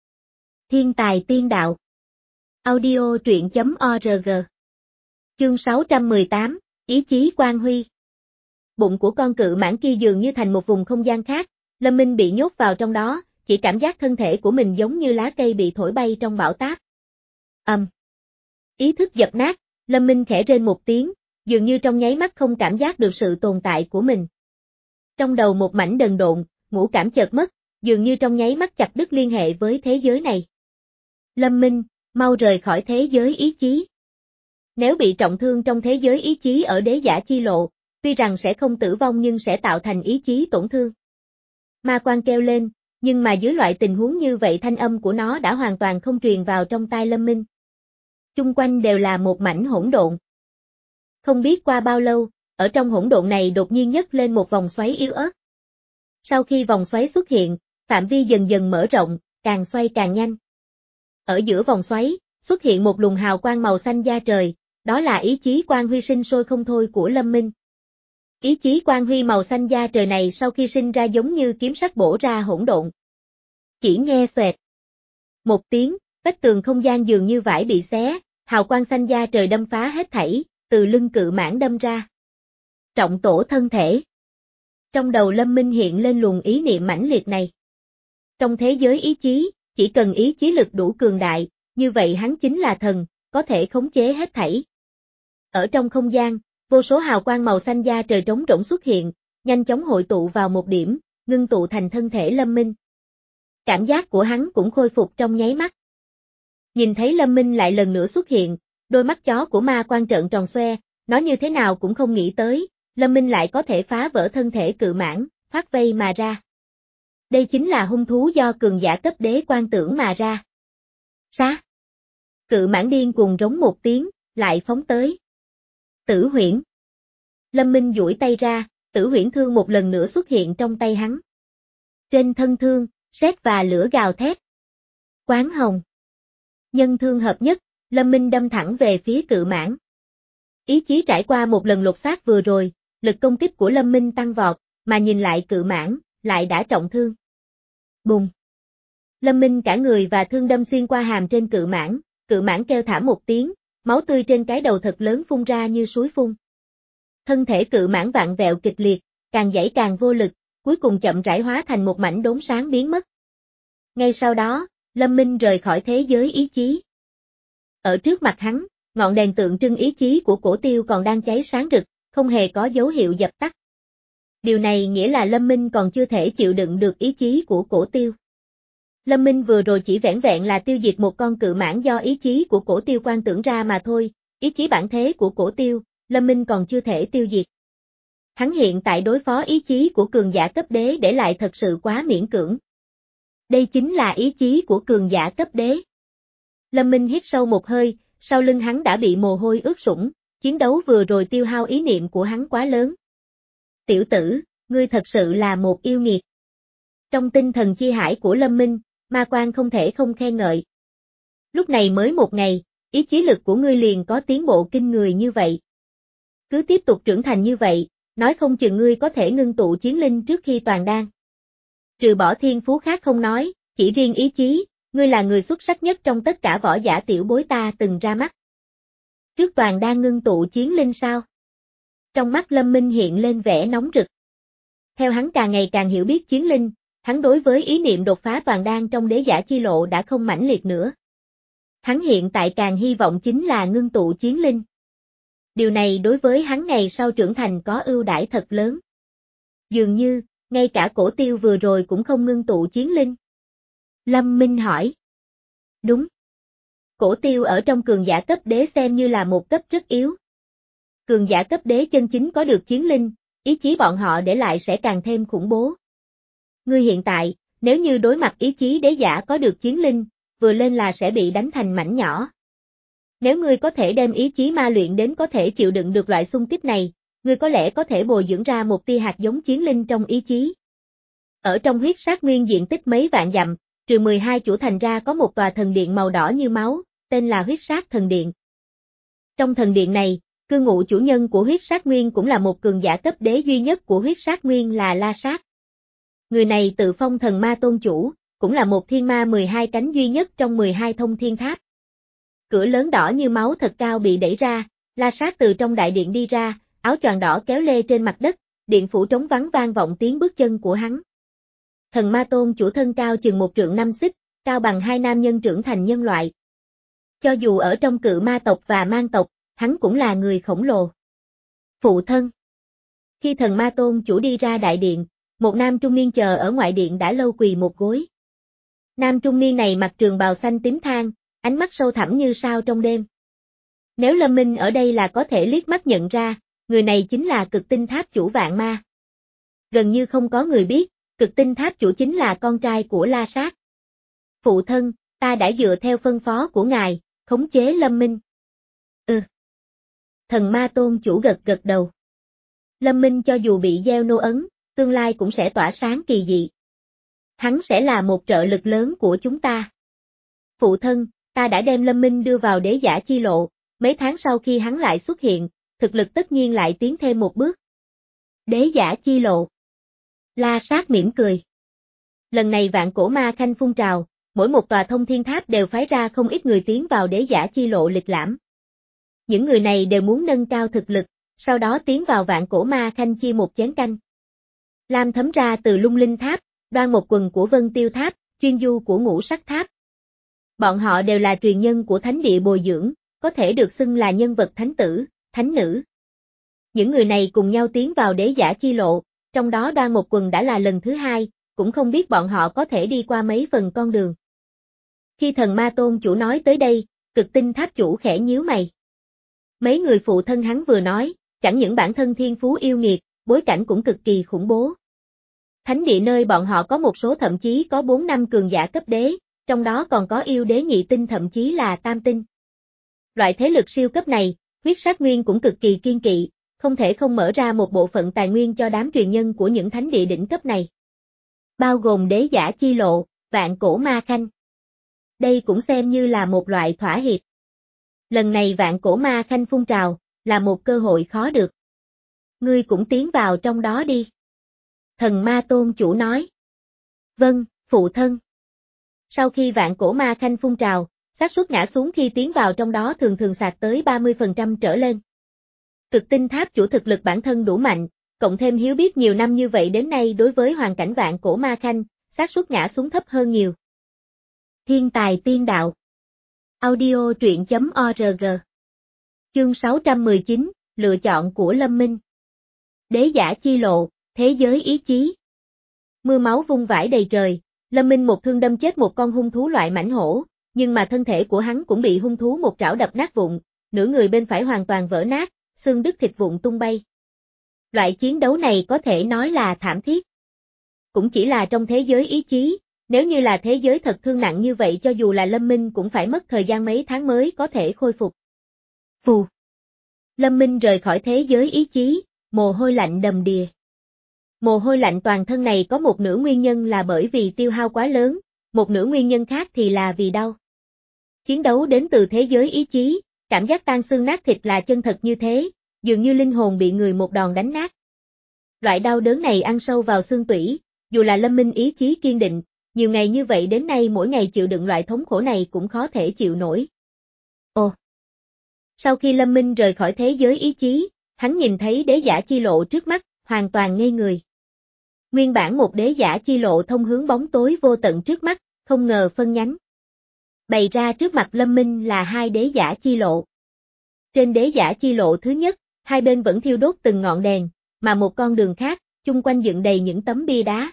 Thiên tài tiên đạo. Audio truyện chấm org. Chương sáu trăm mười tám, Ý chí quang huy. Bụng của con cự mãng kia dường như thành một vùng không gian khác, Lâm Minh bị nhốt vào trong đó, chỉ cảm giác thân thể của mình giống như lá cây bị thổi bay trong bão táp. Ầm. Um. Ý thức dập nát, Lâm Minh khẽ rên một tiếng, dường như trong nháy mắt không cảm giác được sự tồn tại của mình. Trong đầu một mảnh đần độn, ngũ cảm chợt mất, dường như trong nháy mắt chặt đứt liên hệ với thế giới này. Lâm Minh, mau rời khỏi thế giới ý chí. Nếu bị trọng thương trong thế giới ý chí ở đế giả chi lộ, tuy rằng sẽ không tử vong nhưng sẽ tạo thành ý chí tổn thương. Ma quan kêu lên, nhưng mà dưới loại tình huống như vậy thanh âm của nó đã hoàn toàn không truyền vào trong tai Lâm Minh. Chung quanh đều là một mảnh hỗn độn. Không biết qua bao lâu, ở trong hỗn độn này đột nhiên nhấc lên một vòng xoáy yếu ớt. Sau khi vòng xoáy xuất hiện, phạm vi dần dần mở rộng, càng xoay càng nhanh. Ở giữa vòng xoáy, xuất hiện một luồng hào quang màu xanh da trời, đó là ý chí quang huy sinh sôi không thôi của Lâm Minh. Ý chí quang huy màu xanh da trời này sau khi sinh ra giống như kiếm sắc bổ ra hỗn độn. Chỉ nghe xoẹt. Một tiếng, vách tường không gian dường như vải bị xé, hào quang xanh da trời đâm phá hết thảy, từ lưng cự mãng đâm ra. Trọng tổ thân thể. Trong đầu Lâm Minh hiện lên luồng ý niệm mãnh liệt này. Trong thế giới ý chí, chỉ cần ý chí lực đủ cường đại, như vậy hắn chính là thần, có thể khống chế hết thảy. Ở trong không gian, vô số hào quang màu xanh da trời trống rỗng xuất hiện, nhanh chóng hội tụ vào một điểm, ngưng tụ thành thân thể Lâm Minh. Cảm giác của hắn cũng khôi phục trong nháy mắt. Nhìn thấy Lâm Minh lại lần nữa xuất hiện, đôi mắt chó của ma quan trợn tròn xoe, nó như thế nào cũng không nghĩ tới, Lâm Minh lại có thể phá vỡ thân thể cự mãng, thoát vây mà ra. Đây chính là hung thú do cường giả cấp đế quan tưởng mà ra. Sát! Cự mãng điên cuồng rống một tiếng, lại phóng tới. Tử huyễn! Lâm Minh duỗi tay ra, tử huyễn thương một lần nữa xuất hiện trong tay hắn. Trên thân thương, sét và lửa gào thét. Quán hồng! Nhân thương hợp nhất, Lâm Minh đâm thẳng về phía cự mãng. Ý chí trải qua một lần lột xác vừa rồi, lực công kích của Lâm Minh tăng vọt, mà nhìn lại cự mãng, lại đã trọng thương. Bùng! Lâm Minh cả người và thương đâm xuyên qua hàm trên cự mãng, cự mãng kêu thảm một tiếng, máu tươi trên cái đầu thật lớn phun ra như suối phun. Thân thể cự mãng vặn vẹo kịch liệt, càng giãy càng vô lực, cuối cùng chậm rãi hóa thành một mảnh đốm sáng biến mất. Ngay sau đó, Lâm Minh rời khỏi thế giới ý chí. Ở trước mặt hắn, ngọn đèn tượng trưng ý chí của Cổ Tiêu còn đang cháy sáng rực, không hề có dấu hiệu dập tắt. Điều này nghĩa là Lâm Minh còn chưa thể chịu đựng được ý chí của Cổ Tiêu. Lâm Minh vừa rồi chỉ vẻn vẹn là tiêu diệt một con cự mãng do ý chí của Cổ Tiêu quan tưởng ra mà thôi, ý chí bản thế của Cổ Tiêu, Lâm Minh còn chưa thể tiêu diệt. Hắn hiện tại đối phó ý chí của cường giả cấp đế để lại thật sự quá miễn cưỡng. Đây chính là ý chí của cường giả cấp đế. Lâm Minh hít sâu một hơi, sau lưng hắn đã bị mồ hôi ướt sũng, chiến đấu vừa rồi tiêu hao ý niệm của hắn quá lớn. Tiểu tử, ngươi thật sự là một yêu nghiệt. Trong tinh thần chi hải của Lâm Minh, ma quan không thể không khen ngợi. Lúc này mới một ngày, ý chí lực của ngươi liền có tiến bộ kinh người như vậy. Cứ tiếp tục trưởng thành như vậy, nói không chừng ngươi có thể ngưng tụ chiến linh trước khi toàn đan. Trừ bỏ thiên phú khác không nói, chỉ riêng ý chí, ngươi là người xuất sắc nhất trong tất cả võ giả tiểu bối ta từng ra mắt. Trước toàn đan ngưng tụ chiến linh sao? Trong mắt Lâm Minh hiện lên vẻ nóng rực. Theo hắn càng ngày càng hiểu biết chiến linh, hắn đối với ý niệm đột phá toàn đan trong đế giả chi lộ đã không mãnh liệt nữa. Hắn hiện tại càng hy vọng chính là ngưng tụ chiến linh. Điều này đối với hắn ngày sau trưởng thành có ưu đãi thật lớn. Dường như, ngay cả Cổ Tiêu vừa rồi cũng không ngưng tụ chiến linh. Lâm Minh hỏi. Đúng. Cổ Tiêu ở trong cường giả cấp đế xem như là một cấp rất yếu. Cường giả cấp đế chân chính có được chiến linh, ý chí bọn họ để lại sẽ càng thêm khủng bố. Ngươi hiện tại, nếu như đối mặt ý chí đế giả có được chiến linh, vừa lên là sẽ bị đánh thành mảnh nhỏ. Nếu ngươi có thể đem ý chí ma luyện đến có thể chịu đựng được loại xung kích này, ngươi có lẽ có thể bồi dưỡng ra một tia hạt giống chiến linh trong ý chí. Ở trong huyết sát nguyên diện tích mấy vạn dặm, trừ mười hai chủ thành ra có một tòa thần điện màu đỏ như máu, tên là huyết sát thần điện. Trong thần điện này, cư ngụ chủ nhân của huyết sát nguyên cũng là một cường giả cấp đế duy nhất của huyết sát nguyên là La Sát. Người này tự phong thần ma tôn chủ, cũng là một thiên ma mười hai cánh duy nhất trong mười hai thông thiên tháp. Cửa lớn đỏ như máu thật cao bị đẩy ra, La Sát từ trong đại điện đi ra, áo choàng đỏ kéo lê trên mặt đất, điện phủ trống vắng vang vọng tiếng bước chân của hắn. Thần ma tôn chủ thân cao chừng một trượng năm xích, cao bằng hai nam nhân trưởng thành nhân loại. Cho dù ở trong cự ma tộc và mang tộc, hắn cũng là người khổng lồ. Phụ thân. Khi thần ma tôn chủ đi ra đại điện, một nam trung niên chờ ở ngoại điện đã lâu quỳ một gối. Nam trung niên này mặc trường bào xanh tím than, ánh mắt sâu thẳm như sao trong đêm. Nếu Lâm Minh ở đây là có thể liếc mắt nhận ra, người này chính là Cực Tinh Tháp chủ Vạn Ma. Gần như không có người biết, Cực Tinh Tháp chủ chính là con trai của La Sát. Phụ thân, ta đã dựa theo phân phó của ngài, khống chế Lâm Minh. Ừ. Thần ma tôn chủ gật gật đầu. Lâm Minh cho dù bị gieo nô ấn, tương lai cũng sẽ tỏa sáng kỳ dị. Hắn sẽ là một trợ lực lớn của chúng ta. Phụ thân, ta đã đem Lâm Minh đưa vào đế giả chi lộ, mấy tháng sau khi hắn lại xuất hiện, thực lực tất nhiên lại tiến thêm một bước. Đế giả chi lộ. La Sát mỉm cười. Lần này vạn cổ ma khanh phun trào, mỗi một tòa thông thiên tháp đều phái ra không ít người tiến vào đế giả chi lộ lịch lãm. Những người này đều muốn nâng cao thực lực, sau đó tiến vào vạn cổ ma khanh chia một chén canh. Lam thấm ra từ lung linh tháp, đoan một quần của vân tiêu tháp, chuyên du của ngũ sắc tháp. Bọn họ đều là truyền nhân của thánh địa bồi dưỡng, có thể được xưng là nhân vật thánh tử, thánh nữ. Những người này cùng nhau tiến vào đế giả chi lộ, trong đó Đoan Một Quần đã là lần thứ hai, cũng không biết bọn họ có thể đi qua mấy phần con đường. Khi Thần Ma Tôn chủ nói tới đây, Cực Tinh Tháp chủ khẽ nhíu mày. Mấy người phụ thân hắn vừa nói, chẳng những bản thân thiên phú yêu nghiệt, bối cảnh cũng cực kỳ khủng bố. Thánh địa nơi bọn họ có một số thậm chí có bốn năm cường giả cấp đế, trong đó còn có yêu đế nhị tinh thậm chí là tam tinh. Loại thế lực siêu cấp này, huyết sát nguyên cũng cực kỳ kiên kỵ, không thể không mở ra một bộ phận tài nguyên cho đám truyền nhân của những thánh địa đỉnh cấp này. Bao gồm đế giả chi lộ, vạn cổ ma khanh. Đây cũng xem như là một loại thỏa hiệp. Lần này vạn cổ ma khanh phun trào, là một cơ hội khó được. Ngươi cũng tiến vào trong đó đi. Thần Ma Tôn chủ nói. Vâng, phụ thân. Sau khi vạn cổ ma khanh phun trào, xác suất ngã xuống khi tiến vào trong đó thường thường sạt tới ba mươi phần trăm trở lên. Cực Tinh Tháp chủ thực lực bản thân đủ mạnh, cộng thêm hiếu biết nhiều năm như vậy đến nay đối với hoàn cảnh vạn cổ ma khanh, xác suất ngã xuống thấp hơn nhiều. Thiên tài tiên đạo. Audio truyện chấm org. Chương sáu trăm mười chín, lựa chọn của Lâm Minh. Đế giả chi lộ, thế giới ý chí. Mưa máu vung vãi đầy trời, Lâm Minh một thương đâm chết một con hung thú loại mãnh hổ, nhưng mà thân thể của hắn cũng bị hung thú một trảo đập nát vụn, nửa người bên phải hoàn toàn vỡ nát, xương đứt thịt vụn tung bay. Loại chiến đấu này có thể nói là thảm thiết. Cũng chỉ là trong thế giới ý chí, nếu như là thế giới thật thương nặng như vậy cho dù là Lâm Minh cũng phải mất thời gian mấy tháng mới có thể khôi phục. Phù. Lâm Minh rời khỏi thế giới ý chí, mồ hôi lạnh đầm đìa. Mồ hôi lạnh toàn thân này có một nửa nguyên nhân là bởi vì tiêu hao quá lớn, một nửa nguyên nhân khác thì là vì đau. Chiến đấu đến từ thế giới ý chí, cảm giác tan xương nát thịt là chân thật như thế, dường như linh hồn bị người một đòn đánh nát. Loại đau đớn này ăn sâu vào xương tủy, dù là Lâm Minh ý chí kiên định, nhiều ngày như vậy đến nay mỗi ngày chịu đựng loại thống khổ này cũng khó thể chịu nổi. Ồ! Sau khi Lâm Minh rời khỏi thế giới ý chí, hắn nhìn thấy đế giả chi lộ trước mắt, hoàn toàn ngây người. Nguyên bản một đế giả chi lộ thông hướng bóng tối vô tận trước mắt, không ngờ phân nhánh. Bày ra trước mặt Lâm Minh là hai đế giả chi lộ. Trên đế giả chi lộ thứ nhất, hai bên vẫn thiêu đốt từng ngọn đèn, mà một con đường khác, chung quanh dựng đầy những tấm bia đá.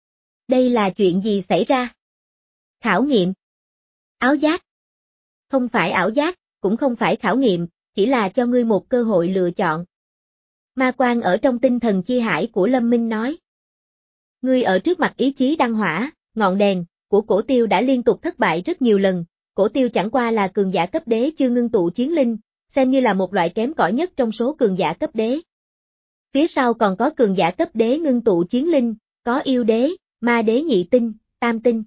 Đây là chuyện gì xảy ra? Khảo nghiệm. Ảo giác. Không phải ảo giác, cũng không phải khảo nghiệm, chỉ là cho ngươi một cơ hội lựa chọn. Ma Quang ở trong tinh thần chi hải của Lâm Minh nói. Ngươi ở trước mặt ý chí đăng hỏa, ngọn đèn của Cổ Tiêu đã liên tục thất bại rất nhiều lần, Cổ Tiêu chẳng qua là cường giả cấp đế chưa ngưng tụ chiến linh, xem như là một loại kém cỏi nhất trong số cường giả cấp đế. Phía sau còn có cường giả cấp đế ngưng tụ chiến linh, có yêu đế, ma đế nhị tinh, tam tinh.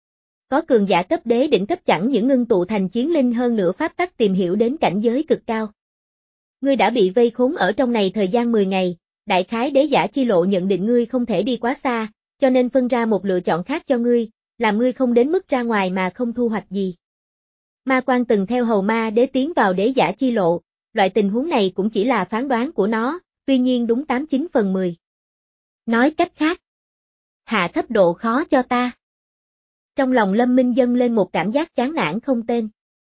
Có cường giả cấp đế đỉnh cấp chẳng những ngưng tụ thành chiến linh hơn nữa pháp tắc tìm hiểu đến cảnh giới cực cao. Ngươi đã bị vây khốn ở trong này thời gian mười ngày, đại khái đế giả chi lộ nhận định ngươi không thể đi quá xa, cho nên phân ra một lựa chọn khác cho ngươi, làm ngươi không đến mức ra ngoài mà không thu hoạch gì. Ma Quang từng theo hầu ma đế tiến vào đế giả chi lộ, loại tình huống này cũng chỉ là phán đoán của nó, tuy nhiên đúng tám chín phần mười. Nói cách khác, hạ thấp độ khó cho ta. Trong lòng Lâm Minh dâng lên một cảm giác chán nản không tên.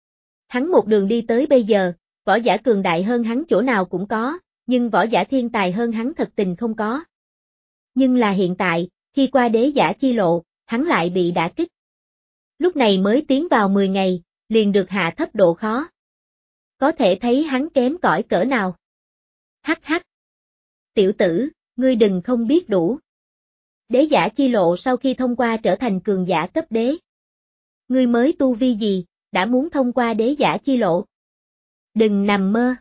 Hắn một đường đi tới bây giờ, võ giả cường đại hơn hắn chỗ nào cũng có, nhưng võ giả thiên tài hơn hắn thật tình không có. Nhưng là hiện tại, khi qua đế giả chi lộ, hắn lại bị đả kích. Lúc này mới tiến vào mười ngày, liền được hạ thấp độ khó. Có thể thấy hắn kém cỏi cỡ nào. Hắc hắc. Tiểu tử, ngươi đừng không biết đủ. Đế giả chi lộ sau khi thông qua trở thành cường giả cấp đế. Ngươi mới tu vi gì, đã muốn thông qua đế giả chi lộ. Đừng nằm mơ.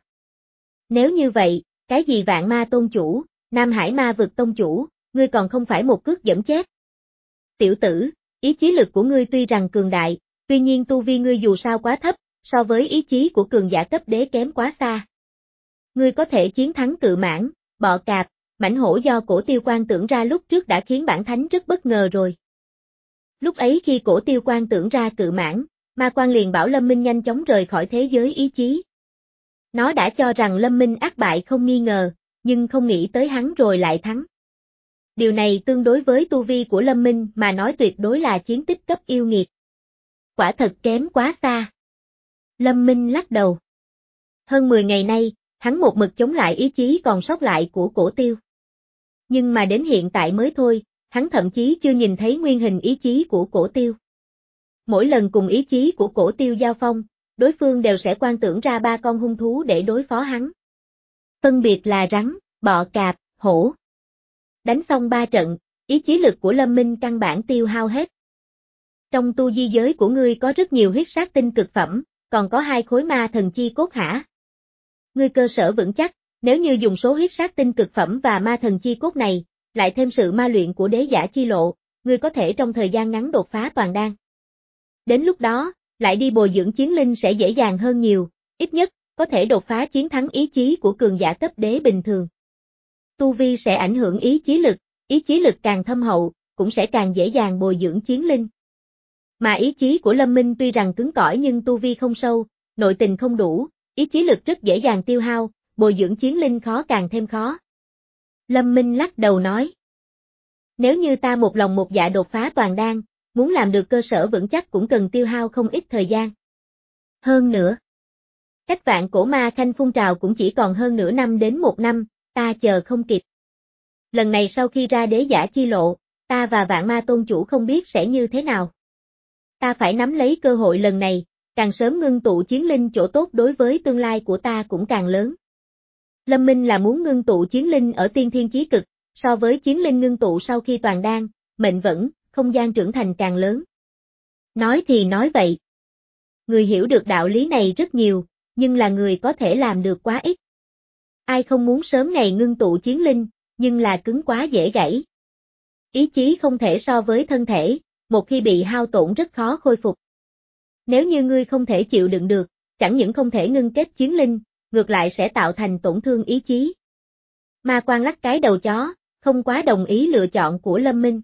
Nếu như vậy, cái gì Vạn Ma Tôn chủ, Nam Hải Ma Vực Tông chủ, ngươi còn không phải một cước dẫm chết. Tiểu tử, ý chí lực của ngươi tuy rằng cường đại, tuy nhiên tu vi ngươi dù sao quá thấp, so với ý chí của cường giả cấp đế kém quá xa. Ngươi có thể chiến thắng Cự Mãng, Bọ Cạp, mãnh hổ do Cổ Tiêu quan tưởng ra lúc trước đã khiến bản thánh rất bất ngờ rồi. Lúc ấy khi Cổ Tiêu quan tưởng ra Cự Mãng, Ma Quang liền bảo Lâm Minh nhanh chóng rời khỏi thế giới ý chí. Nó đã cho rằng Lâm Minh ác bại không nghi ngờ, nhưng không nghĩ tới hắn rồi lại thắng. Điều này tương đối với tu vi của Lâm Minh mà nói tuyệt đối là chiến tích cấp yêu nghiệt. Quả thật kém quá xa. Lâm Minh lắc đầu. Hơn mười ngày nay, hắn một mực chống lại ý chí còn sót lại của Cổ Tiêu. Nhưng mà đến hiện tại mới thôi, hắn thậm chí chưa nhìn thấy nguyên hình ý chí của Cổ Tiêu. Mỗi lần cùng ý chí của Cổ Tiêu giao phong, đối phương đều sẽ quan tưởng ra ba con hung thú để đối phó hắn. Phân biệt là rắn, bọ cạp, hổ. Đánh xong ba trận, ý chí lực của Lâm Minh căn bản tiêu hao hết. Trong tu di giới của ngươi có rất nhiều huyết sát tinh cực phẩm, còn có hai khối ma thần chi cốt hả? Ngươi cơ sở vững chắc, nếu như dùng số huyết sát tinh cực phẩm và ma thần chi cốt này, lại thêm sự ma luyện của đế giả chi lộ, ngươi có thể trong thời gian ngắn đột phá toàn đan. Đến lúc đó, lại đi bồi dưỡng chiến linh sẽ dễ dàng hơn nhiều, ít nhất, có thể đột phá chiến thắng ý chí của cường giả cấp đế bình thường. Tu vi sẽ ảnh hưởng ý chí lực, ý chí lực càng thâm hậu, cũng sẽ càng dễ dàng bồi dưỡng chiến linh. Mà ý chí của Lâm Minh tuy rằng cứng cỏi nhưng tu vi không sâu, nội tình không đủ, ý chí lực rất dễ dàng tiêu hao, bồi dưỡng chiến linh khó càng thêm khó. Lâm Minh lắc đầu nói. Nếu như ta một lòng một dạ đột phá toàn đan, muốn làm được cơ sở vững chắc cũng cần tiêu hao không ít thời gian. Hơn nữa, cách vạn cổ ma khanh phun trào cũng chỉ còn hơn nửa năm đến một năm, ta chờ không kịp. Lần này sau khi ra đế giả chi lộ, ta và vạn ma tôn chủ không biết sẽ như thế nào. Ta phải nắm lấy cơ hội lần này, càng sớm ngưng tụ chiến linh chỗ tốt đối với tương lai của ta cũng càng lớn. Lâm Minh là muốn ngưng tụ chiến linh ở tiên thiên chí cực, so với chiến linh ngưng tụ sau khi toàn đan, mệnh vẫn, không gian trưởng thành càng lớn. Nói thì nói vậy. Người hiểu được đạo lý này rất nhiều, nhưng là người có thể làm được quá ít. Ai không muốn sớm ngày ngưng tụ chiến linh, nhưng là cứng quá dễ gãy. Ý chí không thể so với thân thể, một khi bị hao tổn rất khó khôi phục. Nếu như ngươi không thể chịu đựng được, chẳng những không thể ngưng kết chiến linh, ngược lại sẽ tạo thành tổn thương ý chí. Ma Quan lắc cái đầu chó, không quá đồng ý lựa chọn của Lâm Minh.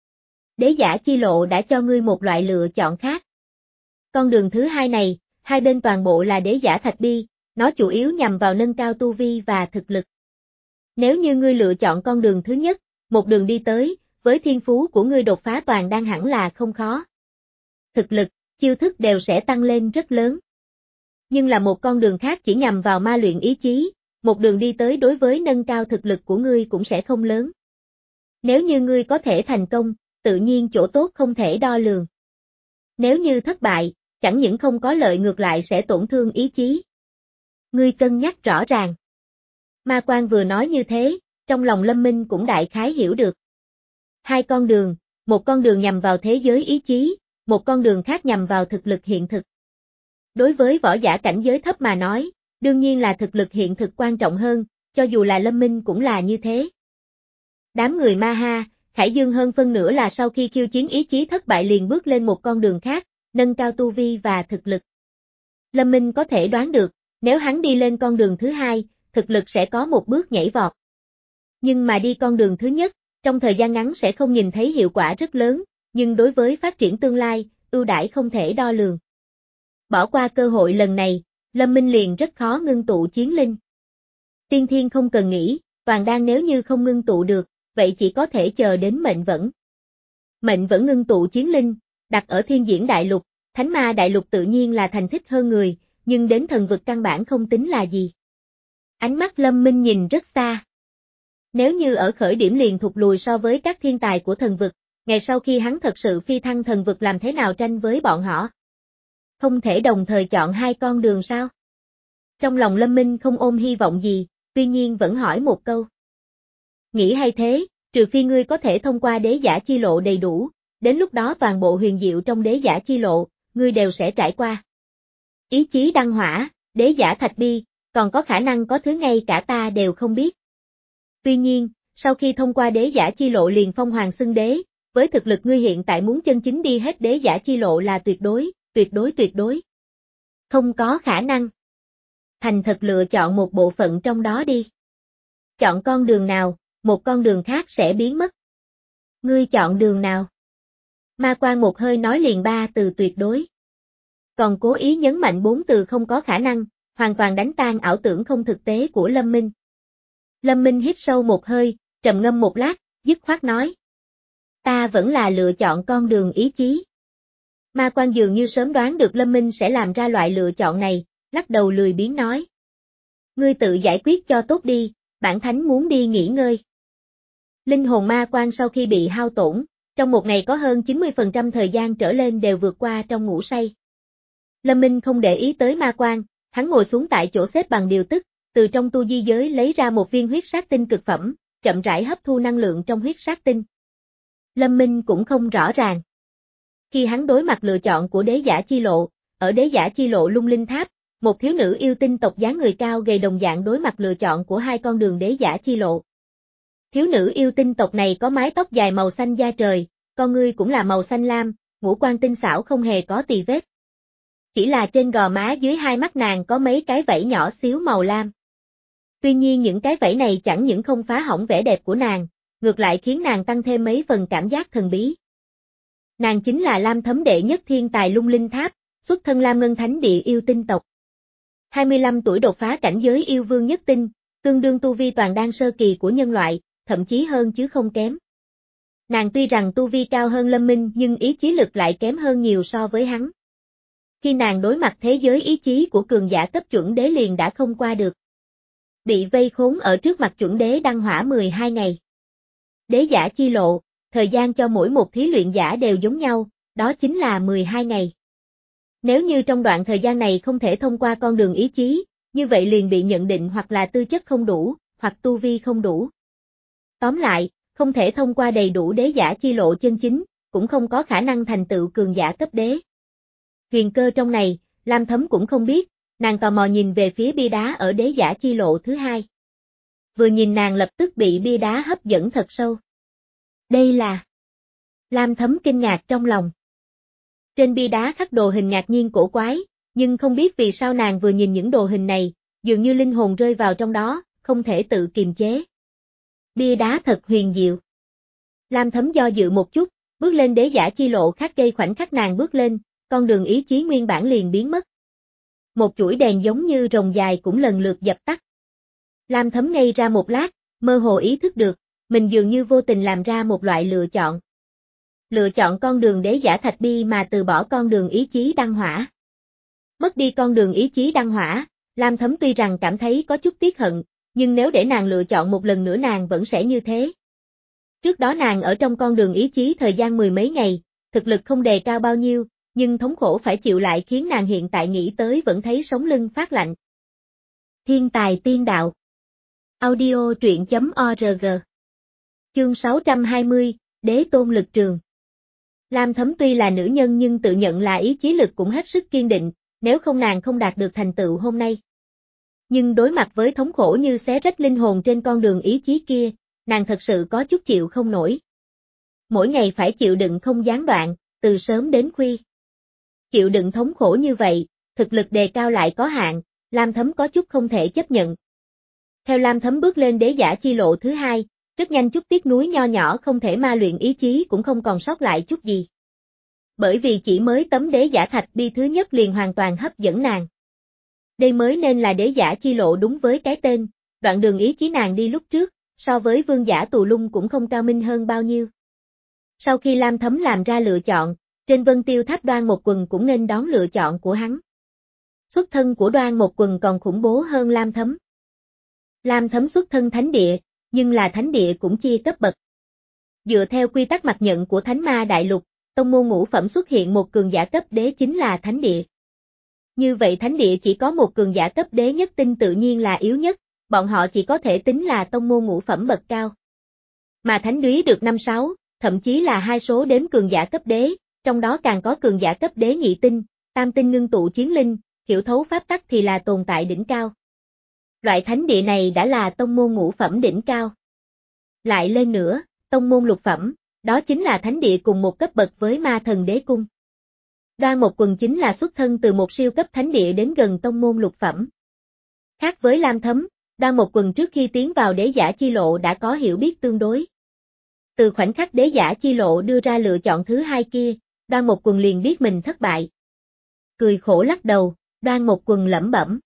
Đế giả chi lộ đã cho ngươi một loại lựa chọn khác. Con đường thứ hai này, hai bên toàn bộ là đế giả thạch bi, nó chủ yếu nhằm vào nâng cao tu vi và thực lực. Nếu như ngươi lựa chọn con đường thứ nhất, một đường đi tới, với thiên phú của ngươi đột phá toàn đan hẳn là không khó. Thực lực, chiêu thức đều sẽ tăng lên rất lớn. Nhưng là một con đường khác chỉ nhằm vào ma luyện ý chí, một đường đi tới đối với nâng cao thực lực của ngươi cũng sẽ không lớn. Nếu như ngươi có thể thành công, tự nhiên chỗ tốt không thể đo lường. Nếu như thất bại, chẳng những không có lợi ngược lại sẽ tổn thương ý chí. Ngươi cân nhắc rõ ràng. Ma Quan vừa nói như thế, trong lòng Lâm Minh cũng đại khái hiểu được. Hai con đường, một con đường nhằm vào thế giới ý chí, một con đường khác nhằm vào thực lực hiện thực. Đối với võ giả cảnh giới thấp mà nói, đương nhiên là thực lực hiện thực quan trọng hơn, cho dù là Lâm Minh cũng là như thế. Đám người Ma Ha, Khải Dương hơn phân nửa là sau khi khiêu chiến ý chí thất bại liền bước lên một con đường khác, nâng cao tu vi và thực lực. Lâm Minh có thể đoán được, nếu hắn đi lên con đường thứ hai, thực lực sẽ có một bước nhảy vọt. Nhưng mà đi con đường thứ nhất, trong thời gian ngắn sẽ không nhìn thấy hiệu quả rất lớn, nhưng đối với phát triển tương lai, ưu đãi không thể đo lường. Bỏ qua cơ hội lần này, Lâm Minh liền rất khó ngưng tụ chiến linh. Tiên thiên không cần nghĩ, toàn đan nếu như không ngưng tụ được, vậy chỉ có thể chờ đến mệnh vẫn. Mệnh vẫn ngưng tụ chiến linh, đặt ở thiên diễn đại lục, thánh ma đại lục tự nhiên là thành thích hơn người, nhưng đến thần vực căn bản không tính là gì. Ánh mắt Lâm Minh nhìn rất xa. Nếu như ở khởi điểm liền thụt lùi so với các thiên tài của thần vực, ngày sau khi hắn thật sự phi thăng thần vực làm thế nào tranh với bọn họ? Không thể đồng thời chọn hai con đường sao? Trong lòng Lâm Minh không ôm hy vọng gì, tuy nhiên vẫn hỏi một câu. Nghĩ hay thế, trừ phi ngươi có thể thông qua đế giả chi lộ đầy đủ, đến lúc đó toàn bộ huyền diệu trong đế giả chi lộ, ngươi đều sẽ trải qua. Ý chí đăng hỏa, đế giả thạch bi, còn có khả năng có thứ ngay cả ta đều không biết. Tuy nhiên, sau khi thông qua đế giả chi lộ liền phong hoàng xưng đế, với thực lực ngươi hiện tại muốn chân chính đi hết đế giả chi lộ là tuyệt đối, tuyệt đối tuyệt đối. Không có khả năng. Thành thật lựa chọn một bộ phận trong đó đi. Chọn con đường nào, một con đường khác sẽ biến mất. Ngươi chọn đường nào? Ma Quan một hơi nói liền ba từ tuyệt đối. Còn cố ý nhấn mạnh bốn từ không có khả năng, hoàn toàn đánh tan ảo tưởng không thực tế của Lâm Minh. Lâm Minh hít sâu một hơi, trầm ngâm một lát, dứt khoát nói. Ta vẫn là lựa chọn con đường ý chí. Ma Quan dường như sớm đoán được Lâm Minh sẽ làm ra loại lựa chọn này, lắc đầu lười biếng nói. Ngươi tự giải quyết cho tốt đi, bản thánh muốn đi nghỉ ngơi. Linh hồn ma quan sau khi bị hao tổn, trong một ngày có hơn chín mươi phần trăm thời gian trở lên đều vượt qua trong ngủ say. Lâm Minh không để ý tới ma quan, hắn ngồi xuống tại chỗ xếp bằng điều tức, từ trong tu di giới lấy ra một viên huyết sát tinh cực phẩm, chậm rãi hấp thu năng lượng trong huyết sát tinh. Lâm Minh cũng không rõ ràng. Khi hắn đối mặt lựa chọn của đế giả chi lộ, ở đế giả chi lộ lung linh tháp, một thiếu nữ yêu tinh tộc dáng người cao gầy đồng dạng đối mặt lựa chọn của hai con đường đế giả chi lộ. Thiếu nữ yêu tinh tộc này có mái tóc dài màu xanh da trời, con ngươi cũng là màu xanh lam, ngũ quan tinh xảo không hề có tì vết. Chỉ là trên gò má dưới hai mắt nàng có mấy cái vảy nhỏ xíu màu lam. Tuy nhiên những cái vảy này chẳng những không phá hỏng vẻ đẹp của nàng, ngược lại khiến nàng tăng thêm mấy phần cảm giác thần bí. Nàng chính là Lam Thấm đệ nhất thiên tài lung linh tháp, xuất thân Lam Ngân Thánh địa yêu tinh tộc. hai mươi lăm tuổi đột phá cảnh giới yêu vương nhất tinh, tương đương tu vi toàn đan sơ kỳ của nhân loại, thậm chí hơn chứ không kém. Nàng tuy rằng tu vi cao hơn Lâm Minh nhưng ý chí lực lại kém hơn nhiều so với hắn. Khi nàng đối mặt thế giới ý chí của cường giả cấp chuẩn đế liền đã không qua được. Bị vây khốn ở trước mặt chuẩn đế đăng hỏa mười hai ngày. Đế giả chi lộ, thời gian cho mỗi một thí luyện giả đều giống nhau, đó chính là mười hai ngày. Nếu như trong đoạn thời gian này không thể thông qua con đường ý chí, như vậy liền bị nhận định hoặc là tư chất không đủ, hoặc tu vi không đủ. Tóm lại, không thể thông qua đầy đủ đế giả chi lộ chân chính, cũng không có khả năng thành tựu cường giả cấp đế. Huyền cơ trong này, Lam Thấm cũng không biết, nàng tò mò nhìn về phía bia đá ở đế giả chi lộ thứ hai. Vừa nhìn nàng lập tức bị bia đá hấp dẫn thật sâu. Đây là... Lam Thấm kinh ngạc trong lòng. Trên bia đá khắc đồ hình ngạc nhiên cổ quái, nhưng không biết vì sao nàng vừa nhìn những đồ hình này, dường như linh hồn rơi vào trong đó, không thể tự kiềm chế. Bia đá thật huyền diệu. Lam Thấm do dự một chút, bước lên đế giả chi lộ khác gây khoảnh khắc nàng bước lên, con đường ý chí nguyên bản liền biến mất. Một chuỗi đèn giống như rồng dài cũng lần lượt dập tắt. Lam Thấm ngây ra một lát, mơ hồ ý thức được, mình dường như vô tình làm ra một loại lựa chọn. Lựa chọn con đường đế giả thạch bi mà từ bỏ con đường ý chí đăng hỏa. Mất đi con đường ý chí đăng hỏa, Lam Thấm tuy rằng cảm thấy có chút tiếc hận, nhưng nếu để nàng lựa chọn một lần nữa nàng vẫn sẽ như thế. Trước đó nàng ở trong con đường ý chí thời gian mười mấy ngày, thực lực không đề cao bao nhiêu, nhưng thống khổ phải chịu lại khiến nàng hiện tại nghĩ tới vẫn thấy sống lưng phát lạnh. Thiên tài tiên đạo. Audio truyện chấm org. Chương sáu trăm hai mươi, Đế tôn lực trường. Lam Thấm tuy là nữ nhân nhưng tự nhận là ý chí lực cũng hết sức kiên định, nếu không nàng không đạt được thành tựu hôm nay. Nhưng đối mặt với thống khổ như xé rách linh hồn trên con đường ý chí kia, nàng thật sự có chút chịu không nổi. Mỗi ngày phải chịu đựng không gián đoạn, từ sớm đến khuya. Chịu đựng thống khổ như vậy, thực lực đề cao lại có hạn, Lam Thấm có chút không thể chấp nhận. Theo Lam Thấm bước lên đế giả chi lộ thứ hai, rất nhanh chút tiếc núi nho nhỏ không thể ma luyện ý chí cũng không còn sót lại chút gì. Bởi vì chỉ mới tấm đế giả thạch bi thứ nhất liền hoàn toàn hấp dẫn nàng. Đây mới nên là đế giả chi lộ đúng với cái tên, đoạn đường ý chí nàng đi lúc trước, so với vương giả tù lung cũng không cao minh hơn bao nhiêu. Sau khi Lam Thấm làm ra lựa chọn, trên Vân Tiêu Tháp Đoan Một Quần cũng nên đón lựa chọn của hắn. Xuất thân của Đoan Một Quần còn khủng bố hơn Lam Thấm. Lam Thấm xuất thân thánh địa, nhưng là thánh địa cũng chia cấp bậc. Dựa theo quy tắc mặc nhận của Thánh Ma Đại Lục, tông môn ngũ phẩm xuất hiện một cường giả cấp đế chính là thánh địa. Như vậy thánh địa chỉ có một cường giả cấp đế nhất tinh tự nhiên là yếu nhất, bọn họ chỉ có thể tính là tông môn ngũ phẩm bậc cao. Mà thánh đúy được năm sáu, thậm chí là hai số đếm cường giả cấp đế, trong đó càng có cường giả cấp đế nhị tinh, tam tinh ngưng tụ chiến linh, hiểu thấu pháp tắc thì là tồn tại đỉnh cao. Loại thánh địa này đã là tông môn ngũ phẩm đỉnh cao. Lại lên nữa, tông môn lục phẩm, đó chính là thánh địa cùng một cấp bậc với Ma Thần Đế Cung. Đoan Một Quần chính là xuất thân từ một siêu cấp thánh địa đến gần tông môn lục phẩm. Khác với Lam Thấm, Đoan Một Quần trước khi tiến vào đế giả chi lộ đã có hiểu biết tương đối. Từ khoảnh khắc đế giả chi lộ đưa ra lựa chọn thứ hai kia, Đoan Một Quần liền biết mình thất bại. Cười khổ lắc đầu, Đoan Một Quần lẩm bẩm.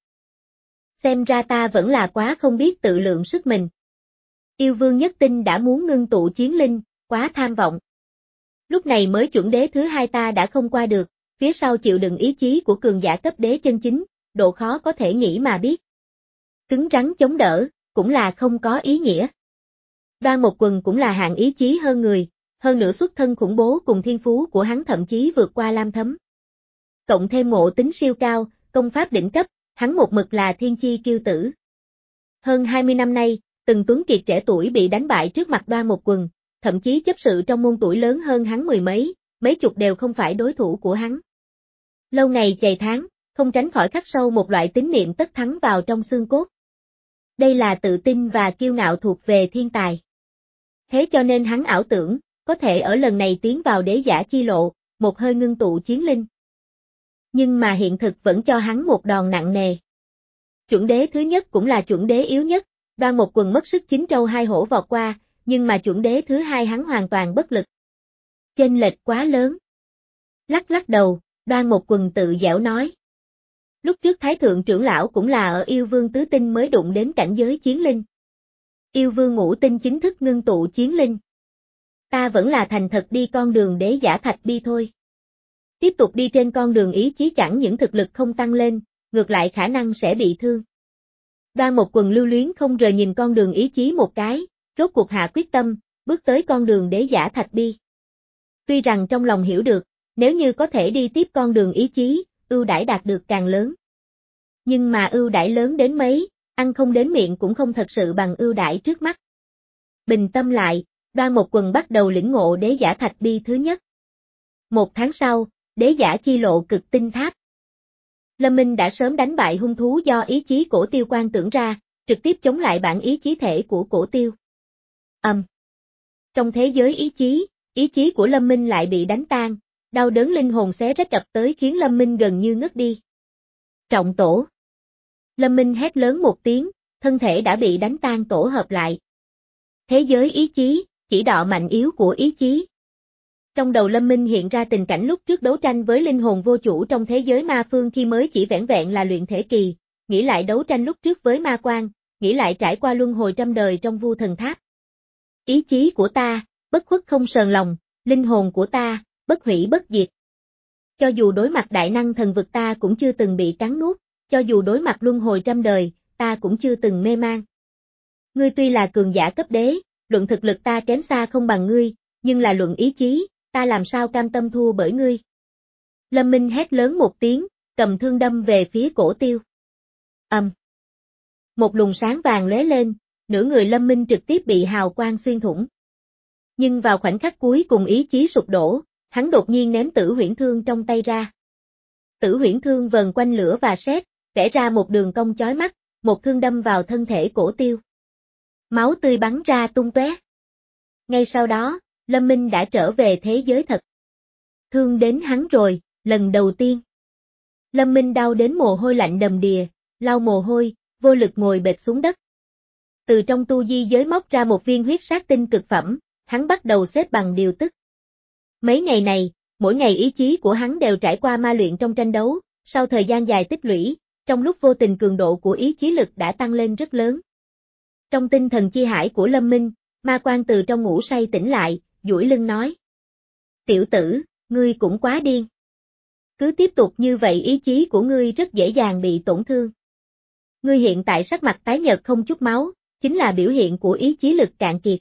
Xem ra ta vẫn là quá không biết tự lượng sức mình. Yêu vương nhất tinh đã muốn ngưng tụ chiến linh, quá tham vọng. Lúc này mới chuẩn đế thứ hai ta đã không qua được, phía sau chịu đựng ý chí của cường giả cấp đế chân chính, độ khó có thể nghĩ mà biết. Cứng rắn chống đỡ, cũng là không có ý nghĩa. Đoan Mộc Quần cũng là hạng ý chí hơn người, hơn nữa xuất thân khủng bố cùng thiên phú của hắn thậm chí vượt qua Lam Thấm. Cộng thêm ngộ tính siêu cao, công pháp đỉnh cấp, hắn một mực là thiên chi kiêu tử. Hơn hai mươi năm nay, từng tuấn kiệt trẻ tuổi bị đánh bại trước mặt Đoan Mộc Quần, thậm chí chấp sự trong môn tuổi lớn hơn hắn mười mấy, mấy chục đều không phải đối thủ của hắn. Lâu ngày chày tháng, không tránh khỏi khắc sâu một loại tín niệm tất thắng vào trong xương cốt. Đây là tự tin và kiêu ngạo thuộc về thiên tài. Thế cho nên hắn ảo tưởng, có thể ở lần này tiến vào đế giả chi lộ, một hơi ngưng tụ chiến linh. Nhưng mà hiện thực vẫn cho hắn một đòn nặng nề. Chuẩn đế thứ nhất cũng là chuẩn đế yếu nhất, Đoan Mộc Quần mất sức chín trâu hai hổ vọt qua, nhưng mà chuẩn đế thứ hai hắn hoàn toàn bất lực. Chênh lệch quá lớn. Lắc lắc đầu, Đoan Mộc Quần tự dẻo nói. Lúc trước Thái Thượng trưởng lão cũng là ở yêu vương tứ tinh mới đụng đến cảnh giới chiến linh. Yêu vương ngũ tinh chính thức ngưng tụ chiến linh. Ta vẫn là thành thật đi con đường đế giả thạch bi thôi. Tiếp tục đi trên con đường ý chí chẳng những thực lực không tăng lên, ngược lại khả năng sẽ bị thương. Đoan Mộc Quần lưu luyến không rời nhìn con đường ý chí một cái, rốt cuộc hạ quyết tâm, bước tới con đường đế giả thạch bi. Tuy rằng trong lòng hiểu được, nếu như có thể đi tiếp con đường ý chí, ưu đãi đạt được càng lớn. Nhưng mà ưu đãi lớn đến mấy, ăn không đến miệng cũng không thật sự bằng ưu đãi trước mắt. Bình tâm lại, Đoan Mộc Quần bắt đầu lĩnh ngộ đế giả thạch bi thứ nhất. Một tháng sau, đế giả chi lộ cực tinh tháp. Lâm Minh đã sớm đánh bại hung thú do ý chí cổ tiêu quan tưởng ra, trực tiếp chống lại bản ý chí thể của cổ tiêu. Ầm. Um. Trong thế giới ý chí, ý chí của Lâm Minh lại bị đánh tan, đau đớn linh hồn xé rách ập tới khiến Lâm Minh gần như ngất đi. Trọng tổ. Lâm Minh hét lớn một tiếng, thân thể đã bị đánh tan tổ hợp lại. Thế giới ý chí, chỉ đọ mạnh yếu của ý chí. Trong đầu Lâm Minh hiện ra tình cảnh lúc trước đấu tranh với linh hồn vô chủ trong thế giới ma phương khi mới chỉ vẻn vẹn là luyện thể kỳ, nghĩ lại đấu tranh lúc trước với ma quan, nghĩ lại trải qua luân hồi trăm đời trong vu thần tháp. Ý chí của ta, bất khuất không sờn lòng, linh hồn của ta, bất hủy bất diệt. Cho dù đối mặt đại năng thần vực ta cũng chưa từng bị cắn nuốt, cho dù đối mặt luân hồi trăm đời, ta cũng chưa từng mê man. Ngươi tuy là cường giả cấp đế, luận thực lực ta kém xa không bằng ngươi, nhưng là luận ý chí, ta làm sao cam tâm thua bởi ngươi. Lâm Minh hét lớn một tiếng, cầm thương đâm về phía cổ tiêu. Ầm. Um. Một luồng sáng vàng lóe lên, nửa người Lâm Minh trực tiếp bị hào quang xuyên thủng. Nhưng vào khoảnh khắc cuối cùng ý chí sụp đổ, hắn đột nhiên ném Tử Huyễn Thương trong tay ra. Tử Huyễn Thương vần quanh lửa và sét, vẽ ra một đường cong chói mắt, một thương đâm vào thân thể cổ tiêu. Máu tươi bắn ra tung tóe. Ngay sau đó, Lâm Minh đã trở về thế giới thật. Thương đến hắn rồi, lần đầu tiên. Lâm Minh đau đến mồ hôi lạnh đầm đìa, lau mồ hôi, vô lực ngồi bệt xuống đất. Từ trong tu di giới móc ra một viên huyết sát tinh cực phẩm, hắn bắt đầu xếp bằng điều tức. Mấy ngày này, mỗi ngày ý chí của hắn đều trải qua ma luyện trong tranh đấu, sau thời gian dài tích lũy, trong lúc vô tình cường độ của ý chí lực đã tăng lên rất lớn. Trong tinh thần chi hải của Lâm Minh, ma quan từ trong ngủ say tỉnh lại, duỗi lưng nói. Tiểu tử, ngươi cũng quá điên. Cứ tiếp tục như vậy ý chí của ngươi rất dễ dàng bị tổn thương. Ngươi hiện tại sắc mặt tái nhợt không chút máu, chính là biểu hiện của ý chí lực cạn kiệt.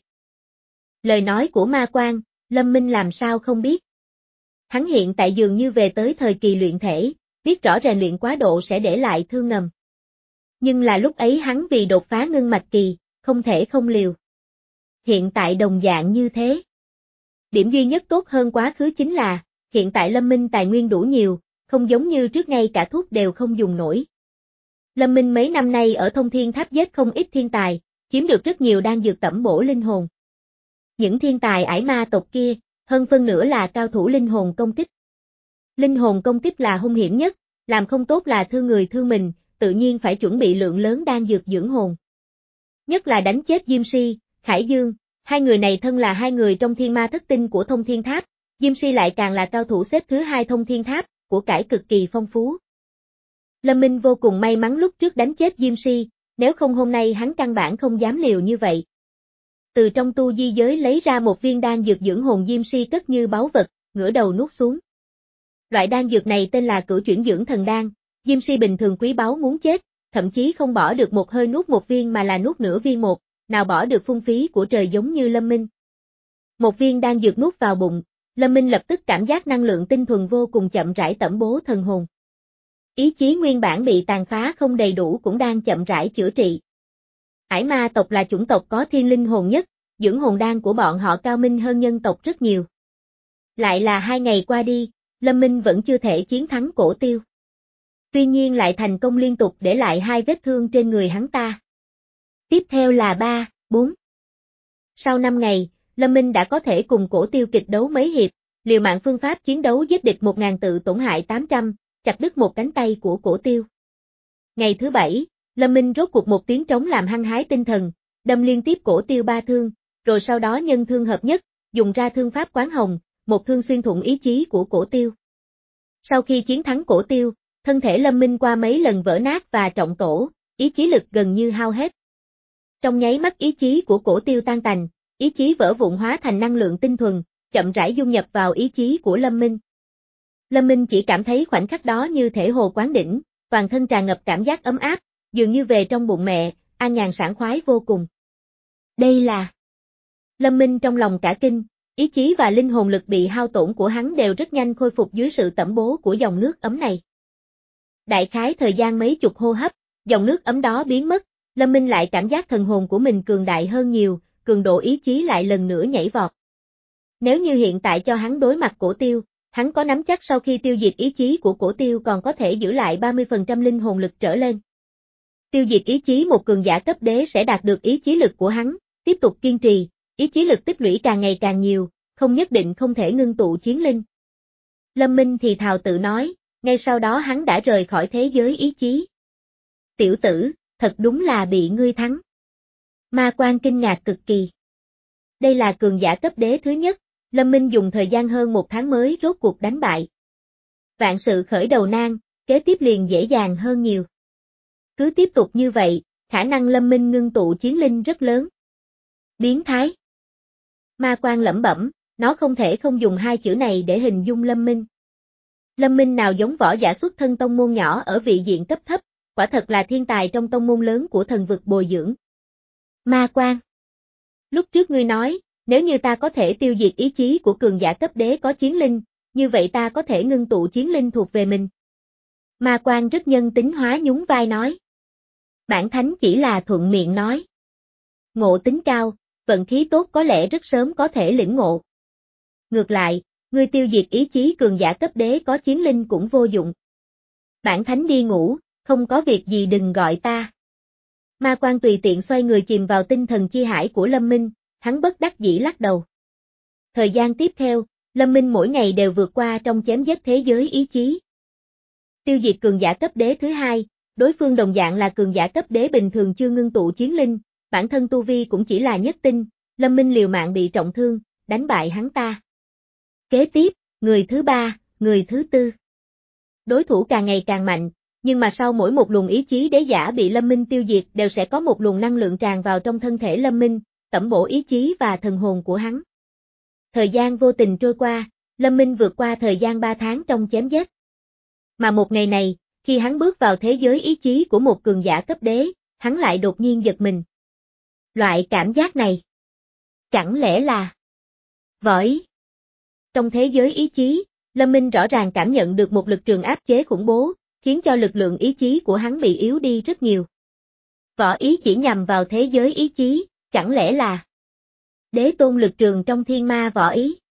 Lời nói của ma quan, Lâm Minh làm sao không biết. Hắn hiện tại dường như về tới thời kỳ luyện thể, biết rõ rèn luyện quá độ sẽ để lại thương ngầm. Nhưng là lúc ấy hắn vì đột phá ngưng mạch kỳ, không thể không liều. Hiện tại đồng dạng như thế. Điểm duy nhất tốt hơn quá khứ chính là, hiện tại Lâm Minh tài nguyên đủ nhiều, không giống như trước ngay cả thuốc đều không dùng nổi. Lâm Minh mấy năm nay ở Thông Thiên Tháp giết không ít thiên tài, chiếm được rất nhiều đan dược tẩm bổ linh hồn. Những thiên tài ải ma tộc kia, hơn phân nửa là cao thủ linh hồn công kích. Linh hồn công kích là hung hiểm nhất, làm không tốt là thương người thương mình, tự nhiên phải chuẩn bị lượng lớn đan dược dưỡng hồn. Nhất là đánh chết Diêm Si, Khải Dương, hai người này thân là hai người trong thiên ma thất tinh của Thông Thiên Tháp, Diêm Si lại càng là cao thủ xếp thứ hai Thông Thiên Tháp, của cải cực kỳ phong phú. Lâm Minh vô cùng may mắn lúc trước đánh chết Diêm Si, nếu không hôm nay hắn căn bản không dám liều như vậy. Từ trong tu di giới lấy ra một viên đan dược dưỡng hồn Diêm Si cất như báu vật, ngửa đầu nuốt xuống. Loại đan dược này tên là cửu chuyển dưỡng thần đan, Diêm Si bình thường quý báu muốn chết, thậm chí không bỏ được một hơi nuốt một viên mà là nuốt nửa viên một, nào bỏ được phung phí của trời giống như Lâm Minh. Một viên đan dược nuốt vào bụng, Lâm Minh lập tức cảm giác năng lượng tinh thuần vô cùng chậm rãi tẩm bố thần hồn. Ý chí nguyên bản bị tàn phá không đầy đủ cũng đang chậm rãi chữa trị. Ải ma tộc là chủng tộc có thiên linh hồn nhất, dưỡng hồn đan của bọn họ cao minh hơn nhân tộc rất nhiều. Lại là hai ngày qua đi, Lâm Minh vẫn chưa thể chiến thắng Cổ Tiêu. Tuy nhiên lại thành công liên tục để lại hai vết thương trên người hắn ta. Tiếp theo là ba, bốn. Sau năm ngày, Lâm Minh đã có thể cùng Cổ Tiêu kịch đấu mấy hiệp, liều mạng phương pháp chiến đấu giết địch một ngàn tự tổn hại tám trăm, chặt đứt một cánh tay của Cổ Tiêu. Ngày thứ bảy, Lâm Minh rốt cuộc một tiếng trống làm hăng hái tinh thần, đâm liên tiếp Cổ Tiêu ba thương, rồi sau đó nhân thương hợp nhất, dùng ra thương pháp Quán Hồng, một thương xuyên thủng ý chí của Cổ Tiêu. Sau khi chiến thắng Cổ Tiêu, thân thể Lâm Minh qua mấy lần vỡ nát và trọng tổ, ý chí lực gần như hao hết. Trong nháy mắt ý chí của Cổ Tiêu tan tành, ý chí vỡ vụn hóa thành năng lượng tinh thuần, chậm rãi dung nhập vào ý chí của Lâm Minh. Lâm Minh chỉ cảm thấy khoảnh khắc đó như thể hồ quán đỉnh, toàn thân tràn ngập cảm giác ấm áp, dường như về trong bụng mẹ, an nhàn sảng khoái vô cùng. Đây là... Lâm Minh trong lòng cả kinh, ý chí và linh hồn lực bị hao tổn của hắn đều rất nhanh khôi phục dưới sự tẩm bố của dòng nước ấm này. Đại khái thời gian mấy chục hô hấp, dòng nước ấm đó biến mất, Lâm Minh lại cảm giác thần hồn của mình cường đại hơn nhiều, cường độ ý chí lại lần nữa nhảy vọt. Nếu như hiện tại cho hắn đối mặt Cổ Tiêu, hắn có nắm chắc sau khi tiêu diệt ý chí của Cổ Tiêu còn có thể giữ lại ba mươi phần trăm linh hồn lực trở lên. Tiêu diệt ý chí một cường giả cấp đế sẽ đạt được ý chí lực của hắn, tiếp tục kiên trì, ý chí lực tích lũy càng ngày càng nhiều, không nhất định không thể ngưng tụ chiến linh. Lâm Minh thì thào tự nói, ngay sau đó hắn đã rời khỏi thế giới ý chí. Tiểu tử, thật đúng là bị ngươi thắng. Ma Quan kinh ngạc cực kỳ. Đây là cường giả cấp đế thứ nhất, Lâm Minh dùng thời gian hơn một tháng mới rốt cuộc đánh bại. Vạn sự khởi đầu nan, kế tiếp liền dễ dàng hơn nhiều. Cứ tiếp tục như vậy, khả năng Lâm Minh ngưng tụ chiến linh rất lớn. Biến thái. Ma Quan lẩm bẩm, nó không thể không dùng hai chữ này để hình dung Lâm Minh. Lâm Minh nào giống võ giả xuất thân tông môn nhỏ ở vị diện cấp thấp, quả thật là thiên tài trong tông môn lớn của thần vực bồi dưỡng. Ma Quan. Lúc trước ngươi nói, nếu như ta có thể tiêu diệt ý chí của cường giả cấp đế có chiến linh, như vậy ta có thể ngưng tụ chiến linh thuộc về mình. Ma Quan rất nhân tính hóa nhún vai nói. Bản thánh chỉ là thuận miệng nói. Ngộ tính cao, vận khí tốt có lẽ rất sớm có thể lĩnh ngộ. Ngược lại, ngươi tiêu diệt ý chí cường giả cấp đế có chiến linh cũng vô dụng. Bản thánh đi ngủ, không có việc gì đừng gọi ta. Ma Quan tùy tiện xoay người chìm vào tinh thần chi hải của Lâm Minh, hắn bất đắc dĩ lắc đầu. Thời gian tiếp theo, Lâm Minh mỗi ngày đều vượt qua trong chém giết thế giới ý chí. Tiêu diệt cường giả cấp đế thứ hai, đối phương đồng dạng là cường giả cấp đế bình thường chưa ngưng tụ chiến linh, bản thân tu vi cũng chỉ là nhất tinh, Lâm Minh liều mạng bị trọng thương, đánh bại hắn ta. Kế tiếp, người thứ ba, người thứ tư. Đối thủ càng ngày càng mạnh, nhưng mà sau mỗi một luồng ý chí đế giả bị Lâm Minh tiêu diệt đều sẽ có một luồng năng lượng tràn vào trong thân thể Lâm Minh, tẩm bổ ý chí và thần hồn của hắn. Thời gian vô tình trôi qua, Lâm Minh vượt qua thời gian ba tháng trong chém giết. Mà một ngày này, khi hắn bước vào thế giới ý chí của một cường giả cấp đế, hắn lại đột nhiên giật mình. Loại cảm giác này, chẳng lẽ là võ ý? Trong thế giới ý chí, Lâm Minh rõ ràng cảm nhận được một lực trường áp chế khủng bố, khiến cho lực lượng ý chí của hắn bị yếu đi rất nhiều. Võ ý chỉ nhằm vào thế giới ý chí, chẳng lẽ là đế tôn lực trường trong thiên ma võ ý?